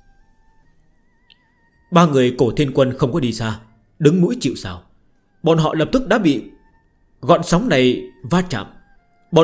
Ba người Cổ Thiên Quân không có đi xa, đứng mũi chịu sào. Bọn họ lập tức đã bị gợn sóng này va chạm. Bọn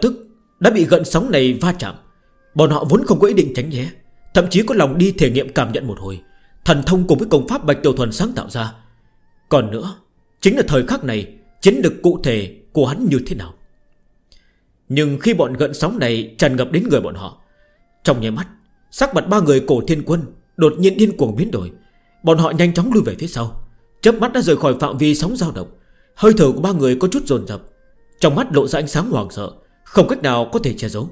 họ vốn không có ý định tránh né, thậm chí có lòng đi thể nghiệm cảm nhận một hồi thần thông cùng với công pháp Bạch Tiểu Thuần sáng tạo ra. Còn nữa, chính là thời khắc này chiến lực cụ thể của hắn như thế nào. Nhưng khi bọn gợn sóng này tràn ngập đến người bọn họ, trong nháy mắt, sắc mặt ba người Cổ Thiên Quân đột nhiên điên cuồng biến đổi. Bọn họ nhanh chóng lui về phía sau, chớp mắt đã rời khỏi phạm vi sóng dao động. Hơi thở của ba người có chút dồn dập, trong mắt lộ ra ánh sáng hoảng sợ, không cách nào có thể che giấu.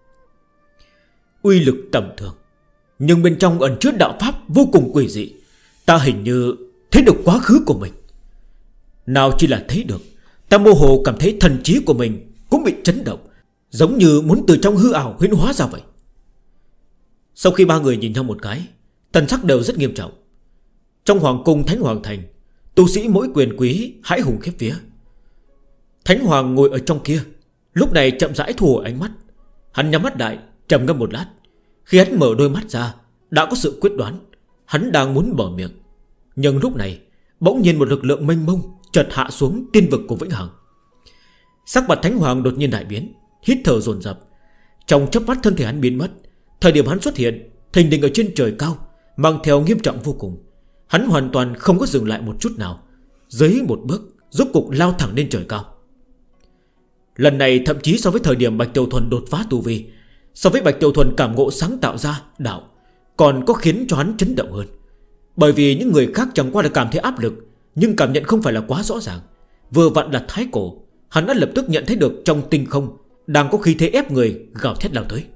Uy lực tầm thường, nhưng bên trong ẩn chứa đạo pháp vô cùng quỷ dị. Ta hình như thấy được quá khứ của mình. Nào chỉ là thấy được, ta mơ hồ cảm thấy thần trí của mình cũng bị chấn động, giống như muốn từ trong hư ảo huyễn hóa ra vậy. Sau khi ba người nhìn nhau một cái, thần sắc đều rất nghiêm trọng. Trong hoàng cung Thánh Hoàng Thành, tu sĩ mỗi quyền quý hãi hùng khiếp vía. Thánh Hoàng ngồi ở trong kia, lúc này chậm rãi thu hồi ánh mắt. Hắn nhắm mắt lại, trầm ngâm một lát. Khi hắn mở đôi mắt ra, đã có sự quyết đoán. Hắn đang muốn mở miệng, nhưng lúc này bỗng nhiên một lực lượng mênh mông chợt hạ xuống tiên vực của vĩnh hằng. Sắc mặt Thánh Hoàng đột nhiên đại biến, hít thở dồn dập. Trong chớp mắt thân thể hắn biến mất. Thời điểm hắn xuất hiện, thình lình ở trên trời cao, mang theo nghiêm trọng vô cùng. Hắn hoàn toàn không có dừng lại một chút nào, dưới một bước rốt cục lao thẳng lên trời cao. Lần này thậm chí so với thời điểm Bạch Tiểu Thuần đột phá tu vi, so với Bạch Tiểu Thuần cảm ngộ sáng tạo ra đạo, còn có khiến cho hắn chấn động hơn. Bởi vì những người khác chẳng qua là cảm thấy áp lực, nhưng cảm nhận không phải là quá rõ ràng. Vừa vặn là thái cổ, hắn đã lập tức nhận thấy được trong tinh không đang có khí thế ép người gào thét lao tới.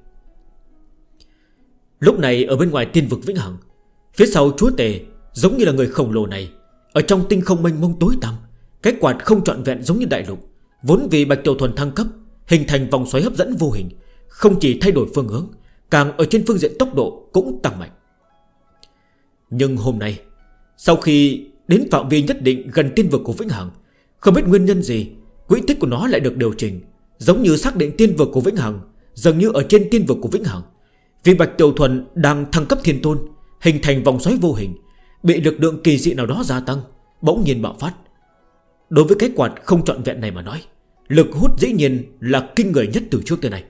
Lúc này ở bên ngoài tiên vực vĩnh hằng, phía sau chúa tể giống như là người khổng lồ này, ở trong tinh không mênh mông tối tăm, cái quạt không trọn vẹn giống như đại lục, vốn vì Bạch Tiểu Thuần thăng cấp, hình thành vòng xoáy hấp dẫn vô hình, không chỉ thay đổi phương hướng, càng ở trên phương diện tốc độ cũng tăng mạnh. Nhưng hôm nay, sau khi đến phạm vi nhất định gần tiên vực của vĩnh hằng, không biết nguyên nhân gì, quỹ tích của nó lại được điều chỉnh, giống như xác định tiên vực của vĩnh hằng dường như ở trên tiên vực của vĩnh hằng. Vì Bạch Tiểu Thuần đang thăng cấp thiên tôn, hình thành vòng xoáy vô hình, bị lực lượng kỳ dị nào đó gia tăng, bỗng nhiên bạo phát. Đối với cái quạt không trọn vẹn này mà nói, lực hút dĩ nhiên là kinh người nhất từ trước tới nay.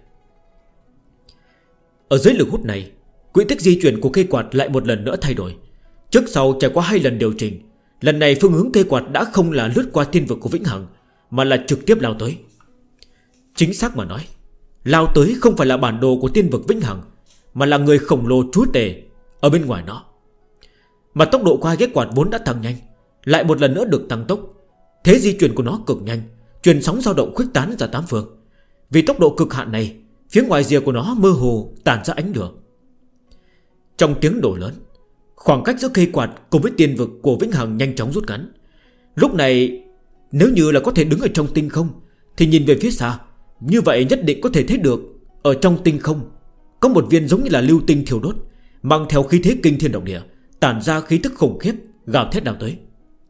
Ở dưới lực hút này, quỹ tích di chuyển của cây quạt lại một lần nữa thay đổi. Trước sau trải qua 2 lần điều chỉnh, lần này phương hướng cây quạt đã không là lướt qua tiên vực của vĩnh hằng, mà là trực tiếp lao tới. Chính xác mà nói, lao tới không phải là bản đồ của tiên vực vĩnh hằng, mà là người khổng lồ chúa tể ở bên ngoài nó. Mà tốc độ qua cái quạt vốn đã tăng nhanh, lại một lần nữa được tăng tốc. Thế di chuyển của nó cực nhanh, truyền sóng dao động khuếch tán ra 8 phương. Vì tốc độ cực hạn này, Phía ngoài rìa của nó mơ hồ tản ra ánh lửa. Trong tiếng nổ lớn, khoảng cách giữa cây quạt cùng với tiên vực của Vĩnh Hằng nhanh chóng rút ngắn. Lúc này nếu như là có thể đứng ở trong tinh không thì nhìn về phía xa, như vậy nhất định có thể thấy được ở trong tinh không có một viên giống như là lưu tinh thiêu đốt, mang theo khí thế kinh thiên động địa, tản ra khí tức khủng khiếp, gào thét nào tới.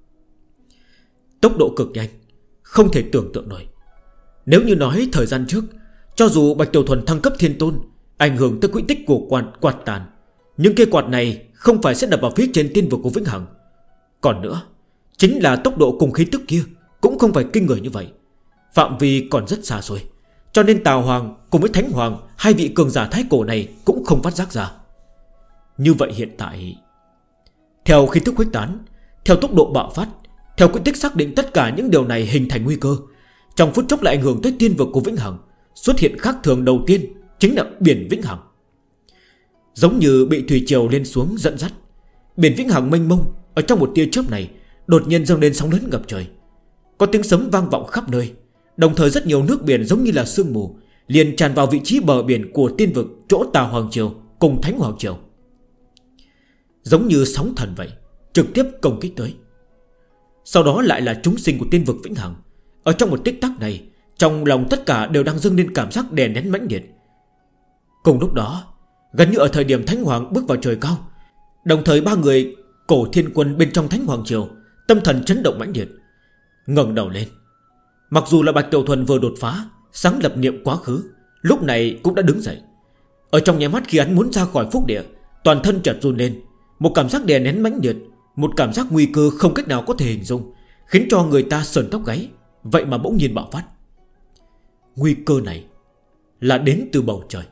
Tốc độ cực nhanh, không thể tưởng tượng nổi. Nếu như nói thời gian trước, cho dù Bạch Tiểu Thuần thăng cấp thiên tôn, ảnh hưởng tới quỹ tích của quạt tàn, nhưng cây quạt này không phải sẽ đập vào phía trên tiên vực của Vĩnh Hằng. Còn nữa, chính là tốc độ cùng khí tức kia cũng không phải kinh người như vậy, phạm vi còn rất xa xôi. Cho nên Tào Hoàng cùng với Thánh Hoàng, hai vị cường giả thái cổ này cũng không phát giác ra. Như vậy hiện tại, theo khí tức khuếch tán, theo tốc độ bạo phát, theo quỹ tích xác định tất cả những điều này hình thành nguy cơ, trong phút chốc lại ảnh hưởng tới tiên vực của Vĩnh Hằng. Xuất hiện khác thường đầu tiên chính là biển Vĩnh Hằng. Giống như bị thủy triều lên xuống dẫn dắt, biển Vĩnh Hằng mênh mông ở trong một tia chớp này đột nhiên dâng lên sóng lớn ngập trời. Có tiếng sấm vang vọng khắp nơi, đồng thời rất nhiều nước biển giống như là sương mù liền tràn vào vị trí bờ biển của tiên vực chỗ Tào Hoàng Triều cùng Thánh Hoàng Triều. Giống như sóng thần vậy, trực tiếp công kích tới. Sau đó lại là chúng sinh của tiên vực Vĩnh Hằng. Ở trong một tích tắc này, trong lòng tất cả đều đang dâng lên cảm giác đè nén mãnh liệt. Cùng lúc đó, gần như ở thời điểm Thánh Hoàng bước vào trời cao, đồng thời ba người cổ thiên quân bên trong Thánh Hoàng Triều tâm thần chấn động mãnh liệt, ngẩng đầu lên. Mặc dù là Bạch Tiểu Thuần vừa đột phá, sáng lập niệm quá khứ, lúc này cũng đã đứng dậy. Ở trong nháy mắt khi hắn muốn ra khỏi phúc địa, toàn thân chợt run lên, một cảm giác đè nén mãnh liệt, một cảm giác nguy cơ không cách nào có thể hình dung, khiến cho người ta sởn tóc gáy. Vậy mà bỗng nhiên bạo phát. Nguy cơ này là đến từ bầu trời.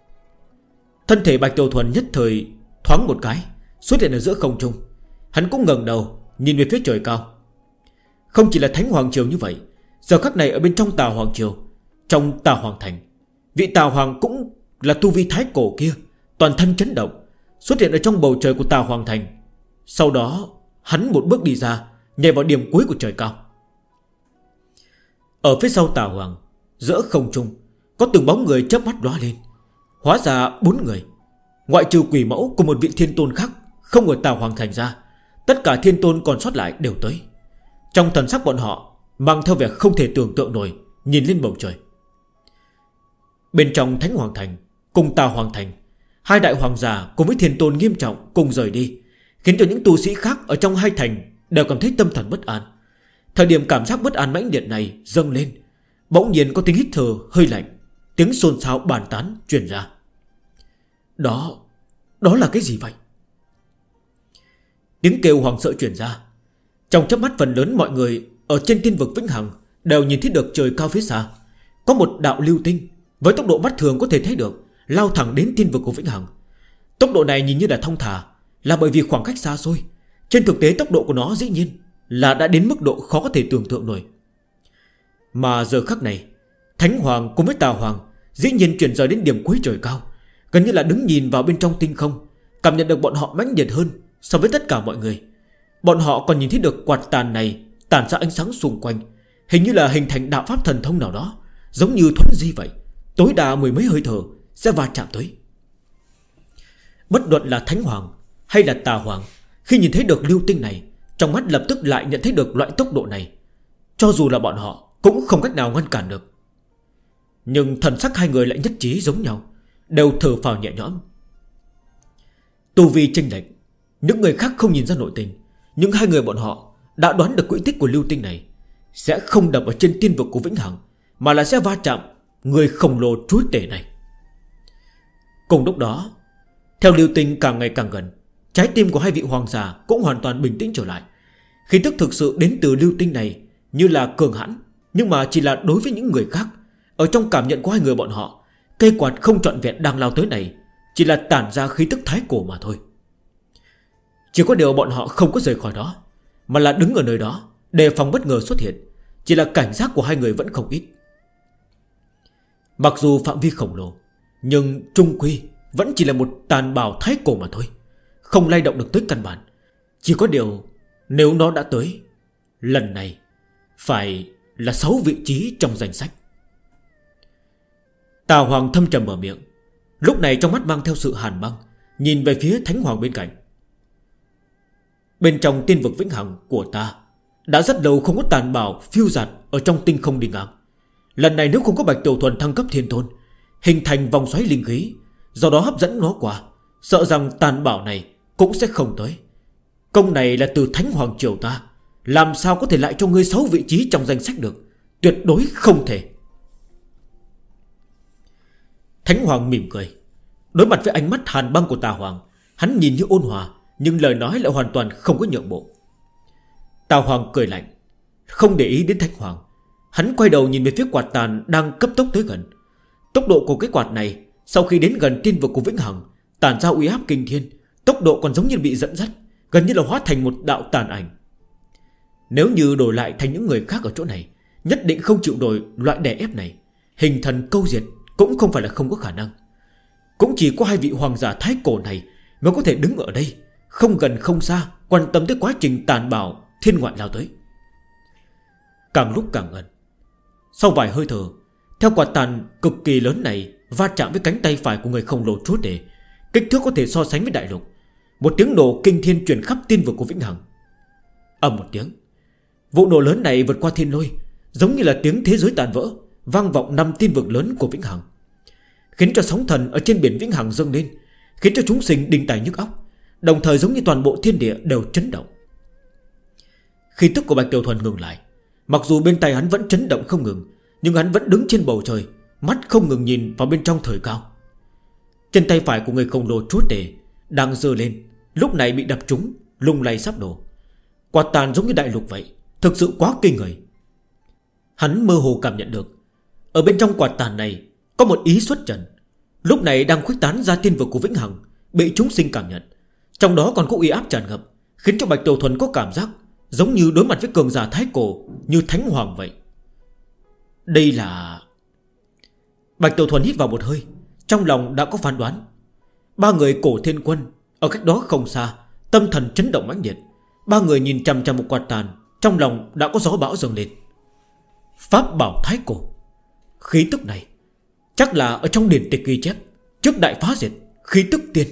Thân thể Bạch Tiểu Thuần nhất thời thoáng một cái, xuất hiện ở giữa không trung. Hắn cũng ngẩng đầu nhìn về phía trời cao. Không chỉ là Thánh Hoàng Triều như vậy, giờ khắc này ở bên trong Tào Hoàng Triều, trong Tào Hoàng Thành, vị Tào Hoàng cũng là tu vi thái cổ kia toàn thân chấn động, xuất hiện ở trong bầu trời của Tào Hoàng Thành. Sau đó hắn một bước đi ra, nhảy vào điểm cuối của trời cao. Ở phía sau Tào Hoàng, giữa không trung có từng bóng người chớp mắt lóe lên. Hóa ra 4 người, ngoại trừ Quỷ Mẫu cùng một vị thiên tôn khác không ở Tào Hoàng Thành ra, tất cả thiên tôn còn sót lại đều tới. Trong thần sắc bọn họ mang theo vẻ không thể tưởng tượng nổi, nhìn lên bầu trời. Bên trong Thánh Hoàng Thành cùng Tào Hoàng Thành, hai đại hoàng giả cùng với thiên tôn nghiêm trọng cùng rời đi, khiến cho những tu sĩ khác ở trong hai thành đều cảm thấy tâm thần bất an. Thời điểm cảm giác bất an mãnh liệt này dâng lên, bỗng nhiên có tiếng hít thở hơi lạnh, tiếng xôn xao bàn tán truyền ra. Đó là cái gì vậy? Tiếng kêu hoảng sợ truyền ra. Trong chớp mắt phần lớn mọi người ở trên tiên vực Vĩnh Hằng đều nhìn thấy được trời cao phía xa có một đạo lưu tinh với tốc độ mắt thường có thể thấy được lao thẳng đến tiên vực của Vĩnh Hằng. Tốc độ này nhìn như là thông thả, là bởi vì khoảng cách xa xôi. Trên thực tế tốc độ của nó dĩ nhiên là đã đến mức độ khó có thể tưởng tượng nổi. Mà giờ khắc này, Thánh Hoàng cùng với Tào Hoàng dĩ nhiên chuyển rời đến điểm cuối trời cao, gần như là đứng nhìn vào bên trong tinh không, cảm nhận được bọn họ mãnh liệt hơn so với tất cả mọi người. Bọn họ còn nhìn thấy được quạt tàn này tản ra ánh sáng xung quanh, hình như là hình thành đạo pháp thần thông nào đó, giống như thuấn di vậy, tối đa mười mấy hơi thở sẽ va chạm tới. Bất luận là Thánh Hoàng hay là Tào Hoàng, khi nhìn thấy được lưu tinh này, trong mắt lập tức lại nhận thấy được loại tốc độ này. Cho dù là bọn họ cũng không cách nào ngăn cản được. Nhưng thần sắc hai người lại nhất trí giống nhau, đều thở phào nhẹ nhõm. Tu vi chênh lệch, những người khác không nhìn ra nội tình, nhưng hai người bọn họ đã đoán được quỹ tích của lưu tinh này sẽ không đập ở trên tiên vực của Vĩnh Hằng, mà là sẽ va chạm người khổng lồ chúa tể này. Cùng lúc đó, theo lưu tinh càng ngày càng gần, trái tim của hai vị hoàng giả cũng hoàn toàn bình tĩnh trở lại. Khí tức thực sự đến từ lưu tinh này như là cường hãn, nhưng mà chỉ là đối với những người khác. Ở trong cảm nhận của hai người bọn họ, cây quạt không trọn vẹn đang lao tới này chỉ là tản ra khí tức thái cổ mà thôi. Chỉ có điều bọn họ không có rời khỏi đó, mà là đứng ở nơi đó đề phòng bất ngờ xuất hiện. Chỉ là cảnh giác của hai người vẫn không ít. Mặc dù phạm vi khổng lồ, nhưng trung quy vẫn chỉ là một tàn bào thái cổ mà thôi, không lay động được tới căn bản. Chỉ có điều nếu nó đã tới, lần này phải là 6 vị trí trong danh sách. Tà Hoàng thâm trầm mở miệng, lúc này trong mắt mang theo sự hàn băng, nhìn về phía Thánh Hoàng bên cạnh. Bên trong tiên vực vĩnh hằng của ta đã rất lâu không có tàn bảo phiêu dạt ở trong tinh không đi ngang. Lần này nếu không có Bạch Tiểu Thuần thăng cấp thiên tôn, hình thành vòng xoáy linh khí, do đó hấp dẫn nó qua, sợ rằng tàn bảo này cũng sẽ không tới. Công này là từ Thánh Hoàng triều ta, làm sao có thể lại cho ngươi 6 vị trí trong danh sách được, tuyệt đối không thể. Thánh Hoàng mỉm cười, đối mặt với ánh mắt hàn băng của Tà Hoàng, hắn nhìn như ôn hòa, nhưng lời nói lại hoàn toàn không có nhượng bộ. Tà Hoàng cười lạnh, không để ý đến Thánh Hoàng. Hắn quay đầu nhìn về phía quạt tàn đang cấp tốc tới gần. Tốc độ của cái quạt này sau khi đến gần tiên vực của vĩnh hằng tản ra uy áp kinh thiên, tốc độ còn giống như bị dẫn dắt, gần như là hóa thành một đạo tàn ảnh. Nếu như đổi lại thành những người khác ở chỗ này, nhất định không chịu nổi loại đè ép này. Hình thần câu diệt cũng không phải là không có khả năng. Cũng chỉ có hai vị hoàng giả thái cổ này mới có thể đứng ở đây, không gần không xa, quan tâm tới quá trình tàn bạo thiên ngoại lao tới. Càng lúc càng gần, sau vài hơi thở, theo quạt tàn cực kỳ lớn này va chạm với cánh tay phải của người khổng lồ chúa tể, kích thước có thể so sánh với đại lục, một tiếng nổ kinh thiên truyền khắp tiên vực của vĩnh hằng. Ầm một tiếng, vụ nổ lớn này vượt qua thiên lôi, giống như là tiếng thế giới tàn vỡ, vang vọng 5 tiên vực lớn của vĩnh hằng, khiến cho sóng thần ở trên biển vĩnh hằng dâng lên, khiến cho chúng sinh đinh tai nhức óc, đồng thời giống như toàn bộ thiên địa đều chấn động. Khí tức của Bạch Tiểu Thuần ngừng lại, mặc dù bên tay hắn vẫn chấn động không ngừng, nhưng hắn vẫn đứng trên bầu trời, mắt không ngừng nhìn vào bên trong trời cao. Trên tay phải của người khổng lồ chúa tể đang giơ lên, lúc này bị đập trúng, lung lay sắp đổ. Quạt tàn giống như đại lục vậy, thực sự quá kinh người. Hắn mơ hồ cảm nhận được, ở bên trong quạt tàn này có một ý xuất trần, lúc này đang khuếch tán ra tiên vực của vĩnh hằng, bị chúng sinh cảm nhận. Trong đó còn có uy áp tràn ngập, khiến cho Bạch Tiểu Thuần có cảm giác giống như đối mặt với cường giả thái cổ như Thánh Hoàng vậy. Đây là... Bạch Tiểu Thuần hít vào một hơi, trong lòng đã có phán đoán. Ba người cổ thiên quân ở cách đó không xa, tâm thần chấn động mãnh liệt. Ba người nhìn chằm chằm một quạt tàn, trong lòng đã có gió bão dâng lên. Pháp bảo thái cổ, khí tức này chắc là ở trong điển tịch ghi chép trước đại phá diệt, khí tức tiên.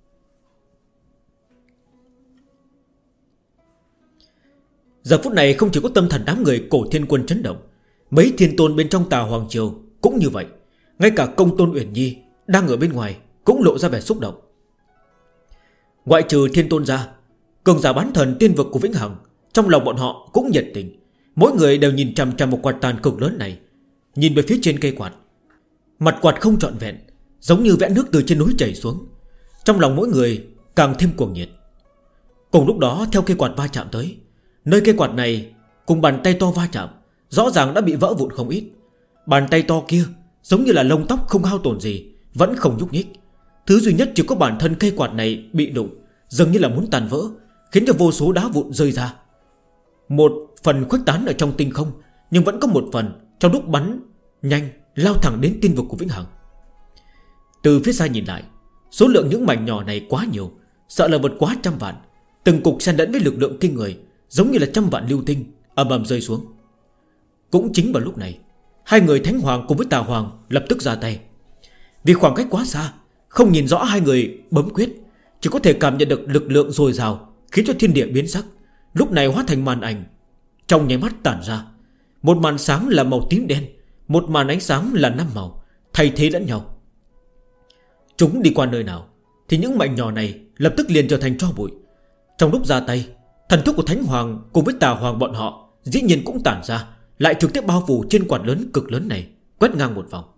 Giờ phút này không chỉ có tâm thần đám người cổ thiên quân chấn động, mấy thiên tôn bên trong Tà Hoàng triều cũng như vậy. Ngay cả Công Tôn Uyển Nhi đang ở bên ngoài cũng lộ ra vẻ xúc động. Ngoại trừ thiên tôn ra, cường giả bán thần tiên vực của vĩnh hằng, trong lòng bọn họ cũng nhiệt tình. Mỗi người đều nhìn chằm chằm một quạt tàn cực lớn này, nhìn về phía trên cây quạt. Mặt quạt không trọn vẹn, giống như vẽ nước từ trên núi chảy xuống. Trong lòng mỗi người càng thêm cuồng nhiệt. Cùng lúc đó, theo cây quạt va chạm tới, nơi cây quạt này cùng bàn tay to va chạm, rõ ràng đã bị vỡ vụn không ít. Bàn tay to kia giống như là lông tóc không hao tổn gì, vẫn không nhúc nhích. Thứ duy nhất chỉ có bản thân cây quạt này bị đụng, dường như là muốn tàn vỡ, khiến cho vô số đá vụn rơi ra. Một phần khuếch tán ở trong tinh không, nhưng vẫn có một phần trong lúc bắn nhanh lao thẳng đến tiên vực của vĩnh hằng. Từ phía xa nhìn lại, số lượng những mảnh nhỏ này quá nhiều, sợ là vượt quá 100 vạn. Từng cục xen lẫn với lực lượng kinh người, giống như là 100 vạn lưu tinh ầm ầm rơi xuống. Cũng chính vào lúc này, hai người Thánh Hoàng cùng với Tà Hoàng lập tức ra tay. Vì khoảng cách quá xa, không nhìn rõ hai người bấm quyết, chỉ có thể cảm nhận được lực lượng dồi dào, khiến cho thiên địa biến sắc. Lúc này hóa thành màn ảnh, trong nháy mắt tản ra. Một màn sáng là màu tím đen, một màn ánh sáng là 5 màu, thay thế lẫn nhau. Chúng đi qua nơi nào thì những mảnh nhỏ này lập tức liền trở thành tro bụi. Trong lúc ra tay, thần thức của Thánh Hoàng cùng với Tà Hoàng bọn họ dĩ nhiên cũng tản ra, lại trực tiếp bao phủ trên quạt lớn cực lớn này, quét ngang một vòng.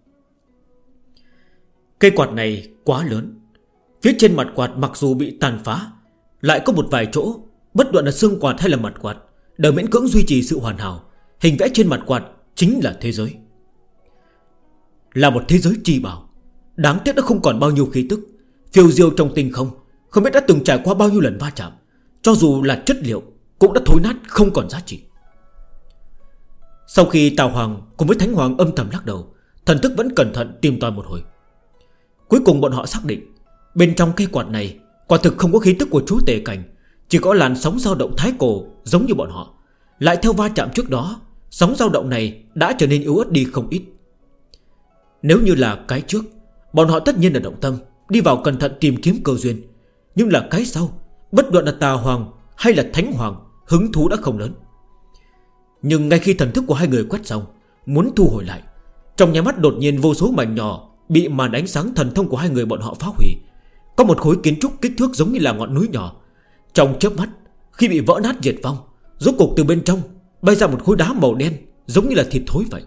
Cây quạt này quá lớn, phía trên mặt quạt mặc dù bị tàn phá, lại có một vài chỗ, bất luận là xương quạt hay là mặt quạt, đều miễn cưỡng duy trì sự hoàn hảo. Hình vẽ trên mặt quạt chính là thế giới, là một thế giới chi bảo. Đáng tiếc đã không còn bao nhiêu khí tức, phiêu diêu trong tinh không, không biết đã từng trải qua bao nhiêu lần va chạm, cho dù là chất liệu cũng đã thối nát không còn giá trị. Sau khi Tào Hoàng cùng với Thánh Hoàng âm thầm lắc đầu, thần thức vẫn cẩn thận tìm tòi một hồi. Cuối cùng bọn họ xác định, bên trong cây quạt này quả thực không có khí tức của chú tể cảnh, chỉ có làn sóng dao động thái cổ giống như bọn họ. Lại theo va chạm trước đó, sóng dao động này đã trở nên yếu ớt đi không ít. Nếu như là cái trước, bọn họ tất nhiên là động tâm, đi vào cẩn thận tìm kiếm cơ duyên. Nhưng là cái sau, bất luận là Tà Hoàng hay là Thánh Hoàng, hứng thú đã không lớn. Nhưng ngay khi thần thức của hai người quét xong, muốn thu hồi lại, trong nháy mắt đột nhiên vô số mảnh nhỏ bị màn ánh sáng thần thông của hai người bọn họ phá hủy. Có một khối kiến trúc kích thước giống như là ngọn núi nhỏ, trong chớp mắt khi bị vỡ nát diệt vong, rốt cục từ bên trong bay ra một khối đá màu đen, giống như là thịt thối vậy.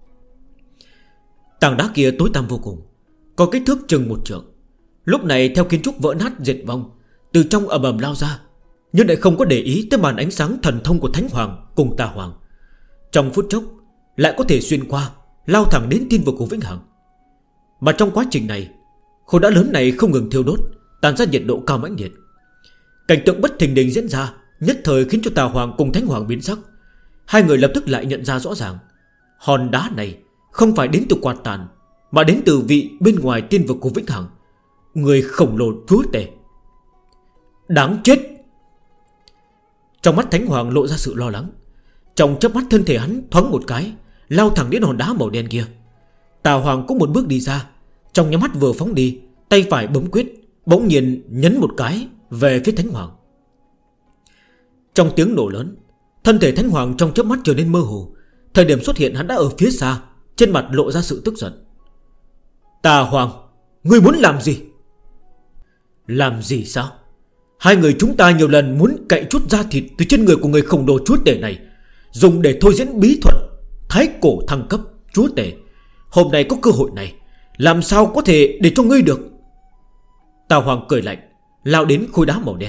Tảng đá kia tối tăm vô cùng, có kích thước chừng 1 trượng. Lúc này theo kiến trúc vỡ nát diệt vong, từ trong ầm ầm lao ra, nhưng lại không có để ý tới màn ánh sáng thần thông của Thánh Hoàng cùng Tà Hoàng. Trong phút chốc lại có thể xuyên qua, lao thẳng đến tiên vực của Vĩnh Hằng. Mà trong quá trình này, khối đá lớn này không ngừng thiêu đốt, tàn ra nhiệt độ cao mãnh liệt. Cảnh tượng bất thình lình diễn ra, nhất thời khiến cho Tà Hoàng cùng Thánh Hoàng biến sắc. Hai người lập tức lại nhận ra rõ ràng, hòn đá này không phải đến từ quạt tàn, mà đến từ vị bên ngoài tiên vực của Vĩnh Hằng, người khổng lồ chúa tể. Đáng chết! Trong mắt Thánh Hoàng lộ ra sự lo lắng. Trong chớp mắt thân thể hắn thoáng một cái, lao thẳng đến hòn đá màu đen kia. Tà Hoàng cũng một bước đi ra, trong nhắm mắt vừa phóng đi, tay phải bấm quyết, bỗng nhiên nhấn một cái về phía Thánh Hoàng. Trong tiếng nổ lớn, thân thể Thánh Hoàng trong chớp mắt trở nên mơ hồ. Thời điểm xuất hiện hắn đã ở phía xa, trên mặt lộ ra sự tức giận. Tà Hoàng, ngươi muốn làm gì? Làm gì sao? Hai người chúng ta nhiều lần muốn cậy chút da thịt từ trên người của người khổng lồ chúa tể này, dùng để thôi diễn bí thuật thái cổ thăng cấp chúa tể. Hôm nay có cơ hội này, làm sao có thể để cho ngươi được? Tà Hoàng cười lạnh, lao đến khối đá màu đen.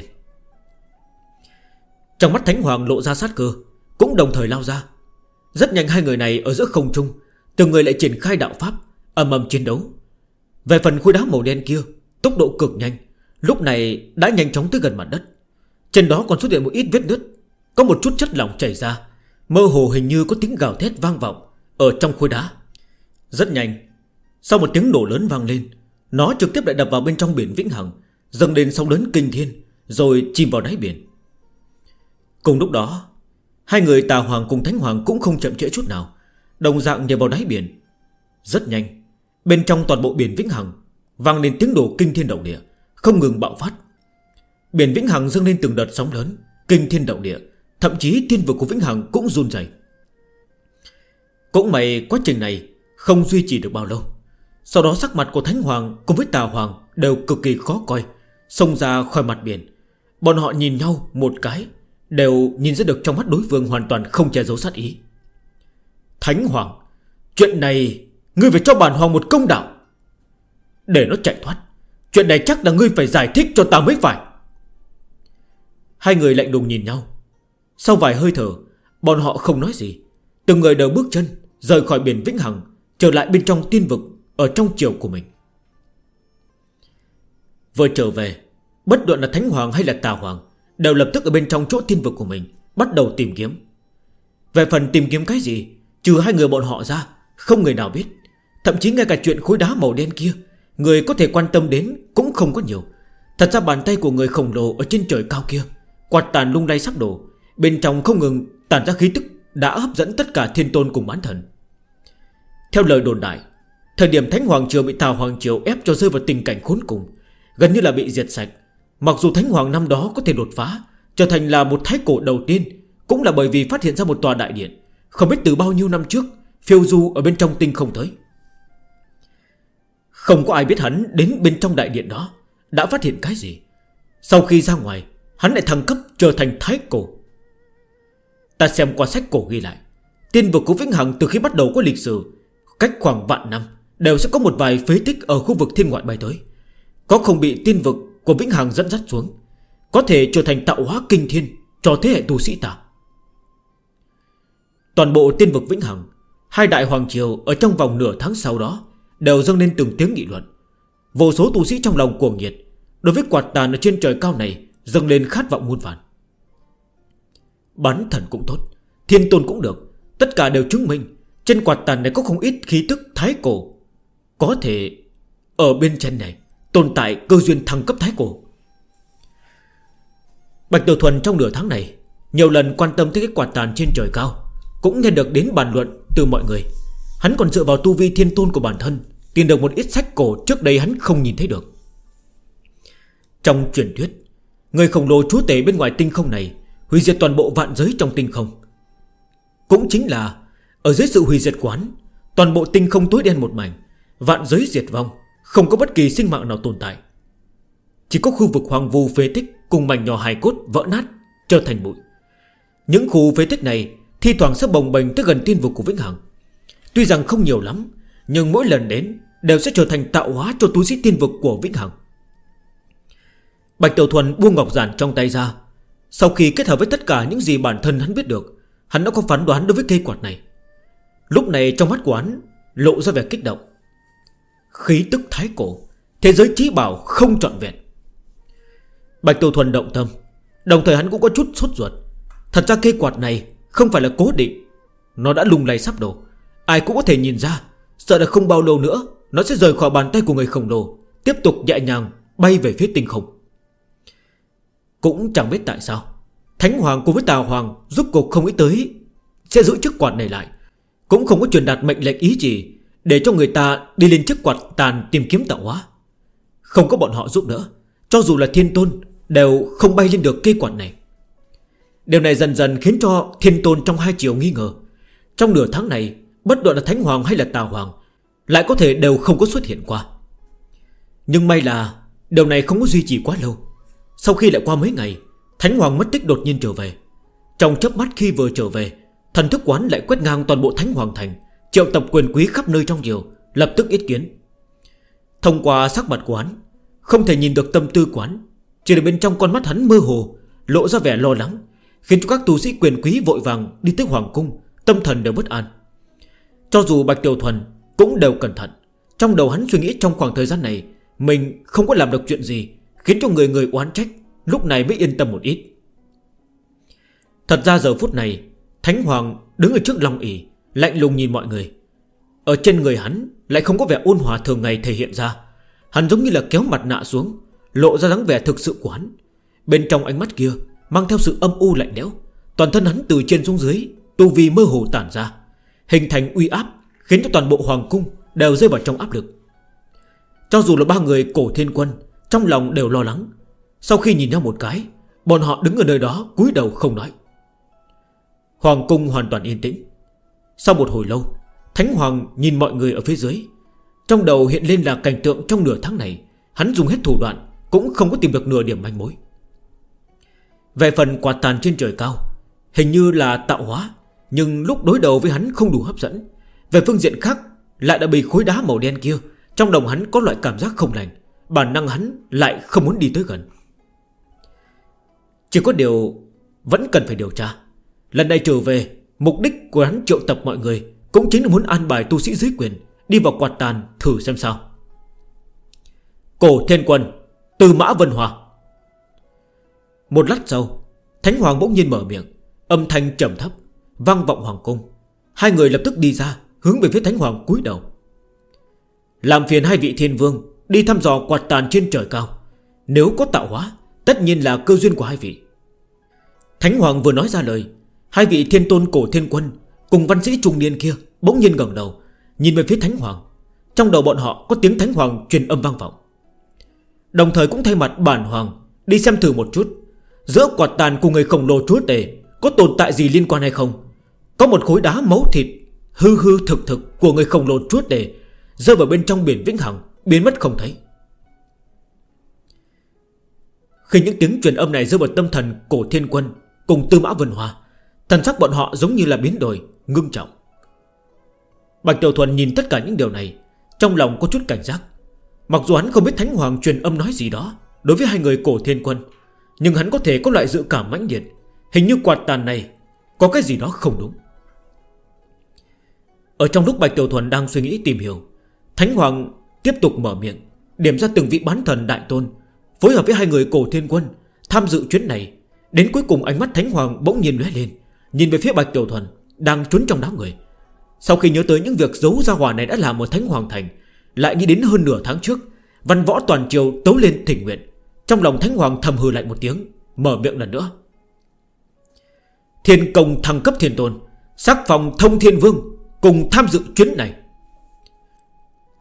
Trong mắt Thánh Hoàng lộ ra sát cơ, cũng đồng thời lao ra. Rất nhanh hai người này ở giữa không trung, từng người lại triển khai đạo pháp, ầm ầm chiến đấu. Về phần khối đá màu đen kia, tốc độ cực nhanh, lúc này đã nhanh chóng tới gần mặt đất. Trên đó còn xuất hiện một ít vết nứt, có một chút chất lỏng chảy ra, mơ hồ hình như có tiếng gào thét vang vọng ở trong khối đá. Rất nhanh, sau một tiếng nổ lớn vang lên, nó trực tiếp lại đập vào bên trong biển Vĩnh Hằng, dâng lên sóng lớn kinh thiên, rồi chìm vào đáy biển. Cùng lúc đó, hai người Tà Hoàng cùng Thánh Hoàng cũng không chậm trễ chút nào, đồng dạng nhảy vào đáy biển. Rất nhanh, bên trong toàn bộ biển Vĩnh Hằng vang lên tiếng nổ kinh thiên động địa, không ngừng bạo phát. Biển Vĩnh Hằng dâng lên từng đợt sóng lớn, kinh thiên động địa, thậm chí tiên vực của Vĩnh Hằng cũng run rẩy. Cũng may quá trình này không duy trì được bao lâu. Sau đó sắc mặt của Thánh Hoàng cùng với Tà Hoàng đều cực kỳ khó coi, xông ra khỏi mặt biển. Bọn họ nhìn nhau một cái, đều nhìn ra được trong mắt đối phương hoàn toàn không che giấu sát ý. Thánh Hoàng, chuyện này ngươi phải cho bản Hoàng một công đạo. Để nó chạy thoát, chuyện này chắc là ngươi phải giải thích cho ta mới phải. Hai người lạnh lùng nhìn nhau. Sau vài hơi thở, bọn họ không nói gì, từng người đều bước chân rời khỏi biển Vĩnh Hằng, trở lại bên trong tiên vực ở trong triều của mình. Vừa trở về, bất luận là Thánh Hoàng hay là Tà Hoàng đều lập tức ở bên trong chỗ tiên vực của mình bắt đầu tìm kiếm. Về phần tìm kiếm cái gì, trừ hai người bọn họ ra, không người nào biết. Thậm chí ngay cả chuyện khối đá màu đen kia, người có thể quan tâm đến cũng không có nhiều. Thật ra bàn tay của người khổng lồ ở trên trời cao kia, quạt tàn lung lay sắp đổ, bên trong không ngừng tản ra khí tức đã hấp dẫn tất cả thiên tôn cùng bán thần. Theo lời đồn đại, thời điểm Thánh Hoàng Triều bị Tà Hoàng Triều ép cho rơi vào tình cảnh khốn cùng, gần như là bị diệt sạch. Mặc dù Thánh Hoàng năm đó có thể đột phá, trở thành là một thái cổ đầu tiên, cũng là bởi vì phát hiện ra một tòa đại điện, không biết từ bao nhiêu năm trước phiêu du ở bên trong tinh không tới. Không có ai biết hắn đến bên trong đại điện đó đã phát hiện cái gì. Sau khi ra ngoài, hắn lại thăng cấp trở thành thái cổ. Ta xem qua sách cổ ghi lại, tiên vực của Vĩnh Hằng từ khi bắt đầu có lịch sử, cách khoảng vạn năm đều sẽ có một vài phế tích ở khu vực thiên ngoại bay tới. Có không bị tiên vực của Vĩnh Hằng dẫn dắt xuống, có thể trở thành tạo hóa kinh thiên cho thế hệ tu sĩ ta. Toàn bộ tiên vực Vĩnh Hằng, hai đại hoàng triều ở trong vòng nửa tháng sau đó đều dâng lên từng tiếng nghị luận. Vô số tu sĩ trong lòng cuồng nhiệt, đối với quạt tàn ở trên trời cao này dâng lên khát vọng muôn vàn. Bán thần cũng tốt, thiên tôn cũng được, tất cả đều chứng minh trên quạt tàn này có không ít khí tức thái cổ. Có thể ở bên trên này tồn tại cơ duyên thăng cấp thái cổ. Bạch Tiểu Thuần trong nửa tháng này nhiều lần quan tâm tới cái quạt tàn trên trời cao, cũng nghe được đến bàn luận từ mọi người. Hắn còn dựa vào tu vi thiên tôn của bản thân tìm được một ít sách cổ trước đây hắn không nhìn thấy được. Trong truyền thuyết, người khổng lồ chúa tể bên ngoài tinh không này hủy diệt toàn bộ vạn giới trong tinh không. Cũng chính là ở dưới sự hủy diệt của hắn, toàn bộ tinh không tối đen một mảnh, vạn giới diệt vong, không có bất kỳ sinh mạng nào tồn tại. Chỉ có khu vực hoang vu phế tích cùng mảnh nhỏ hài cốt vỡ nát trở thành bụi. Những khu phế tích này thi thoảng sẽ bồng bềnh tới gần tiên vực của Vĩnh Hằng. Tuy rằng không nhiều lắm, nhưng mỗi lần đến đều sẽ trở thành tạo hóa cho tu sĩ tiên vực của Vĩnh Hằng. Bạch Tiểu Thuần buông ngọc giản trong tay ra. Sau khi kết hợp với tất cả những gì bản thân hắn biết được, hắn đã có phán đoán đối với cây quạt này. Lúc này trong mắt của hắn lộ ra vẻ kích động. Khí tức thái cổ, thế giới chí bảo không trọn vẹn. Bạch Tiểu Thuần động tâm, đồng thời hắn cũng có chút sốt ruột. Thật ra cây quạt này không phải là cố định, nó đã lung lay sắp đổ. Ai cũng có thể nhìn ra, sợ là không bao lâu nữa nó sẽ rời khỏi bàn tay của người khổng lồ, tiếp tục nhẹ nhàng bay về phía tinh không. Cũng chẳng biết tại sao Thánh Hoàng cùng với Tào Hoàng giúp cục không nghĩ tới sẽ giữ chiếc quạt này lại, cũng không có truyền đạt mệnh lệnh ý chỉ để cho người ta đi lên chiếc quạt tàn tìm kiếm tạo hóa. Không có bọn họ giúp đỡ, cho dù là Thiên Tôn đều không bay lên được cây quạt này. Điều này dần dần khiến cho Thiên Tôn trong hai chiều nghi ngờ. Trong nửa tháng này, bất luận là Thánh Hoàng hay là Tào Hoàng lại có thể đều không có xuất hiện qua. Nhưng may là điều này không có duy trì quá lâu. Sau khi lại qua mấy ngày, Thánh Hoàng mất tích đột nhiên trở về. Trong chớp mắt khi vừa trở về, thần thức quán lại quét ngang toàn bộ Thánh Hoàng thành, triệu tập quyền quý khắp nơi trong triều, lập tức ý kiến. Thông qua sắc mặt của hắn, không thể nhìn được tâm tư quán, chỉ là bên trong con mắt hắn mơ hồ lộ ra vẻ lo lắng, khiến cho các tu sĩ quyền quý vội vàng đi tới hoàng cung, tâm thần đều bất an. Cho dù Bạch Tiểu Thuần cũng đều cẩn thận. Trong đầu hắn suy nghĩ trong khoảng thời gian này mình không có làm được chuyện gì khiến cho người người oán trách, lúc này mới yên tâm một ít. Thật ra giờ phút này Thánh Hoàng đứng ở trước long ỷ, lạnh lùng nhìn mọi người. Ở trên người hắn lại không có vẻ ôn hòa thường ngày thể hiện ra. Hắn giống như là kéo mặt nạ xuống, lộ ra dáng vẻ thực sự của hắn. Bên trong ánh mắt kia mang theo sự âm u lạnh lẽo. Toàn thân hắn từ trên xuống dưới, tu vi mơ hồ tản ra, hình thành uy áp, khiến cho toàn bộ hoàng cung đều rơi vào trong áp lực. Cho dù là ba người Cổ Thiên Quân trong lòng đều lo lắng. Sau khi nhìn nhau một cái, bọn họ đứng ở nơi đó cúi đầu không nói. Hoàng cung hoàn toàn yên tĩnh. Sau một hồi lâu, Thánh Hoàng nhìn mọi người ở phía dưới. Trong đầu hiện lên là cảnh tượng trong nửa tháng này hắn dùng hết thủ đoạn cũng không có tìm được nửa điểm manh mối. Về phần quạt tàn trên trời cao, hình như là tạo hóa, nhưng lúc đối đầu với hắn không đủ hấp dẫn. Về phương diện khác lại đã bị khối đá màu đen kia, trong lòng hắn có loại cảm giác không lành, bản năng hắn lại không muốn đi tới gần. Chỉ có điều vẫn cần phải điều tra. Lần này trở về, mục đích của hắn triệu tập mọi người cũng chính là muốn an bài tu sĩ dưới quyền đi vào quạt tàn thử xem sao. Cổ Thiên Quân, Tư Mã Vân Hòa. Một lát sau, Thánh Hoàng bỗng nhiên mở miệng, âm thanh trầm thấp vang vọng hoàng cung. Hai người lập tức đi ra, hướng về phía Thánh Hoàng cúi đầu. Làm phiền hai vị thiên vương đi thăm dò quạt tàn trên trời cao. Nếu có tạo hóa, tất nhiên là cơ duyên của hai vị. Thánh Hoàng vừa nói ra lời, hai vị thiên tôn Cổ Thiên Quân cùng văn sĩ trung niên kia bỗng nhiên ngẩng đầu, nhìn về phía Thánh Hoàng. Trong đầu bọn họ có tiếng Thánh Hoàng truyền âm vang vọng. Đồng thời cũng thay mặt bản hoàng đi xem thử một chút, giữa quạt tàn cùng người khổng lồ chúa tể có tồn tại gì liên quan hay không. Có một khối đá máu thịt hư hư thực thực của người khổng lồ chúa tể rơi vào bên trong biển Vĩnh Hằng, biến mất không thấy. Khi những tiếng truyền âm này rơi vào tâm thần Cổ Thiên Quân cùng Tư Mã Vân Hòa, thần sắc bọn họ giống như là biến đổi, ngưng trọng. Bạch Tiểu Thuần nhìn tất cả những điều này, trong lòng có chút cảnh giác. Mặc dù hắn không biết Thánh Hoàng truyền âm nói gì đó đối với hai người Cổ Thiên Quân, nhưng hắn có thể có loại dự cảm mãnh liệt, hình như quạt tàn này có cái gì đó không đúng. Ở trong lúc Bạch Tiểu Thuần đang suy nghĩ tìm hiểu, Thánh Hoàng tiếp tục mở miệng, điểm ra từng vị bán thần đại tôn, phối hợp với hai người Cổ Thiên Quân tham dự chuyến này. Đến cuối cùng ánh mắt Thánh Hoàng bỗng nhiên lóe lên, nhìn về phía Bạch Tiểu Thuần đang trốn trong đám người. Sau khi nhớ tới những việc giấu gia hỏa này đã làm ở Thánh Hoàng thành, lại nghĩ đến hơn nửa tháng trước văn võ toàn triều tấu lên thỉnh nguyện. Trong lòng Thánh Hoàng thầm hừ lại một tiếng, mở miệng lần nữa. Thiên công thăng cấp thiên tôn, sắc phòng thông thiên vương cùng tham dự chuyến này.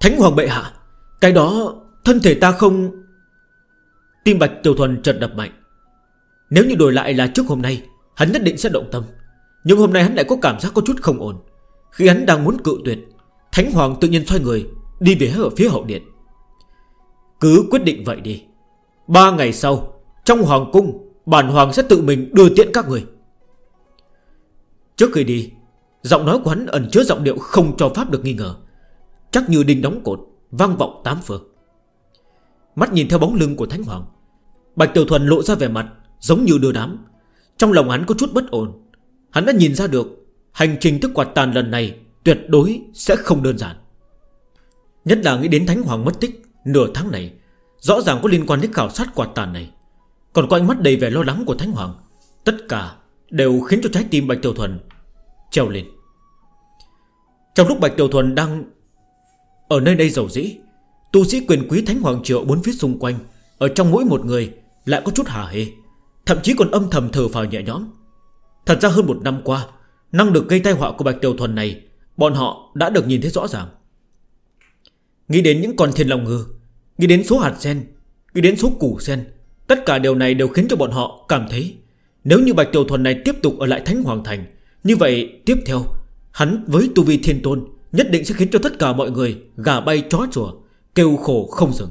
Thánh Hoàng bệ hạ, cái đó thân thể ta không... Tim Bạch Tiểu Thuần chợt đập mạnh. Nếu như đổi lại là trước hôm nay, hắn nhất định sẽ động tâm. Nhưng hôm nay hắn lại có cảm giác có chút không ổn. Khi hắn đang muốn cự tuyệt, Thánh Hoàng tự nhiên xoay người đi về ở phía hậu điện. Cứ quyết định vậy đi. 3 ngày sau, trong hoàng cung, bản hoàng sẽ tự mình đưa tiễn các người. Trước khi đi, giọng nói của hắn ẩn chứa giọng điệu không cho pháp được nghi ngờ, chắc như đinh đóng cột, vang vọng tám phương. Mắt nhìn theo bóng lưng của Thánh Hoàng, Bạch Tiểu Thuần lộ ra vẻ mặt giống như đưa đám. Trong lòng hắn có chút bất ổn. Hắn đã nhìn ra được hành trình thức quạt tàn lần này tuyệt đối sẽ không đơn giản. Nhất là nghĩ đến Thánh Hoàng mất tích nửa tháng này, rõ ràng có liên quan đến khảo sát quạt tàn này. Còn có ánh mắt đầy vẻ lo lắng của Thánh Hoàng, tất cả đều khiến cho trái tim Bạch Tiểu Thuần treo lên. Trong lúc Bạch Tiểu Thuần đang ở nơi đây dầu dĩ, tu sĩ quyền quý Thánh Hoàng Triều bốn phía xung quanh, ở trong mỗi một người lại có chút hả hê, thậm chí còn âm thầm thở phào nhẹ nhõm. Thật ra hơn 1 năm qua, năng lực gây tai họa của Bạch Tiểu Thuần này bọn họ đã được nhìn thấy rõ ràng. Nghĩ đến những con thiên long ngư, nghĩ đến số hạt sen, nghĩ đến số củ sen, tất cả điều này đều khiến cho bọn họ cảm thấy nếu như Bạch Tiểu Thuần này tiếp tục ở lại Thánh Hoàng Thành, như vậy tiếp theo hắn với tu vi thiên tôn nhất định sẽ khiến cho tất cả mọi người gà bay chó chùa, kêu khổ không dừng.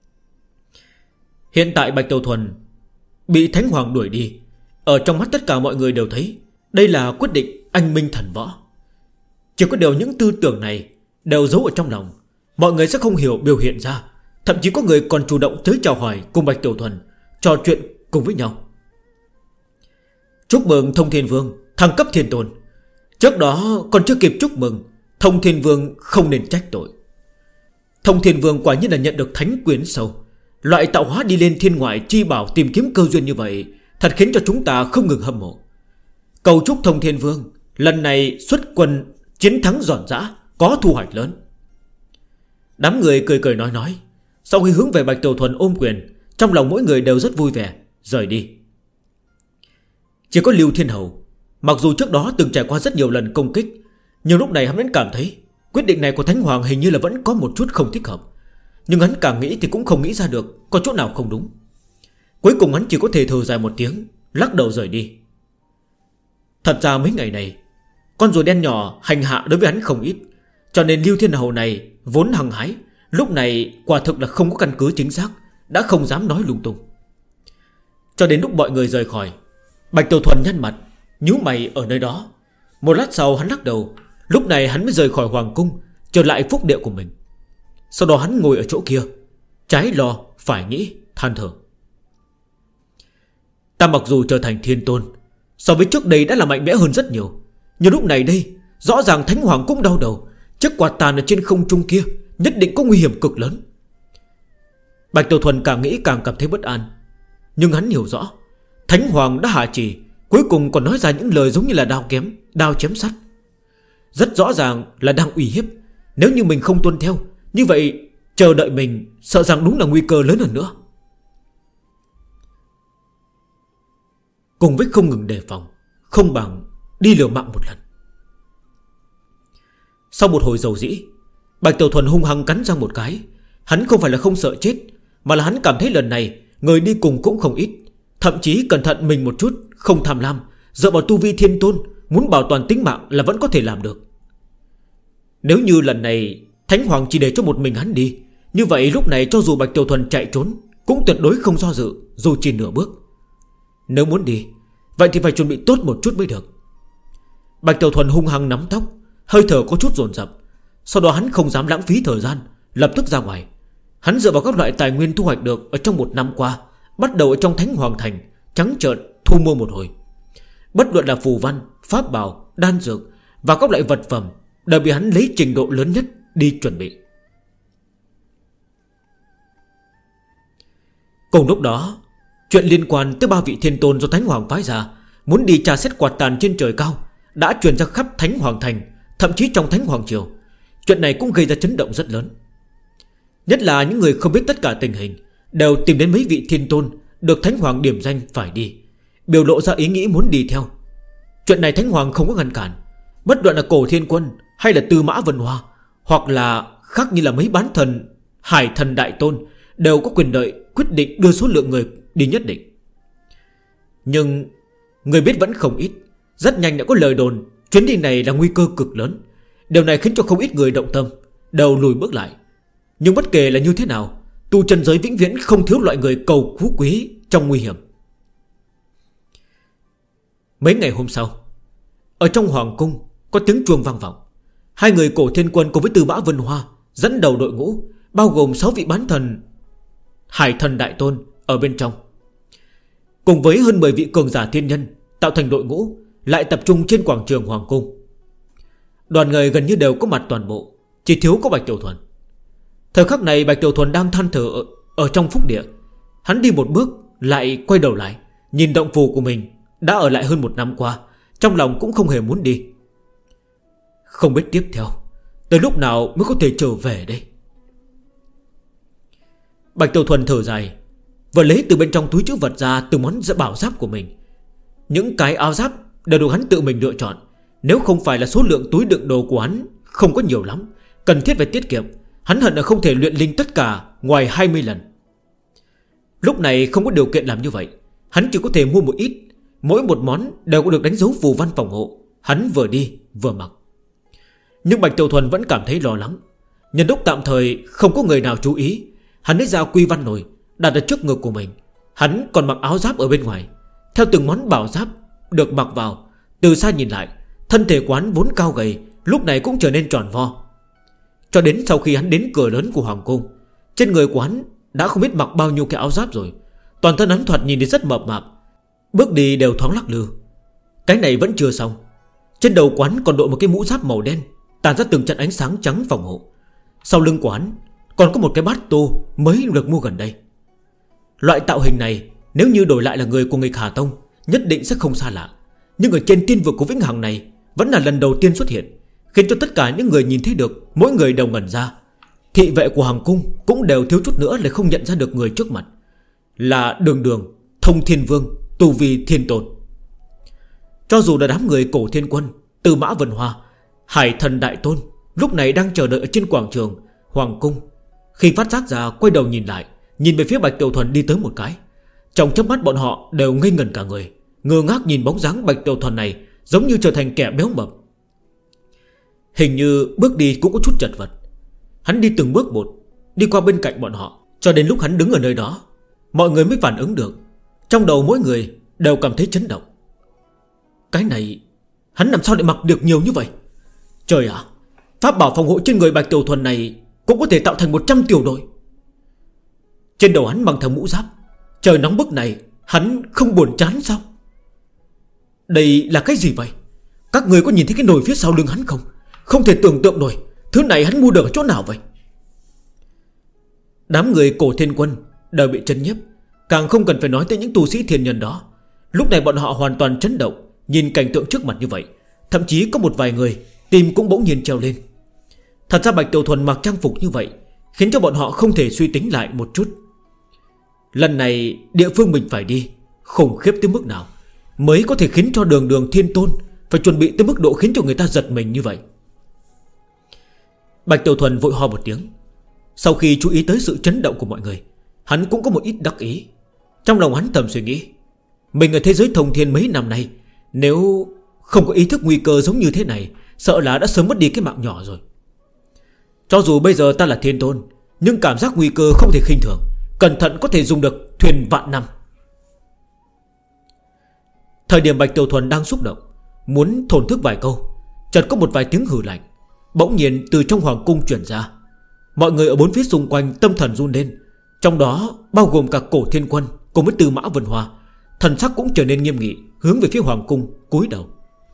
Hiện tại Bạch Tiểu Thuần bị Thánh Hoàng đuổi đi, ở trong mắt tất cả mọi người đều thấy đây là quyết định anh minh thần võ. Chỉ có điều những tư tưởng này đều giấu ở trong lòng, mọi người sẽ không hiểu biểu hiện ra. Thậm chí có người còn chủ động tới chào hỏi cùng Bạch Tiểu Thuần, trò chuyện cùng với nhau. Chúc mừng Thông Thiên Vương thăng cấp thiên tôn. Trước đó còn chưa kịp chúc mừng, Thông Thiên Vương không nên trách tội. Thông Thiên Vương quả nhiên là nhận được thánh quyến sâu. Loại tạo hóa đi lên thiên ngoại chi bảo tìm kiếm cơ duyên như vậy thật khiến cho chúng ta không ngừng hâm mộ. Cầu chúc Thông Thiên Vương lần này xuất quân chiến thắng giòn giã, có thu hoạch lớn. Đám người cười cười nói. Sau khi hướng về Bạch Tiểu Thuần ôm quyền, trong lòng mỗi người đều rất vui vẻ, rời đi. Chỉ có Lưu Thiên Hầu, mặc dù trước đó từng trải qua rất nhiều lần công kích, nhưng lúc này hắn vẫn cảm thấy quyết định này của Thánh Hoàng hình như là vẫn có một chút không thích hợp. Nhưng hắn càng nghĩ thì cũng không nghĩ ra được có chỗ nào không đúng. Cuối cùng hắn chỉ có thể thở dài một tiếng, lắc đầu rời đi. Thật ra mấy ngày này con rùa đen nhỏ hành hạ đối với hắn không ít, cho nên Lưu Thiên Hầu này vốn hăng hái, lúc này quả thực là không có căn cứ chính xác, đã không dám nói lung tung. Cho đến lúc mọi người rời khỏi, Bạch Tiểu Thuần nhăn mặt, nhíu mày ở nơi đó. Một lát sau hắn lắc đầu. Lúc này hắn mới rời khỏi hoàng cung, trở lại phúc địa của mình. Sau đó hắn ngồi ở chỗ kia, trái lo phải nghĩ, than thở. Ta mặc dù trở thành thiên tôn, so với trước đây đã là mạnh mẽ hơn rất nhiều, nhưng lúc này đây rõ ràng Thánh Hoàng cũng đau đầu. Chiếc quạt tàn ở trên không trung kia nhất định có nguy hiểm cực lớn. Bạch Tiểu Thuần càng nghĩ càng cảm thấy bất an. Nhưng hắn hiểu rõ Thánh Hoàng đã hạ chỉ, cuối cùng còn nói ra những lời giống như là đao chém sắt. Rất rõ ràng là đang uy hiếp. Nếu như mình không tuân theo, như vậy chờ đợi mình sợ rằng đúng là nguy cơ lớn hơn nữa. Cùng với không ngừng đề phòng, không bằng đi liều mạng một lần. Sau một hồi dầu dĩ, Bạch Tiểu Thuần hung hăng cắn răng một cái. Hắn không phải là không sợ chết, mà là hắn cảm thấy lần này người đi cùng cũng không ít. Thậm chí cẩn thận mình một chút, không tham lam, dựa vào tu vi thiên tôn, muốn bảo toàn tính mạng là vẫn có thể làm được. Nếu như lần này Thánh Hoàng chỉ để cho một mình hắn đi, như vậy lúc này cho dù Bạch Tiểu Thuần chạy trốn cũng tuyệt đối không do dự, dù chỉ nửa bước. Nếu muốn đi, vậy thì phải chuẩn bị tốt một chút mới được. Bạch Tiểu Thuần hung hăng nắm tóc, hơi thở có chút dồn dập. Sau đó hắn không dám lãng phí thời gian, lập tức ra ngoài. Hắn dựa vào các loại tài nguyên thu hoạch được ở trong 1 năm qua, bắt đầu ở trong Thánh Hoàng Thành trắng trợn thu mua một hồi. Bất luận là phù văn, pháp bảo, đan dược và các loại vật phẩm đều bị hắn lấy trình độ lớn nhất đi chuẩn bị. Cùng lúc đó, chuyện liên quan tới 3 vị thiên tôn do Thánh Hoàng phái ra, muốn đi tra xét quạt tàn trên trời cao, đã truyền ra khắp Thánh Hoàng Thành, thậm chí trong Thánh Hoàng Triều. Chuyện này cũng gây ra chấn động rất lớn. Nhất là những người không biết tất cả tình hình đều tìm đến mấy vị thiên tôn được Thánh Hoàng điểm danh phải đi, biểu lộ ra ý nghĩ muốn đi theo. Chuyện này Thánh Hoàng không có ngăn cản. Bất luận là Cổ Thiên Quân hay là Tư Mã Vân Hoa, hoặc là khác như là mấy bán thần Hải thần đại tôn đều có quyền lợi quyết định đưa số lượng người đi nhất định. Nhưng người biết vẫn không ít. Rất nhanh đã có lời đồn chuyến đi này là nguy cơ cực lớn. Điều này khiến cho không ít người động tâm, đều lùi bước lại. Nhưng bất kể là như thế nào, tu chân giới vĩnh viễn không thiếu loại người cầu phú quý trong nguy hiểm. Mấy ngày hôm sau, ở trong hoàng cung có tiếng chuông vang vọng. Hai người Cổ Thiên Quân cùng với Tư Mã Vân Hoa dẫn đầu đội ngũ, bao gồm 6 vị bán thần Hải thần đại tôn ở bên trong, cùng với hơn 10 vị cường giả thiên nhân tạo thành đội ngũ, lại tập trung trên quảng trường hoàng cung. Đoàn người gần như đều có mặt toàn bộ, chỉ thiếu có Bạch Tiểu Thuần. Thời khắc này Bạch Tiểu Thuần đang than thở ở trong phúc địa. Hắn đi một bước lại quay đầu lại, nhìn động phủ của mình đã ở lại hơn 1 năm qua, trong lòng cũng không hề muốn đi. Không biết tiếp theo tới lúc nào mới có thể trở về đây. Bạch Tiểu Thuần thở dài, và lấy từ bên trong túi trữ vật ra từng món bảo giáp của mình. Những cái áo giáp đều được hắn tự mình lựa chọn. Nếu không phải là số lượng túi đựng đồ của hắn không có nhiều lắm, cần thiết phải tiết kiệm, hắn hận là không thể luyện linh tất cả ngoài 20 lần. Lúc này không có điều kiện làm như vậy, hắn chỉ có thể mua một ít. Mỗi một món đều có được đánh dấu phù văn phòng hộ. Hắn vừa đi vừa mặc. Nhưng Bạch Tiểu Thuần vẫn cảm thấy lo lắng. Nhân lúc tạm thời không có người nào chú ý, hắn lấy ra quy văn nồi đặt ở trước ngực của mình. Hắn còn mặc áo giáp ở bên ngoài. Theo từng món bảo giáp được mặc vào, từ xa nhìn lại, thân thể quán vốn cao gầy lúc này cũng trở nên tròn vo. Cho đến sau khi hắn đến cửa lớn của hoàng cung, trên người quán đã không biết mặc bao nhiêu cái áo giáp rồi. Toàn thân hắn thoạt nhìn đi rất mập mạp, bước đi đều thoáng lắc lư. Cái này vẫn chưa xong. Trên đầu quán còn đội một cái mũ giáp màu đen, tàn ra từng trận ánh sáng trắng phòng hộ. Sau lưng quán còn có một cái bát tô mới được mua gần đây. Loại tạo hình này nếu như đổi lại là người của nghịch Hà Tông nhất định sẽ không xa lạ. Nhưng ở trên tiên vực của Vĩnh Hằng này vẫn là lần đầu tiên xuất hiện, khiến cho tất cả những người nhìn thấy được mỗi người đều ngẩn ra. Thị vệ của hoàng cung cũng đều thiếu chút nữa là không nhận ra được người trước mặt. Là Đường Đường, Thông Thiên Vương, tu vi thiên tôn. Cho dù là đám người Cổ Thiên Quân, Tư Mã Vân Hoa, Hải thần đại tôn lúc này đang chờ đợi ở trên quảng trường hoàng cung, khi phát giác ra quay đầu nhìn lại, nhìn về phía Bạch Tiểu Thuần đi tới một cái. Trong chớp mắt bọn họ đều ngây ngẩn cả người, ngơ ngác nhìn bóng dáng Bạch Tiểu Thuần này, giống như trở thành kẻ béo mập. Hình như bước đi cũng có chút chật vật. Hắn đi từng bước một, đi qua bên cạnh bọn họ, cho đến lúc hắn đứng ở nơi đó, mọi người mới phản ứng được. Trong đầu mỗi người đều cảm thấy chấn động. Cái này hắn làm sao lại mặc được nhiều như vậy? Trời ạ, pháp bảo phòng hộ trên người Bạch Tiểu Thuần này cũng có thể tạo thành 100 tiểu đội. Trên đầu hắn bằng theo mũ giáp, trời nóng bức này hắn không buồn chán sao? Đây là cái gì vậy? Các người có nhìn thấy cái nồi phía sau lưng hắn không? Không thể tưởng tượng nổi, thứ này hắn mua được ở chỗ nào vậy? Đám người Cổ Thiên Quân đều bị chấn nhiếp, càng không cần phải nói tới những tu sĩ thiên nhân đó. Lúc này bọn họ hoàn toàn chấn động, nhìn cảnh tượng trước mặt như vậy. Thậm chí có một vài người tim cũng bỗng nhiên treo lên. Thật ra Bạch Tiểu Thuần mặc trang phục như vậy khiến cho bọn họ không thể suy tính lại một chút. Lần này địa phương mình phải đi khủng khiếp tới mức nào mới có thể khiến cho Đường Đường Thiên Tôn phải chuẩn bị tới mức độ khiến cho người ta giật mình như vậy? Bạch Tiểu Thuần vội ho một tiếng. Sau khi chú ý tới sự chấn động của mọi người, hắn cũng có một ít đắc ý. Trong lòng hắn thầm suy nghĩ, mình ở thế giới thông thiên mấy năm nay, nếu không có ý thức nguy cơ giống như thế này, sợ là đã sớm mất đi cái mạng nhỏ rồi. Cho dù bây giờ ta là thiên tôn, nhưng cảm giác nguy cơ không thể khinh thường. Cẩn thận có thể dùng được thuyền vạn năm. Thời điểm Bạch Tiểu Thuần đang xúc động, muốn thổn thức vài câu, chợt có một vài tiếng hừ lạnh bỗng nhiên từ trong hoàng cung truyền ra. Mọi người ở bốn phía xung quanh tâm thần run lên, trong đó bao gồm cả Cổ Thiên Quân cùng với Tư Mã Vân Hoa. Thần sắc cũng trở nên nghiêm nghị, hướng về phía hoàng cung cúi đầu.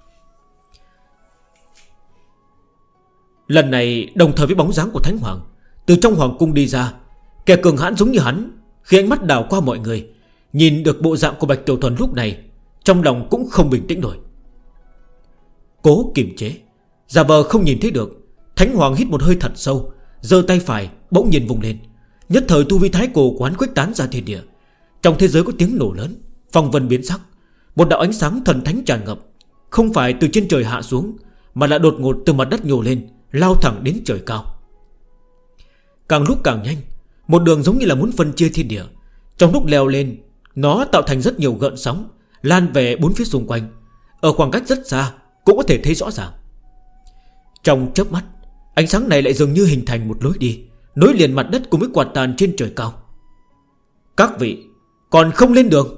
Lần này đồng thời với bóng dáng của Thánh Hoàng từ trong hoàng cung đi ra, kẻ cường hãn giống như hắn, khi ánh mắt đảo qua mọi người, nhìn được bộ dạng của Bạch Tiểu Thuần lúc này, trong lòng cũng không bình tĩnh nổi. Cố kiềm chế, giả vờ không nhìn thấy được. Thánh Hoàng hít một hơi thật sâu, giơ tay phải bỗng nhiên vùng lên. Nhất thời tu vi thái cổ quán khuếch tán ra thiên địa. Trong thế giới có tiếng nổ lớn, phong vân biến sắc. Một đạo ánh sáng thần thánh tràn ngập, không phải từ trên trời hạ xuống, mà là đột ngột từ mặt đất nhô lên, lao thẳng đến trời cao. càng lúc càng nhanh, một đường giống như là muốn phân chia thiên địa. Trong lúc leo lên, nó tạo thành rất nhiều gợn sóng lan về bốn phía xung quanh. Ở khoảng cách rất xa cũng có thể thấy rõ ràng. Trong chớp mắt, ánh sáng này lại dường như hình thành một lối đi, nối liền mặt đất cùng với quạt tàn trên trời cao. Các vị còn không lên đường.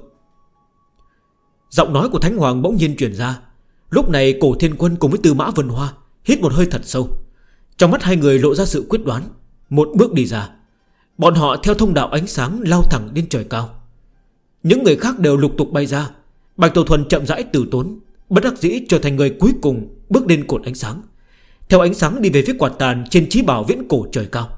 Giọng nói của Thánh Hoàng bỗng nhiên truyền ra. Lúc này Cổ Thiên Quân cùng với Tư Mã Vân Hoa hít một hơi thật sâu. Trong mắt hai người lộ ra sự quyết đoán. Một bước đi ra, bọn họ theo thông đạo ánh sáng lao thẳng đến trời cao. Những người khác đều lục tục bay ra. Bạch Tiểu Thuần chậm rãi từ tốn, bất đắc dĩ trở thành người cuối cùng bước lên cột ánh sáng, theo ánh sáng đi về phía quạt tàn trên chí bảo viễn cổ trời cao.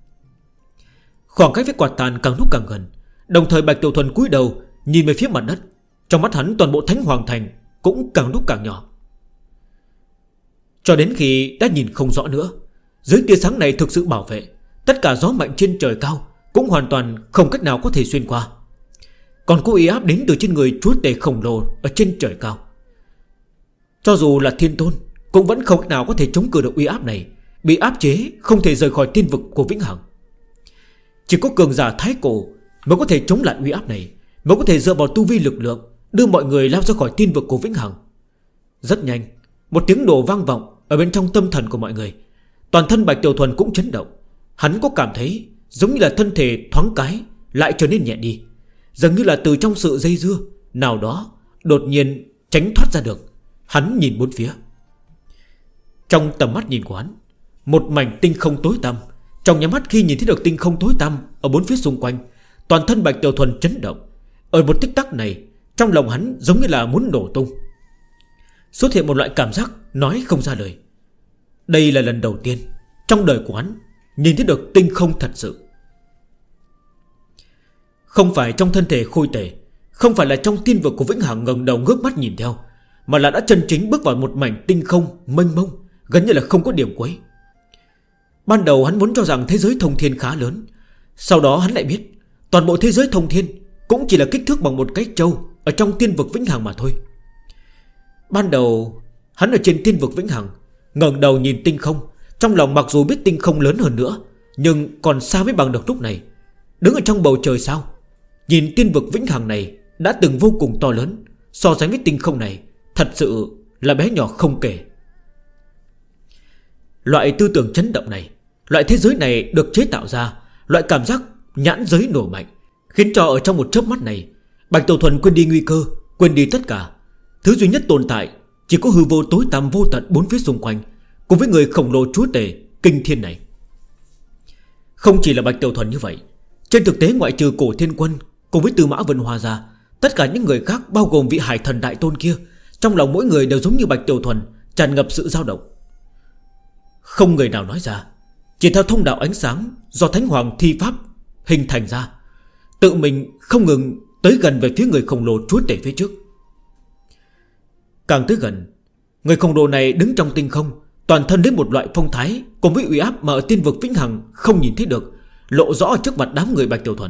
Khoảng cách với quạt tàn càng lúc càng gần. Đồng thời Bạch Tiểu Thuần cúi đầu nhìn về phía mặt đất. Trong mắt hắn toàn bộ Thánh Hoàng Thành cũng càng lúc càng nhỏ, cho đến khi đã nhìn không rõ nữa. Dưới tia sáng này thực sự bảo vệ, tất cả gió mạnh trên trời cao cũng hoàn toàn không cách nào có thể xuyên qua. Còn có uy áp đến từ trên người chúa tể khổng lồ ở trên trời cao. Cho dù là Thiên Tôn cũng vẫn không cách nào có thể chống cự được uy áp này. Bị áp chế không thể rời khỏi tiên vực của Vĩnh Hằng. Chỉ có cường giả thái cổ mới có thể chống lại uy áp này, mới có thể dựa vào tu vi lực lượng đưa mọi người lao ra khỏi tiên vực của Vĩnh Hằng. Rất nhanh, một tiếng nổ vang vọng ở bên trong tâm thần của mọi người. Toàn thân Bạch Tiểu Thuần cũng chấn động. Hắn có cảm thấy giống như là thân thể thoáng cái lại trở nên nhẹ đi, dường như là từ trong sự dây dưa nào đó đột nhiên tránh thoát ra được. Hắn nhìn bốn phía. Trong tầm mắt nhìn của hắn, một mảnh tinh không tối tăm. Trong nháy mắt khi nhìn thấy được tinh không tối tăm ở bốn phía xung quanh, toàn thân Bạch Tiểu Thuần chấn động. Ở một tích tắc này, trong lòng hắn giống như là muốn nổ tung. Xuất hiện một loại cảm giác nói không ra lời. Đây là lần đầu tiên trong đời của hắn nhìn thấy được tinh không thật sự. Không phải trong thân thể khôi tể, không phải là trong tiên vực của Vĩnh Hằng ngẩng đầu ngước mắt nhìn theo, mà là đã chân chính bước vào một mảnh tinh không mênh mông, gần như là không có điểm cuối. Ban đầu hắn vốn cho rằng thế giới thông thiên khá lớn. Sau đó hắn lại biết toàn bộ thế giới thông thiên cũng chỉ là kích thước bằng một cái trâu ở trong tiên vực Vĩnh Hằng mà thôi. Ban đầu hắn ở trên tiên vực Vĩnh Hằng ngẩng đầu nhìn tinh không, trong lòng mặc dù biết tinh không lớn hơn nữa, nhưng còn xa mới bằng được lúc này. Đứng ở trong bầu trời sao, nhìn tiên vực Vĩnh Hằng này đã từng vô cùng to lớn, so sánh với tinh không này thật sự là bé nhỏ không kể. Loại tư tưởng chấn động này, loại thế giới này được chế tạo ra, loại cảm giác nhãn giới nổ mạnh, khiến cho ở trong một chớp mắt này Bạch Tiểu Thuần quên đi nguy cơ, quên đi tất cả. Thứ duy nhất tồn tại chỉ có hư vô tối tăm vô tận bốn phía xung quanh, cùng với người khổng lồ chúa tể kinh thiên này. Không chỉ là Bạch Tiểu Thuần như vậy, trên thực tế ngoại trừ Cổ Thiên Quân cùng với Tư Mã Vân Hoa ra, tất cả những người khác bao gồm vị hải thần đại tôn kia, trong lòng mỗi người đều giống như Bạch Tiểu Thuần, tràn ngập sự dao động. Không người nào nói ra, chỉ theo thông đạo ánh sáng do Thánh Hoàng thi pháp hình thành ra, tự mình không ngừng tới gần về phía người khổng lồ chúa tể phía trước. Càng tới gần, người khổng lồ này đứng trong tinh không, toàn thân đến một loại phong thái cùng với uy áp mà ở tiên vực Vĩnh Hằng không nhìn thấy được, lộ rõ ở trước mặt đám người Bạch Tiểu Thuần.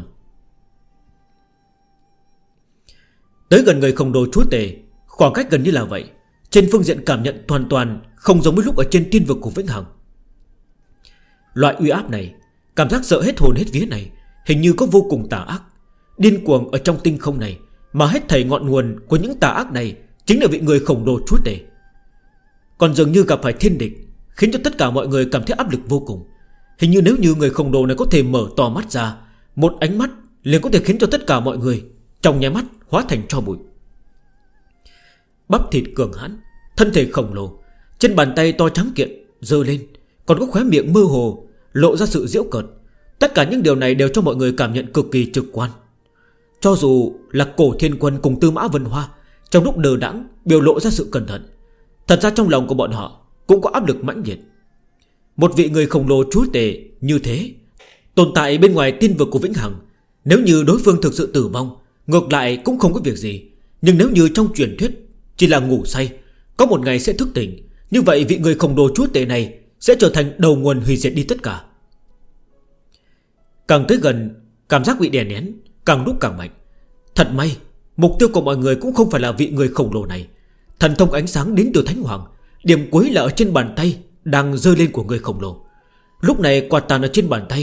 Tới gần người khổng lồ chúa tể, khoảng cách gần như là vậy, trên phương diện cảm nhận hoàn toàn không giống với lúc ở trên tiên vực của Vĩnh Hằng. Loại uy áp này, cảm giác sợ hết hồn hết vía này, hình như có vô cùng tà ác, điên cuồng ở trong tinh không này, mà hết thảy ngọn nguồn của những tà ác này chính là vị người khổng lồ chúa tể. Còn dường như gặp phải thiên địch, khiến cho tất cả mọi người cảm thấy áp lực vô cùng. Hình như nếu như người khổng lồ này có thể mở to mắt ra, một ánh mắt liền có thể khiến cho tất cả mọi người trong nháy mắt hóa thành tro bụi. Bắp thịt cường hãn, thân thể khổng lồ, trên bàn tay to trắng kiện giơ lên, còn có khóe miệng mơ hồ lộ ra sự giễu cợt. Tất cả những điều này đều cho mọi người cảm nhận cực kỳ trực quan. Cho dù là Cổ Thiên Quân cùng Tư Mã Vân Hoa trong lúc đờ đẫn biểu lộ ra sự cẩn thận, thật ra trong lòng của bọn họ cũng có áp lực mãnh liệt. Một vị người khổng lồ chúa tể như thế tồn tại bên ngoài tiên vực của Vĩnh Hằng, nếu như đối phương thực sự tử vong, ngược lại cũng không có việc gì. Nhưng nếu như trong truyền thuyết chỉ là ngủ say, có một ngày sẽ thức tỉnh, như vậy vị người khổng lồ chúa tể này sẽ trở thành đầu nguồn hủy diệt đi tất cả. Càng tới gần, cảm giác bị đè nén càng lúc càng mạnh. Thật may, mục tiêu của mọi người cũng không phải là vị người khổng lồ này. Thần thông ánh sáng đến từ Thánh Hoàng, điểm cuối là ở trên bàn tay đang rơi lên của người khổng lồ. Lúc này quạt tàn ở trên bàn tay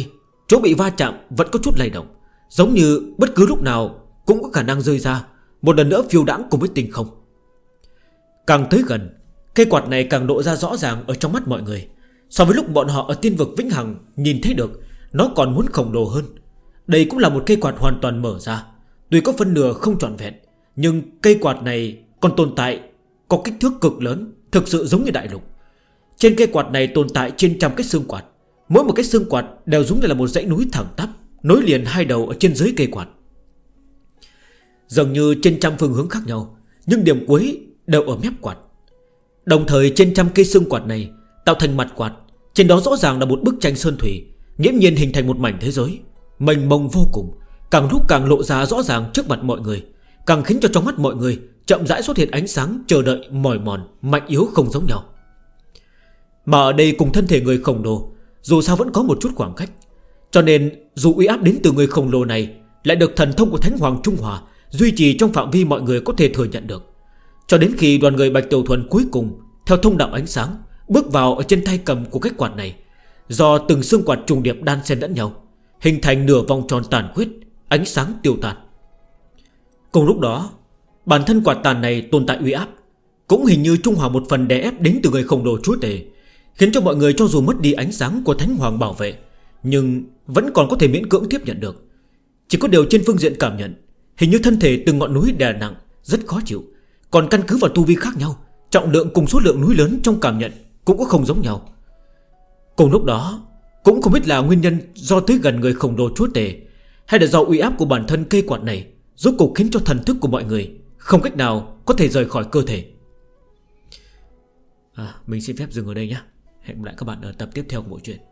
chỗ bị va chạm vẫn có chút lay động, giống như bất cứ lúc nào cũng có khả năng rơi ra, một lần nữa phiêu đãng cùng với tinh không. Càng tới gần, cây quạt này càng lộ ra rõ ràng ở trong mắt mọi người. So với lúc bọn họ ở tiên vực Vĩnh Hằng nhìn thấy được, nó còn muốn khổng lồ hơn. Đây cũng là một cây quạt hoàn toàn mở ra. Tuy có phân nửa không trọn vẹn, nhưng cây quạt này còn tồn tại, có kích thước cực lớn, thực sự giống như đại lục. Trên cây quạt này tồn tại trên trăm cái xương quạt. Mỗi một cái xương quạt đều giống như là một dãy núi thẳng tắp, nối liền hai đầu ở trên dưới cây quạt. Dường như trên trăm phương hướng khác nhau, nhưng điểm cuối đều ở mép quạt. Đồng thời trên trăm cây xương quạt này tạo thành mặt quạt, trên đó rõ ràng là một bức tranh sơn thủy, nghiễm nhiên hình thành một mảnh thế giới mênh mông vô cùng, càng lúc càng lộ ra rõ ràng trước mặt mọi người, càng khiến cho trong mắt mọi người chậm rãi xuất hiện ánh sáng chờ đợi mỏi mòn, mạnh yếu không giống nhau. Mà ở đây cùng thân thể người khổng lồ dù sao vẫn có một chút khoảng cách, cho nên dù uy áp đến từ người khổng lồ này lại được thần thông của Thánh Hoàng Trung Hòa duy trì trong phạm vi mọi người có thể thừa nhận được. Cho đến khi đoàn người Bạch Tiểu Thuần cuối cùng theo thông đạo ánh sáng bước vào ở trên tay cầm của cái quạt này, do từng xương quạt trùng điệp đan xen lẫn nhau, hình thành nửa vòng tròn tàn khuyết, ánh sáng tiêu tan. Cùng lúc đó, bản thân quạt tàn này tồn tại uy áp, cũng hình như trung hòa một phần đè ép đến từ người khổng lồ chúa tể, khiến cho mọi người cho dù mất đi ánh sáng của Thánh Hoàng bảo vệ, nhưng vẫn còn có thể miễn cưỡng tiếp nhận được. Chỉ có điều trên phương diện cảm nhận, hình như thân thể từng ngọn núi đè nặng, rất khó chịu. Còn căn cứ vào tu vi khác nhau, trọng lượng cùng số lượng núi lớn trong cảm nhận cũng có không giống nhau. Cùng lúc đó, cũng không biết là nguyên nhân do tới gần người khổng lồ chúa tể, hay là do uy áp của bản thân cây quạt này rốt cuộc khiến cho thần thức của mọi người không cách nào có thể rời khỏi cơ thể. Mình xin phép dừng ở đây nhé. Hẹn gặp lại các bạn ở tập tiếp theo của bộ truyện.